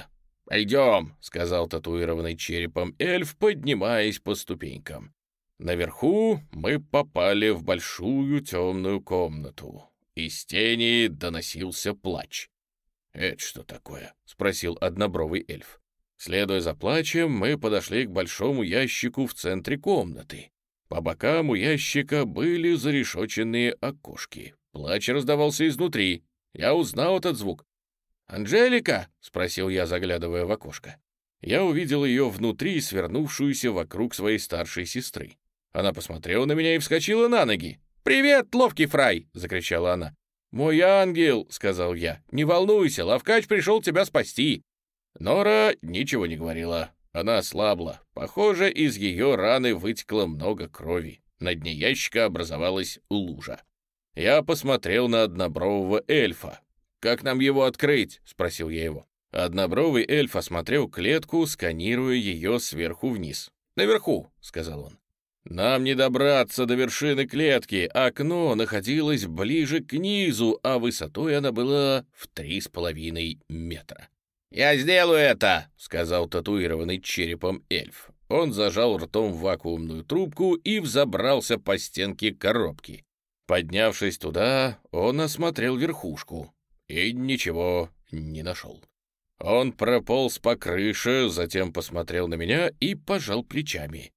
«Пойдем», — сказал татуированный черепом эльф, поднимаясь по ступенькам. Наверху мы попали в большую темную комнату. Из тени доносился плач. «Это что такое?» — спросил однобровый эльф. Следуя за плачем, мы подошли к большому ящику в центре комнаты. По бокам у ящика были зарешоченные окошки. Плач раздавался изнутри. Я узнал этот звук. «Анжелика?» — спросил я, заглядывая в окошко. Я увидел ее внутри, свернувшуюся вокруг своей старшей сестры. Она посмотрела на меня и вскочила на ноги. «Привет, ловкий фрай!» — закричала она. «Мой ангел!» — сказал я. «Не волнуйся, Лавкач пришел тебя спасти!» Нора ничего не говорила. Она ослабла. Похоже, из ее раны вытекло много крови. На дне ящика образовалась лужа. Я посмотрел на однобрового эльфа. «Как нам его открыть?» — спросил я его. Однобровый эльф осмотрел клетку, сканируя ее сверху вниз. «Наверху», — сказал он. «Нам не добраться до вершины клетки. Окно находилось ближе к низу, а высотой она была в три с половиной метра». «Я сделаю это», — сказал татуированный черепом эльф. Он зажал ртом вакуумную трубку и взобрался по стенке коробки. Поднявшись туда, он осмотрел верхушку и ничего не нашел. Он прополз по крыше, затем посмотрел на меня и пожал плечами.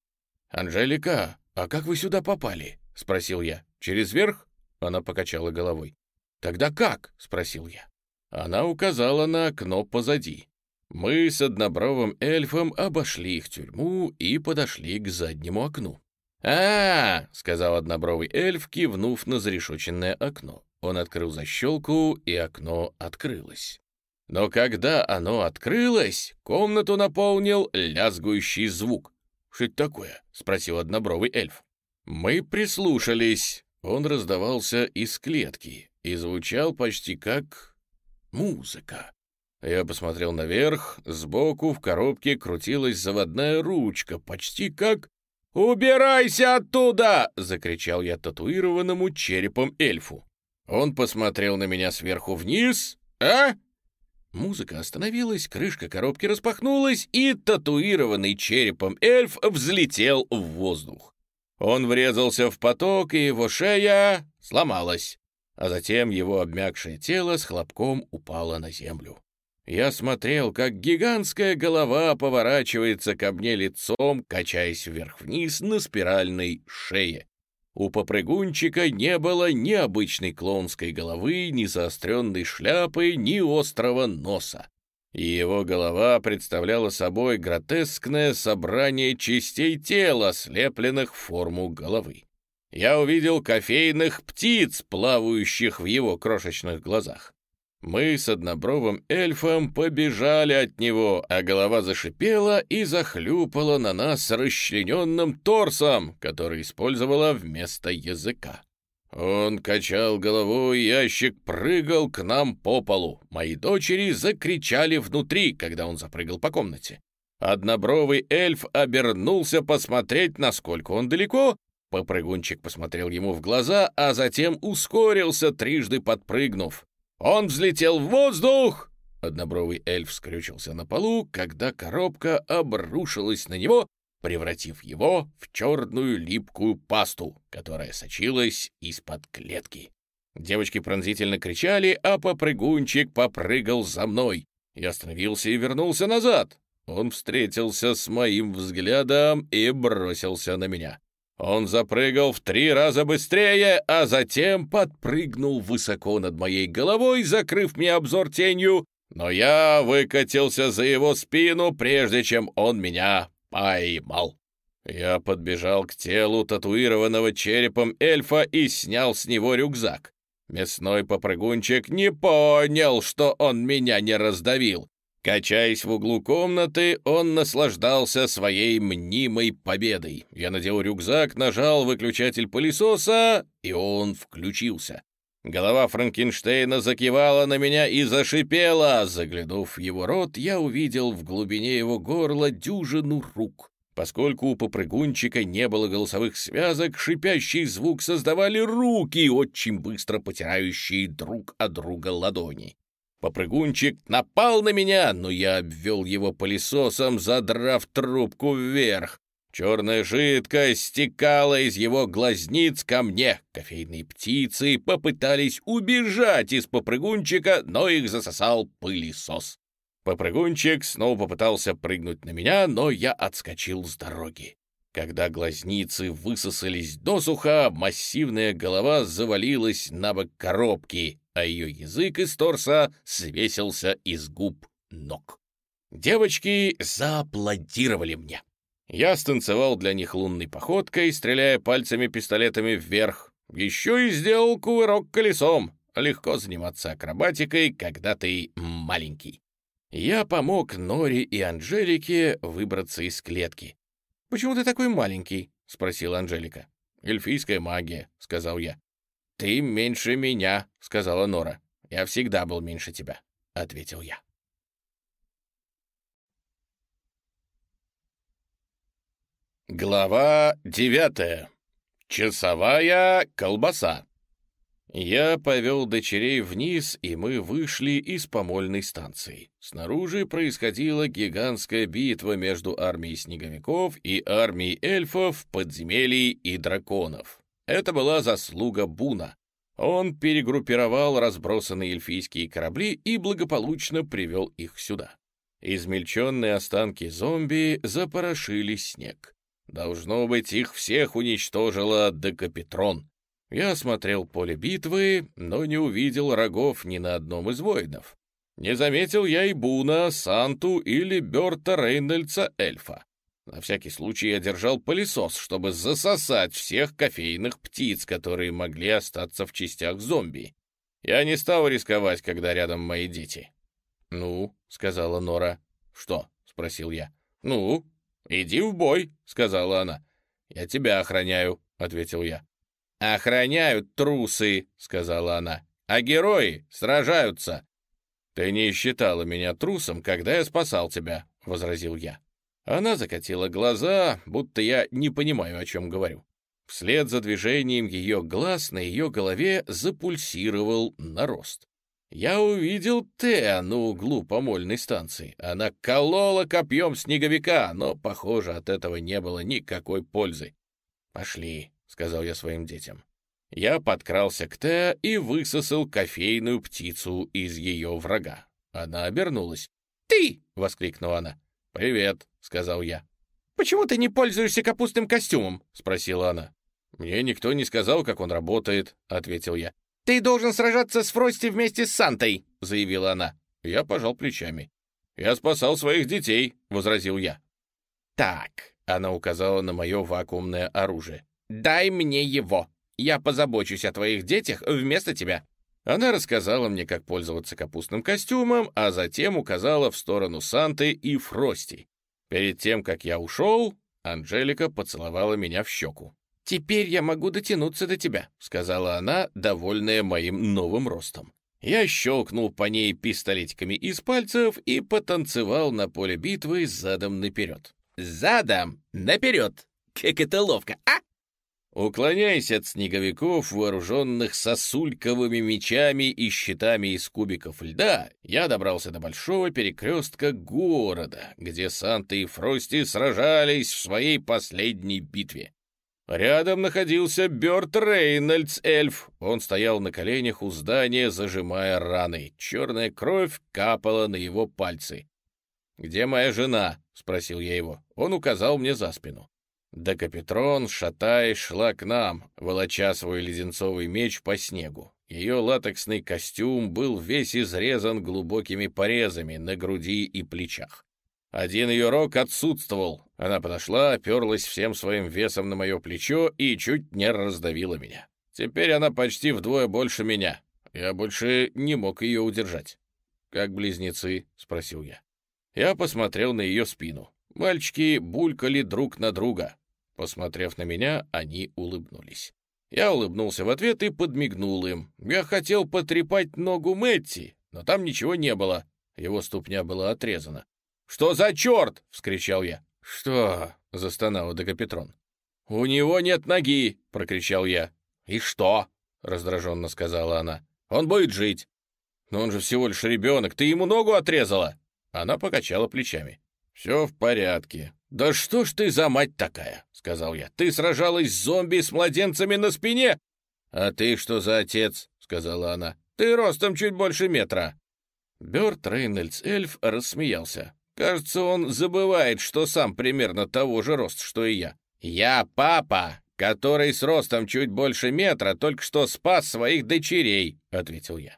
«Анжелика, а как вы сюда попали?» — спросил я. «Через верх?» — она покачала головой. «Тогда как?» — спросил я. Она указала на окно позади. Мы с однобровым эльфом обошли их тюрьму и подошли к заднему окну. «А-а-а!» — сказал однобровый эльф, кивнув на зарешоченное окно. Он открыл защелку, и окно открылось. Но когда оно открылось, комнату наполнил лязгующий звук. «Что это такое?» — спросил однобровый эльф. Мы прислушались. Он раздавался из клетки и звучал почти как музыка. Я посмотрел наверх. Сбоку в коробке крутилась заводная ручка, почти как... «Убирайся оттуда!» — закричал я татуированному черепом эльфу. Он посмотрел на меня сверху вниз. «А?» Музыка остановилась, крышка коробки распахнулась, и татуированный черепом эльф взлетел в воздух. Он врезался в поток, и его шея сломалась, а затем его обмякшее тело с хлопком упало на землю. Я смотрел, как гигантская голова поворачивается ко мне лицом, качаясь вверх-вниз на спиральной шее. У попрыгунчика не было ни обычной клоунской головы, ни заостренной шляпы, ни острого носа. И его голова представляла собой гротескное собрание частей тела, слепленных в форму головы. Я увидел кофейных птиц, плавающих в его крошечных глазах. Мы с однобровым эльфом побежали от него, а голова зашипела и захлюпала на нас расчлененным торсом, который использовала вместо языка. Он качал головой, ящик прыгал к нам по полу. Мои дочери закричали внутри, когда он запрыгал по комнате. Однобровый эльф обернулся посмотреть, насколько он далеко. Попрыгунчик посмотрел ему в глаза, а затем ускорился, трижды подпрыгнув. Он взлетел в воздух! Однобровый эльф скрючился на полу, когда коробка обрушилась на него, превратив его в черную липкую пасту, которая сочилась из-под клетки. Девочки пронзительно кричали, а попрыгунчик попрыгал за мной. Я остановился и вернулся назад. Он встретился с моим взглядом и бросился на меня. Он запрыгал в три раза быстрее, а затем подпрыгнул высоко над моей головой, закрыв мне обзор тенью, но я выкатился за его спину, прежде чем он меня поймал. Я подбежал к телу татуированного черепом эльфа и снял с него рюкзак. Мясной попрыгунчик не понял, что он меня не раздавил. Качаясь в углу комнаты, он наслаждался своей мнимой победой. Я надел рюкзак, нажал выключатель пылесоса, и он включился. Голова Франкенштейна закивала на меня и зашипела. Заглянув в его рот, я увидел в глубине его горла дюжину рук. Поскольку у попрыгунчика не было голосовых связок, шипящий звук создавали руки, очень быстро потирающие друг от друга ладони. Попрыгунчик напал на меня, но я обвел его пылесосом, задрав трубку вверх. Черная жидкость стекала из его глазниц ко мне. Кофейные птицы попытались убежать из попрыгунчика, но их засосал пылесос. Попрыгунчик снова попытался прыгнуть на меня, но я отскочил с дороги. Когда глазницы высосались досуха, массивная голова завалилась на бок коробки, а ее язык из торса свесился из губ ног. Девочки зааплодировали мне. Я станцевал для них лунной походкой, стреляя пальцами-пистолетами вверх. Еще и сделал кувырок колесом. Легко заниматься акробатикой, когда ты маленький. Я помог Норе и Анжелике выбраться из клетки. «Почему ты такой маленький?» — спросила Анжелика. «Эльфийская магия», — сказал я. «Ты меньше меня», — сказала Нора. «Я всегда был меньше тебя», — ответил я. Глава девятая. Часовая колбаса. Я повел дочерей вниз, и мы вышли из помольной станции. Снаружи происходила гигантская битва между армией снеговиков и армией эльфов, подземелий и драконов. Это была заслуга Буна. Он перегруппировал разбросанные эльфийские корабли и благополучно привел их сюда. Измельченные останки зомби запорошили снег. Должно быть, их всех уничтожила Декапитрон. Я осмотрел поле битвы, но не увидел рогов ни на одном из воинов. Не заметил я и Буна, Санту или Берта Рейнольдса эльфа. На всякий случай я держал пылесос, чтобы засосать всех кофейных птиц, которые могли остаться в частях зомби. Я не стал рисковать, когда рядом мои дети. «Ну», — сказала Нора. «Что?» — спросил я. «Ну?» «Иди в бой», — сказала она. «Я тебя охраняю», — ответил я. «Охраняют трусы», — сказала она. «А герои сражаются». «Ты не считала меня трусом, когда я спасал тебя», — возразил я. Она закатила глаза, будто я не понимаю, о чем говорю. Вслед за движением ее глаз на ее голове запульсировал нарост. Я увидел Теа на углу помольной станции. Она колола копьем снеговика, но, похоже, от этого не было никакой пользы. «Пошли», — сказал я своим детям. Я подкрался к Теа и высосал кофейную птицу из ее врага. Она обернулась. «Ты!» — воскликнула она. «Привет», — сказал я. «Почему ты не пользуешься капустным костюмом?» — спросила она. «Мне никто не сказал, как он работает», — ответил я. «Ты должен сражаться с Фрости вместе с Сантой», — заявила она. Я пожал плечами. «Я спасал своих детей», — возразил я. «Так», — она указала на мое вакуумное оружие. «Дай мне его. Я позабочусь о твоих детях вместо тебя». Она рассказала мне, как пользоваться капустным костюмом, а затем указала в сторону Санты и Фрости. Перед тем, как я ушел, Анжелика поцеловала меня в щеку. «Теперь я могу дотянуться до тебя», — сказала она, довольная моим новым ростом. Я щелкнул по ней пистолетиками из пальцев и потанцевал на поле битвы задом наперед. Задом наперед! Как это ловко, а? Уклоняясь от снеговиков, вооруженных сосульковыми мечами и щитами из кубиков льда, я добрался до большого перекрестка города, где Санта и Фрости сражались в своей последней битве. Рядом находился Берт Рейнольдс эльф. Он стоял на коленях у здания, зажимая раны. Черная кровь капала на его пальцы. «Где моя жена?» — спросил я его. Он указал мне за спину. Декапитрон, шатаясь, шла к нам, волоча свой леденцовый меч по снегу. Ее латексный костюм был весь изрезан глубокими порезами на груди и плечах. Один ее рог отсутствовал. Она подошла, оперлась всем своим весом на мое плечо и чуть не раздавила меня. Теперь она почти вдвое больше меня. Я больше не мог ее удержать. «Как близнецы?» — спросил я. Я посмотрел на ее спину. Мальчики булькали друг на друга. Посмотрев на меня, они улыбнулись. Я улыбнулся в ответ и подмигнул им. Я хотел потрепать ногу Мэтти, но там ничего не было. Его ступня была отрезана. «Что за черт?» — вскричал я. «Что?» — застонал Декапитрон. «У него нет ноги!» — прокричал я. «И что?» — раздраженно сказала она. «Он будет жить». «Но он же всего лишь ребенок, ты ему ногу отрезала!» Она покачала плечами. «Все в порядке». «Да что ж ты за мать такая?» — сказал я. «Ты сражалась с зомби с младенцами на спине?» «А ты что за отец?» — сказала она. «Ты ростом чуть больше метра». Бёрд Рейнольдс эльф рассмеялся. Кажется, он забывает, что сам примерно того же роста, что и я. «Я папа, который с ростом чуть больше метра только что спас своих дочерей», — ответил я.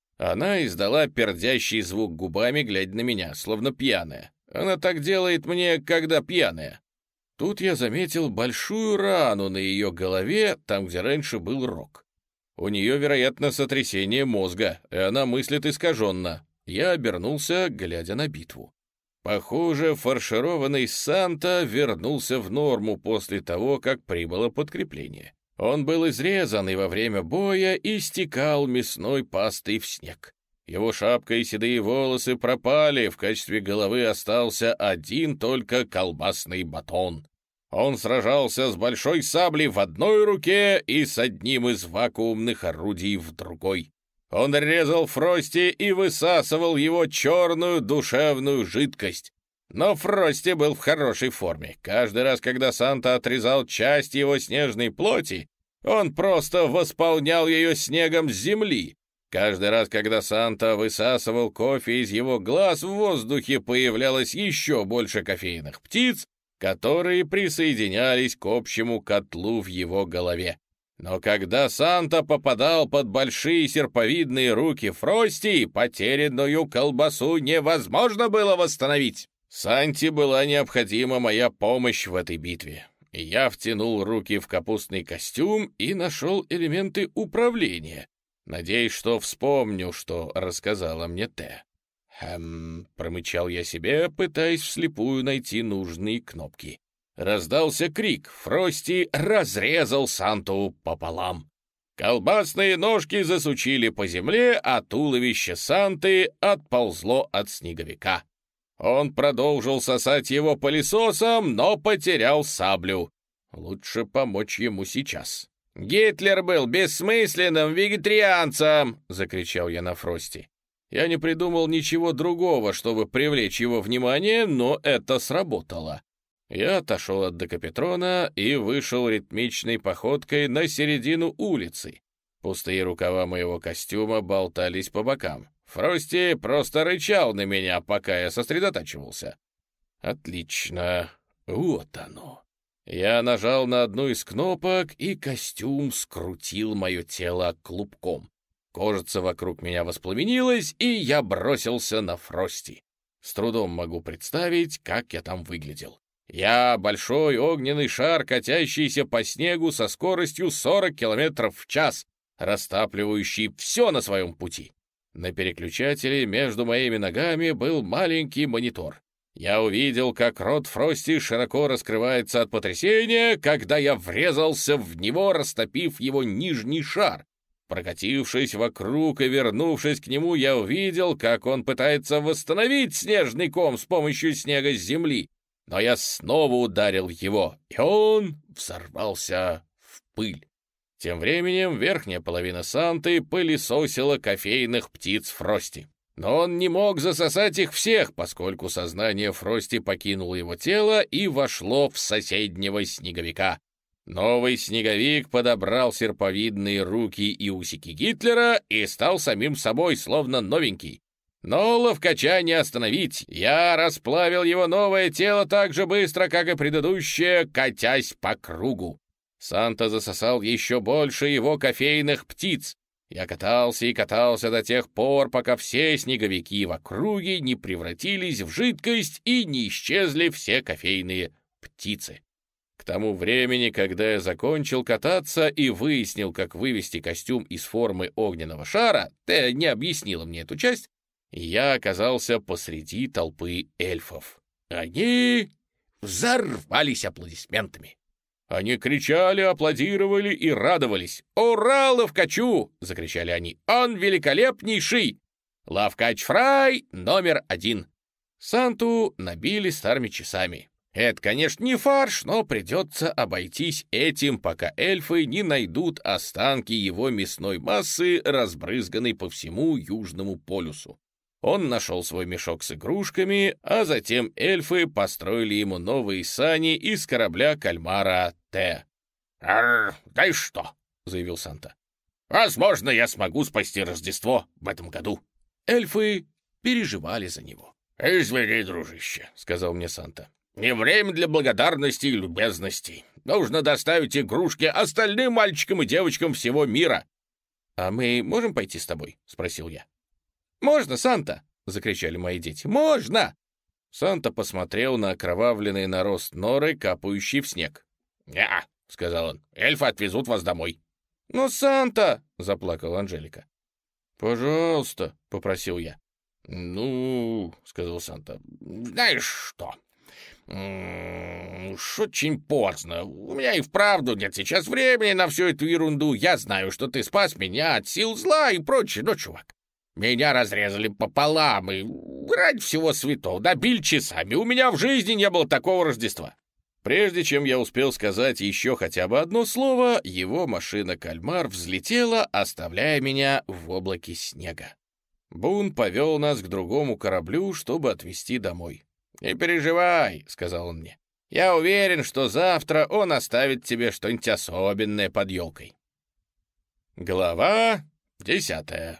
Она издала пердящий звук губами, глядя на меня, словно пьяная. Она так делает мне, когда пьяная. Тут я заметил большую рану на ее голове, там, где раньше был рог. У нее, вероятно, сотрясение мозга, и она мыслит искаженно. Я обернулся, глядя на битву. Похоже, фаршированный Санта вернулся в норму после того, как прибыло подкрепление. Он был изрезан и во время боя истекал мясной пастой в снег. Его шапка и седые волосы пропали, в качестве головы остался один только колбасный батон. Он сражался с большой саблей в одной руке и с одним из вакуумных орудий в другой. Он резал Фрости и высасывал его черную душевную жидкость. Но Фрости был в хорошей форме. Каждый раз, когда Санта отрезал часть его снежной плоти, он просто восполнял ее снегом с земли. Каждый раз, когда Санта высасывал кофе из его глаз, в воздухе появлялось еще больше кофейных птиц, которые присоединялись к общему котлу в его голове. Но когда Санта попадал под большие серповидные руки Фрости, потерянную колбасу невозможно было восстановить. Санте была необходима моя помощь в этой битве. Я втянул руки в капустный костюм и нашел элементы управления. Надеюсь, что вспомню, что рассказала мне Тэ. «Хм...» — промычал я себе, пытаясь вслепую найти нужные кнопки. Раздался крик. Фрости разрезал Санту пополам. Колбасные ножки засучили по земле, а туловище Санты отползло от снеговика. Он продолжил сосать его пылесосом, но потерял саблю. Лучше помочь ему сейчас. «Гитлер был бессмысленным вегетарианцем!» — закричал я на Фрости. Я не придумал ничего другого, чтобы привлечь его внимание, но это сработало. Я отошел от Декапетрона и вышел ритмичной походкой на середину улицы. Пустые рукава моего костюма болтались по бокам. Фрости просто рычал на меня, пока я сосредотачивался. Отлично. Вот оно. Я нажал на одну из кнопок, и костюм скрутил мое тело клубком. Кожица вокруг меня воспламенилась, и я бросился на Фрости. С трудом могу представить, как я там выглядел. Я большой огненный шар, катящийся по снегу со скоростью сорок километров в час, растапливающий все на своем пути. На переключателе между моими ногами был маленький монитор. Я увидел, как рот Фрости широко раскрывается от потрясения, когда я врезался в него, растопив его нижний шар. Прокатившись вокруг и вернувшись к нему, я увидел, как он пытается восстановить снежный ком с помощью снега с земли. Но я снова ударил его, и он взорвался в пыль. Тем временем верхняя половина Санты пылесосила кофейных птиц Фрости. Но он не мог засосать их всех, поскольку сознание Фрости покинуло его тело и вошло в соседнего снеговика. Новый снеговик подобрал серповидные руки и усики Гитлера и стал самим собой, словно новенький. Но ловкача не остановить. Я расплавил его новое тело так же быстро, как и предыдущее, катясь по кругу. Санта засосал еще больше его кофейных птиц. Я катался и катался до тех пор, пока все снеговики в округе не превратились в жидкость и не исчезли все кофейные птицы. К тому времени, когда я закончил кататься и выяснил, как вывести костюм из формы огненного шара, Тэ не объяснила мне эту часть, я оказался посреди толпы эльфов. Они взорвались аплодисментами. Они кричали, аплодировали и радовались. «Ура, Ловкачу!» — закричали они. «Он великолепнейший! Ловкач Фрай номер один!» Санту набили старыми часами. Это, конечно, не фарш, но придется обойтись этим, пока эльфы не найдут останки его мясной массы, разбрызганной по всему Южному полюсу. Он нашел свой мешок с игрушками, а затем эльфы построили ему новые сани из корабля кальмара Т. «Арр, да и что?» — заявил Санта. «Возможно, я смогу спасти Рождество в этом году». Эльфы переживали за него. «Извини, дружище», — сказал мне Санта. «Не время для благодарности и любезностей. Нужно доставить игрушки остальным мальчикам и девочкам всего мира». «А мы можем пойти с тобой?» — спросил я. «Можно, Санта!» — закричали мои дети. «Можно!» Санта посмотрел на окровавленный нарост норы, капающий в снег. «Не-а», — сказал он, — «эльфы отвезут вас домой». «Но Санта!» — заплакала Анжелика. «Пожалуйста», — попросил я. «Ну, — сказал Санта, — знаешь что? Уж очень поздно. У меня и вправду нет сейчас времени на всю эту ерунду. Я знаю, что ты спас меня от сил зла и прочее, но, чувак, меня разрезали пополам, и ради всего святого добили часами. У меня в жизни не было такого Рождества». Прежде чем я успел сказать еще хотя бы одно слово, его машина-кальмар взлетела, оставляя меня в облаке снега. Бун повел нас к другому кораблю, чтобы отвезти домой. «Не переживай», — сказал он мне. «Я уверен, что завтра он оставит тебе что-нибудь особенное под елкой». Глава десятая.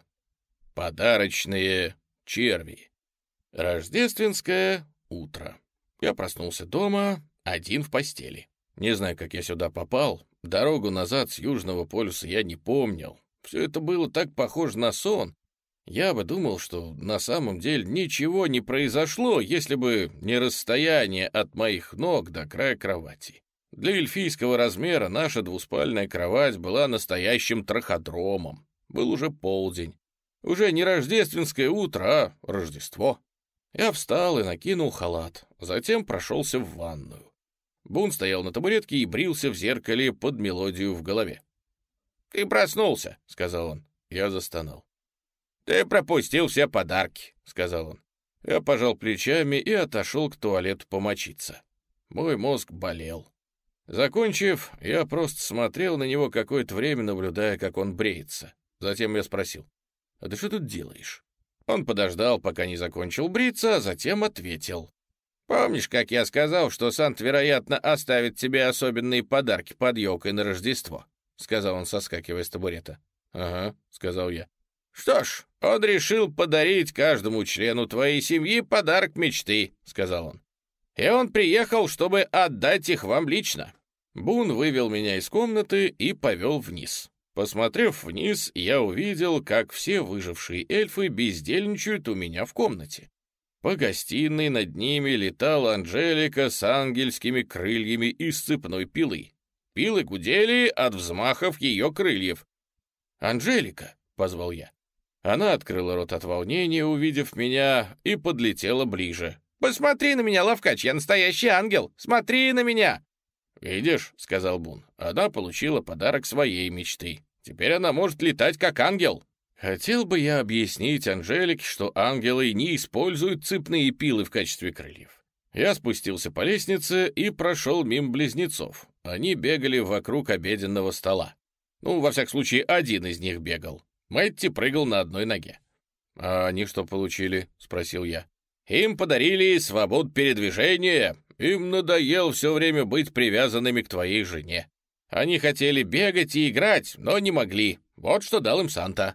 Подарочные черви. Рождественское утро. Я проснулся дома, один в постели. Не знаю, как я сюда попал. Дорогу назад с Южного полюса я не помнил. Все это было так похоже на сон. Я бы думал, что на самом деле ничего не произошло, если бы не расстояние от моих ног до края кровати. Для эльфийского размера наша двуспальная кровать была настоящим траходромом. Был уже полдень. Уже не рождественское утро, а Рождество. Я встал и накинул халат, затем прошелся в ванную. Бун стоял на табуретке и брился в зеркале под мелодию в голове. «Ты проснулся», — сказал он. Я застонал. «Ты пропустил все подарки», — сказал он. Я пожал плечами и отошел к туалету помочиться. Мой мозг болел. Закончив, я просто смотрел на него какое-то время, наблюдая, как он бреется. Затем я спросил: «А ты что тут делаешь?» Он подождал, пока не закончил бриться, а затем ответил: «Помнишь, как я сказал, что Санта, вероятно, оставит тебе особенные подарки под елкой на Рождество?» — сказал он, соскакивая с табурета. «Ага», — сказал я. «Что ж, он решил подарить каждому члену твоей семьи подарок мечты», — сказал он. «И он приехал, чтобы отдать их вам лично». Бун вывел меня из комнаты и повел вниз. Посмотрев вниз, я увидел, как все выжившие эльфы бездельничают у меня в комнате. По гостиной над ними летала Анжелика с ангельскими крыльями из цепной пилы. Пилы гудели от взмахов ее крыльев. «Анжелика!» — позвал я. Она открыла рот от волнения, увидев меня, и подлетела ближе. «Посмотри на меня, ловкач, я настоящий ангел! Смотри на меня!» «Видишь», — сказал Бун, — «она получила подарок своей мечты. Теперь она может летать как ангел». Хотел бы я объяснить Анжелике, что ангелы не используют цепные пилы в качестве крыльев. Я спустился по лестнице и прошел мимо близнецов. Они бегали вокруг обеденного стола. Ну, во всяком случае, один из них бегал. Мэтти прыгал на одной ноге. «А они что получили?» — спросил я. «Им подарили свободу передвижения. Им надоело все время быть привязанными к твоей жене. Они хотели бегать и играть, но не могли. Вот что дал им Санта».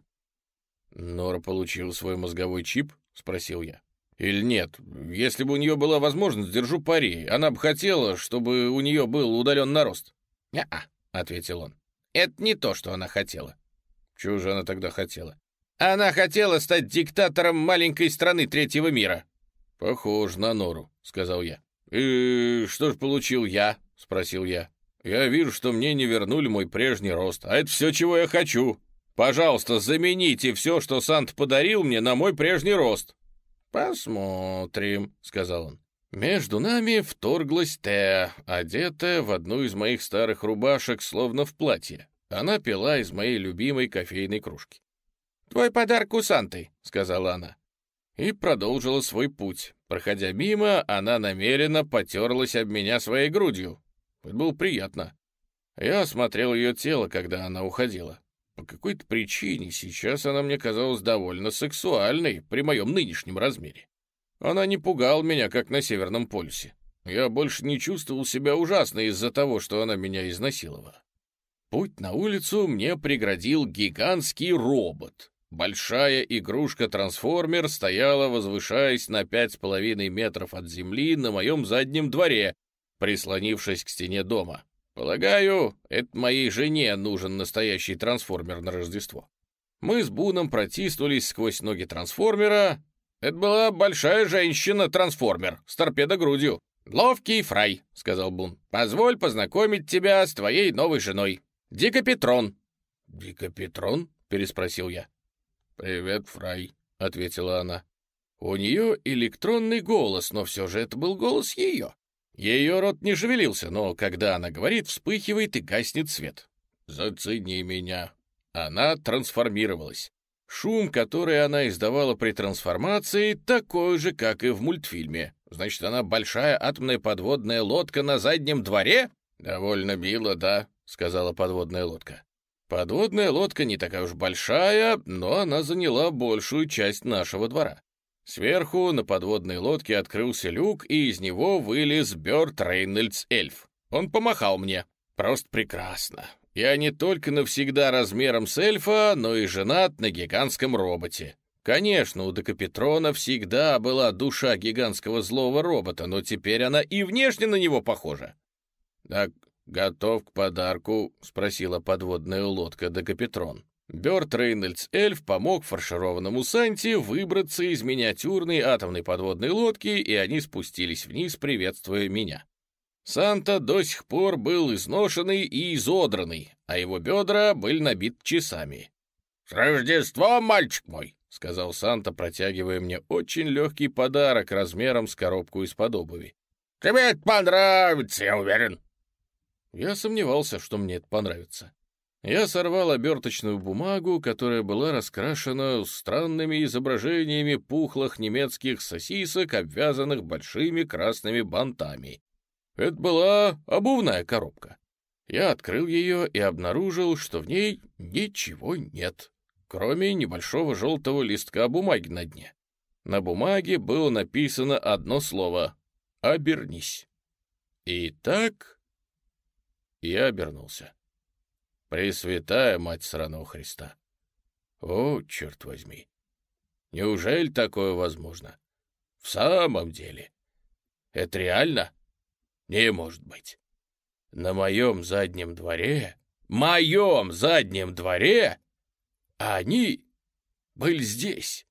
«Нора получила свой мозговой чип?» — спросил я. «Или нет? Если бы у нее была возможность, держу пари, она бы хотела, чтобы у нее был удален нарост». «Не-а», — ответил он. «Это не то, что она хотела». «Чего же она тогда хотела?» «Она хотела стать диктатором маленькой страны третьего мира». «Похоже на Нору», — сказал я. «И что же получил я?» — спросил я. «Я вижу, что мне не вернули мой прежний рост, а это все, чего я хочу. Пожалуйста, замените все, что Санта подарил мне, на мой прежний рост». «Посмотрим», — сказал он. Между нами вторглась Теа, одетая в одну из моих старых рубашек, словно в платье. Она пила из моей любимой кофейной кружки. «Твой подарок у Санты», — сказала она. и продолжила свой путь. Проходя мимо, она намеренно потерлась об меня своей грудью. Это было приятно. Я осмотрел ее тело, когда она уходила. По какой-то причине сейчас она мне казалась довольно сексуальной при моем нынешнем размере. Она не пугала меня, как на Северном полюсе. Я больше не чувствовал себя ужасно из-за того, что она меня изнасиловала. Путь на улицу мне преградил гигантский робот. Большая игрушка-трансформер стояла, возвышаясь на пять с половиной метров от земли на моем заднем дворе, прислонившись к стене дома. Полагаю, это моей жене нужен настоящий трансформер на Рождество. Мы с Буном протиснулись сквозь ноги трансформера. Это была большая женщина-трансформер с торпедогрудью. «Ловкий Фрай», — сказал Бун, — «позволь познакомить тебя с твоей новой женой. Дикопетрон». «Дикопетрон?» — переспросил я. «Привет, Фрай», — ответила она. У нее электронный голос, но все же это был голос ее. Ее рот не шевелился, но когда она говорит, вспыхивает и гаснет свет. «Зацени меня». Она трансформировалась. Шум, который она издавала при трансформации, такой же, как и в мультфильме. Значит, она большая атомная подводная лодка на заднем дворе? «Довольно мило, да», — сказала подводная лодка. Подводная лодка не такая уж большая, но она заняла большую часть нашего двора. Сверху на подводной лодке открылся люк, и из него вылез Бёрд Рейнольдс эльф. Он помахал мне. Просто прекрасно. Я не только навсегда размером с эльфа, но и женат на гигантском роботе. Конечно, у Декапетрона всегда была душа гигантского злого робота, но теперь она и внешне на него похожа. «Так, готов к подарку?» — спросила подводная лодка Декапетрон. Бёрд Рейнольдс эльф помог фаршированному Санте выбраться из миниатюрной атомной подводной лодки, и они спустились вниз, приветствуя меня. Санта до сих пор был изношенный и изодранный, а его бедра были набиты часами. «С Рождеством, мальчик мой!» — сказал Санта, протягивая мне очень легкий подарок размером с коробку из-под обуви. «Тебе это понравится, я уверен». Я сомневался, что мне это понравится. Я сорвал оберточную бумагу, которая была раскрашена странными изображениями пухлых немецких сосисок, обвязанных большими красными бантами. Это была обувная коробка. Я открыл ее и обнаружил, что в ней ничего нет, кроме небольшого желтого листка бумаги на дне. На бумаге было написано одно слово — «Обернись». Итак, я обернулся. Пресвятая Мать Сраного Христа! О, черт возьми! Неужели такое возможно? В самом деле? Это реально? Не может быть. На моем заднем дворе, моем заднем дворе, они были здесь.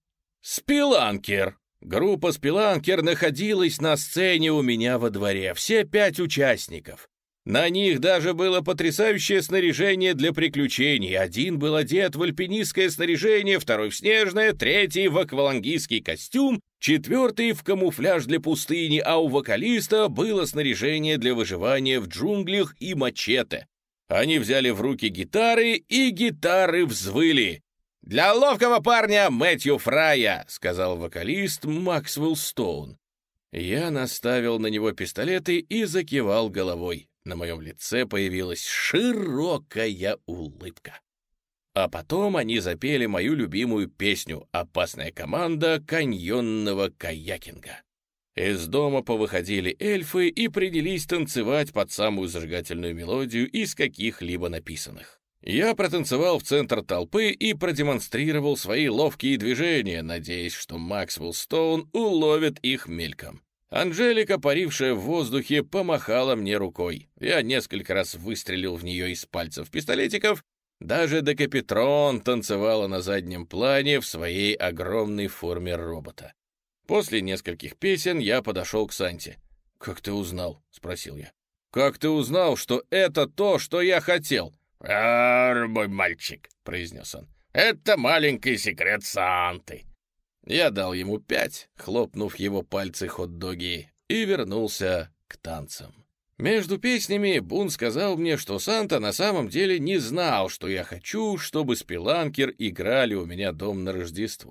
Спиланкер! Группа Спиланкер находилась на сцене у меня во дворе, все пять участников. На них даже было потрясающее снаряжение для приключений. Один был одет в альпинистское снаряжение, второй в снежное, третий в аквалангистский костюм, четвертый в камуфляж для пустыни, а у вокалиста было снаряжение для выживания в джунглях и мачете. Они взяли в руки гитары, и гитары взвыли. «Для ловкого парня Мэтью Фрая», — сказал вокалист Максвелл Стоун. Я наставил на него пистолеты и закивал головой. На моем лице появилась широкая улыбка. А потом они запели мою любимую песню «Опасная команда каньонного каякинга». Из дома повыходили эльфы и принялись танцевать под самую зажигательную мелодию из каких-либо написанных. Я протанцевал в центр толпы и продемонстрировал свои ловкие движения, надеясь, что Максвелл Стоун уловит их мельком. Анжелика, парившая в воздухе, помахала мне рукой. Я несколько раз выстрелил в нее из пальцев пистолетиков. Даже Декапетрон танцевала на заднем плане в своей огромной форме робота. После нескольких песен я подошел к Санте. «Как ты узнал?» — спросил я. «Как ты узнал, что это то, что я хотел?» «Ар, мой мальчик», — произнес он, — «это маленький секрет Санты». Я дал ему пять, хлопнув его пальцы хот-доги, и вернулся к танцам. Между песнями Бун сказал мне, что Санта на самом деле не знал, что я хочу, чтобы Спиланкер играли у меня дом на Рождество.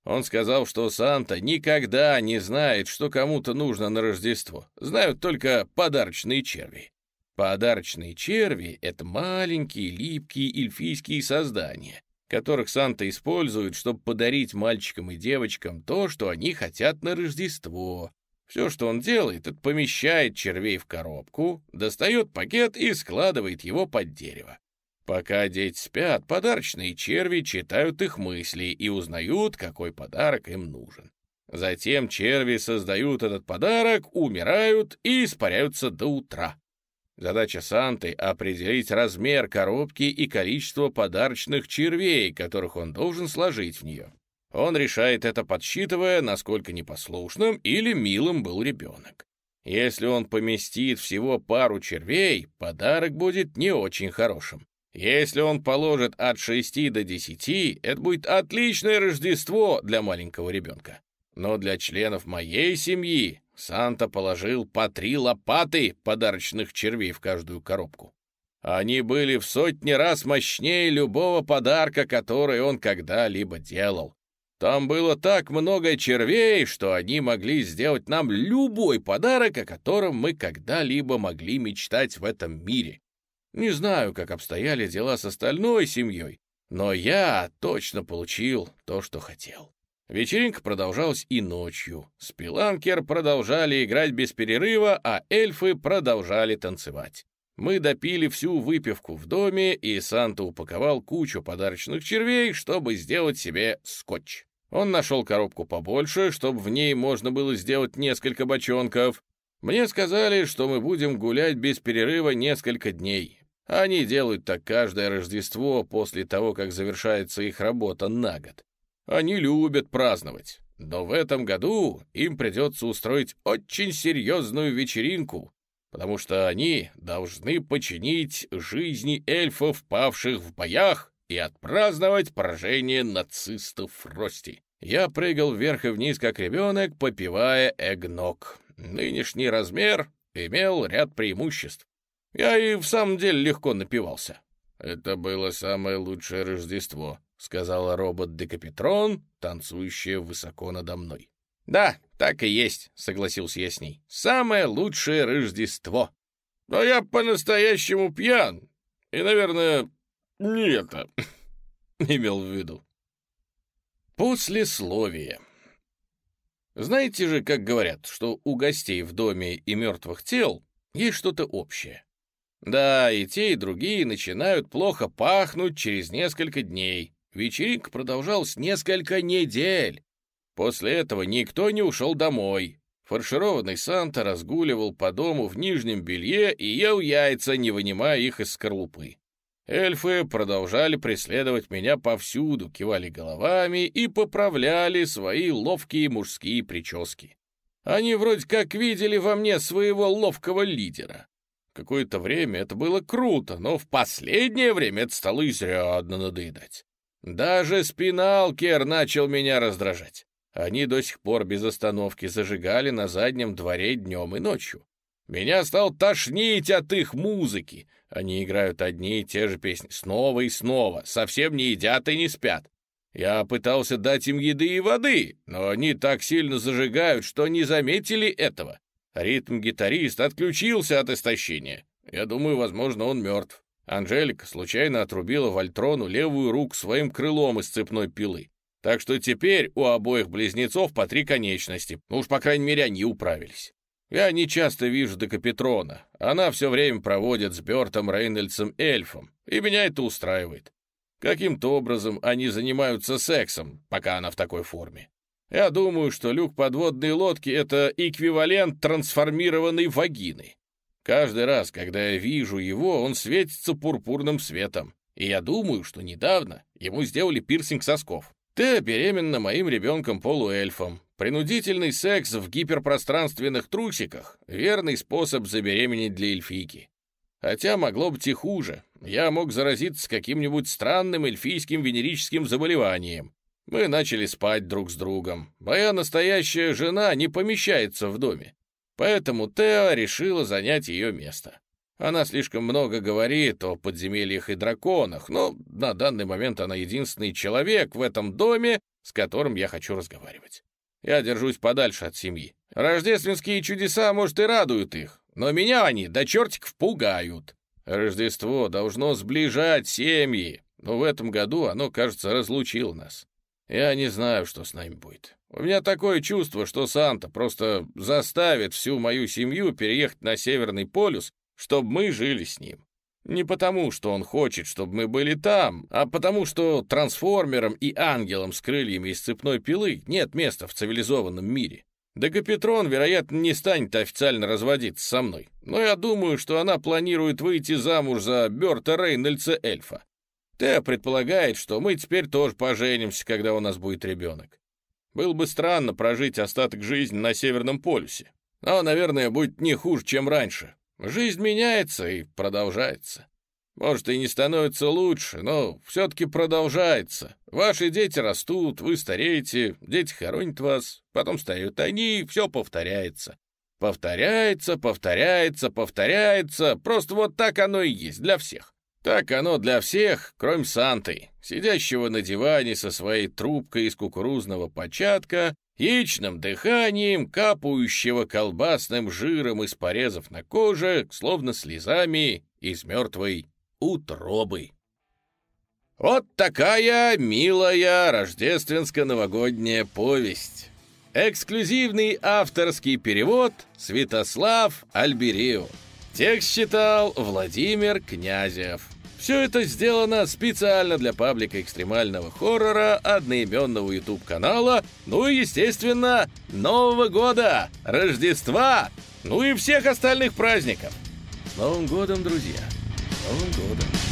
Он сказал, что Санта никогда не знает, что кому-то нужно на Рождество. Знают только подарочные черви. Подарочные черви — это маленькие, липкие эльфийские создания, которых Санта использует, чтобы подарить мальчикам и девочкам то, что они хотят на Рождество. Все, что он делает, это помещает червей в коробку, достает пакет и складывает его под дерево. Пока дети спят, подарочные черви читают их мысли и узнают, какой подарок им нужен. Затем черви создают этот подарок, умирают и испаряются до утра. Задача Санты — определить размер коробки и количество подарочных червей, которых он должен сложить в нее. Он решает это, подсчитывая, насколько непослушным или милым был ребенок. Если он поместит всего пару червей, подарок будет не очень хорошим. Если он положит от шести до десяти, это будет отличное Рождество для маленького ребенка. Но для членов моей семьи Санта положил по три лопаты подарочных червей в каждую коробку. Они были в сотни раз мощнее любого подарка, который он когда-либо делал. Там было так много червей, что они могли сделать нам любой подарок, о котором мы когда-либо могли мечтать в этом мире. Не знаю, как обстояли дела с остальной семьей, но я точно получил то, что хотел. Вечеринка продолжалась и ночью. Спиланкер продолжали играть без перерыва, а эльфы продолжали танцевать. Мы допили всю выпивку в доме, и Санта упаковал кучу подарочных червей, чтобы сделать себе скотч. Он нашел коробку побольше, чтобы в ней можно было сделать несколько бочонков. Мне сказали, что мы будем гулять без перерыва несколько дней. Они делают так каждое Рождество после того, как завершается их работа на год. Они любят праздновать, но в этом году им придется устроить очень серьезную вечеринку, потому что они должны починить жизни эльфов, павших в боях, и отпраздновать поражение нацистов Фрости. Я прыгал вверх и вниз, как ребенок, попивая эгног. Нынешний размер имел ряд преимуществ. Я и в самом деле легко напивался. «Это было самое лучшее Рождество», — сказала робот-декапитрон, танцующая высоко надо мной. «Да, так и есть», — согласился я с ней. «Самое лучшее Рождество». «Но я по-настоящему пьян. И, наверное, не это имел в виду». Послесловие. Знаете же, как говорят, что у гостей в доме и мертвых тел есть что-то общее. Да, и те, и другие начинают плохо пахнуть через несколько дней. Вечеринка продолжалась несколько недель. После этого никто не ушел домой. Фаршированный Санта разгуливал по дому в нижнем белье и ел яйца, не вынимая их из скорлупы. Эльфы продолжали преследовать меня повсюду, кивали головами и поправляли свои ловкие мужские прически. Они вроде как видели во мне своего ловкого лидера. Какое-то время это было круто, но в последнее время это стало изрядно надоедать. Даже Спиналкер начал меня раздражать. Они до сих пор без остановки зажигали на заднем дворе днем и ночью. Меня стал тошнить от их музыки. Они играют одни и те же песни снова и снова, совсем не едят и не спят. Я пытался дать им еды и воды, но они так сильно зажигают, что не заметили этого. Ритм-гитарист отключился от истощения. Я думаю, возможно, он мертв. Анжелика случайно отрубила Вольтрону левую руку своим крылом из цепной пилы. Так что теперь у обоих близнецов по три конечности. Ну уж, по крайней мере, они управились. Я не часто вижу Декапитрона. Она все время проводит с Бертом Рейнольдсом эльфом, и меня это устраивает. Каким-то образом они занимаются сексом, пока она в такой форме. Я думаю, что люк подводной лодки — это эквивалент трансформированной вагины. Каждый раз, когда я вижу его, он светится пурпурным светом. И я думаю, что недавно ему сделали пирсинг сосков. Ты беременна моим ребенком-полуэльфом. Принудительный секс в гиперпространственных трусиках — верный способ забеременеть для эльфийки. Хотя могло быть и хуже. Я мог заразиться каким-нибудь странным эльфийским венерическим заболеванием. Мы начали спать друг с другом. Моя настоящая жена не помещается в доме. Поэтому Тео решила занять ее место. Она слишком много говорит о подземельях и драконах, но на данный момент она единственный человек в этом доме, с которым я хочу разговаривать. Я держусь подальше от семьи. Рождественские чудеса, может, и радуют их, но меня они до чертиков пугают. Рождество должно сближать семьи, но в этом году оно, кажется, разлучило нас. Я не знаю, что с нами будет. У меня такое чувство, что Санта просто заставит всю мою семью переехать на Северный полюс, чтобы мы жили с ним. Не потому, что он хочет, чтобы мы были там, а потому, что трансформерам и ангелам с крыльями из цепной пилы нет места в цивилизованном мире. Декапитрон, вероятно, не станет официально разводиться со мной, но я думаю, что она планирует выйти замуж за Берта Рейнольдса эльфа. Теа предполагает, что мы теперь тоже поженимся, когда у нас будет ребенок. Было бы странно прожить остаток жизни на Северном полюсе, но, наверное, будет не хуже, чем раньше. Жизнь меняется и продолжается. Может, и не становится лучше, но все-таки продолжается. Ваши дети растут, вы стареете, дети хоронят вас, потом стареют они, все повторяется. Повторяется, повторяется, повторяется. Просто вот так оно и есть для всех. Так оно для всех, кроме Санты, сидящего на диване со своей трубкой из кукурузного початка, яичным дыханием, капающего колбасным жиром из порезов на коже, словно слезами из мертвой утробы. Вот такая милая рождественско-новогодняя повесть. Эксклюзивный авторский перевод Святослав Альбериу. Текст читал Владимир Князев. Все это сделано специально для паблика экстремального хоррора одноименного YouTube-канала, ну и, естественно, Нового года, Рождества, ну и всех остальных праздников. С Новым годом, друзья! С Новым годом!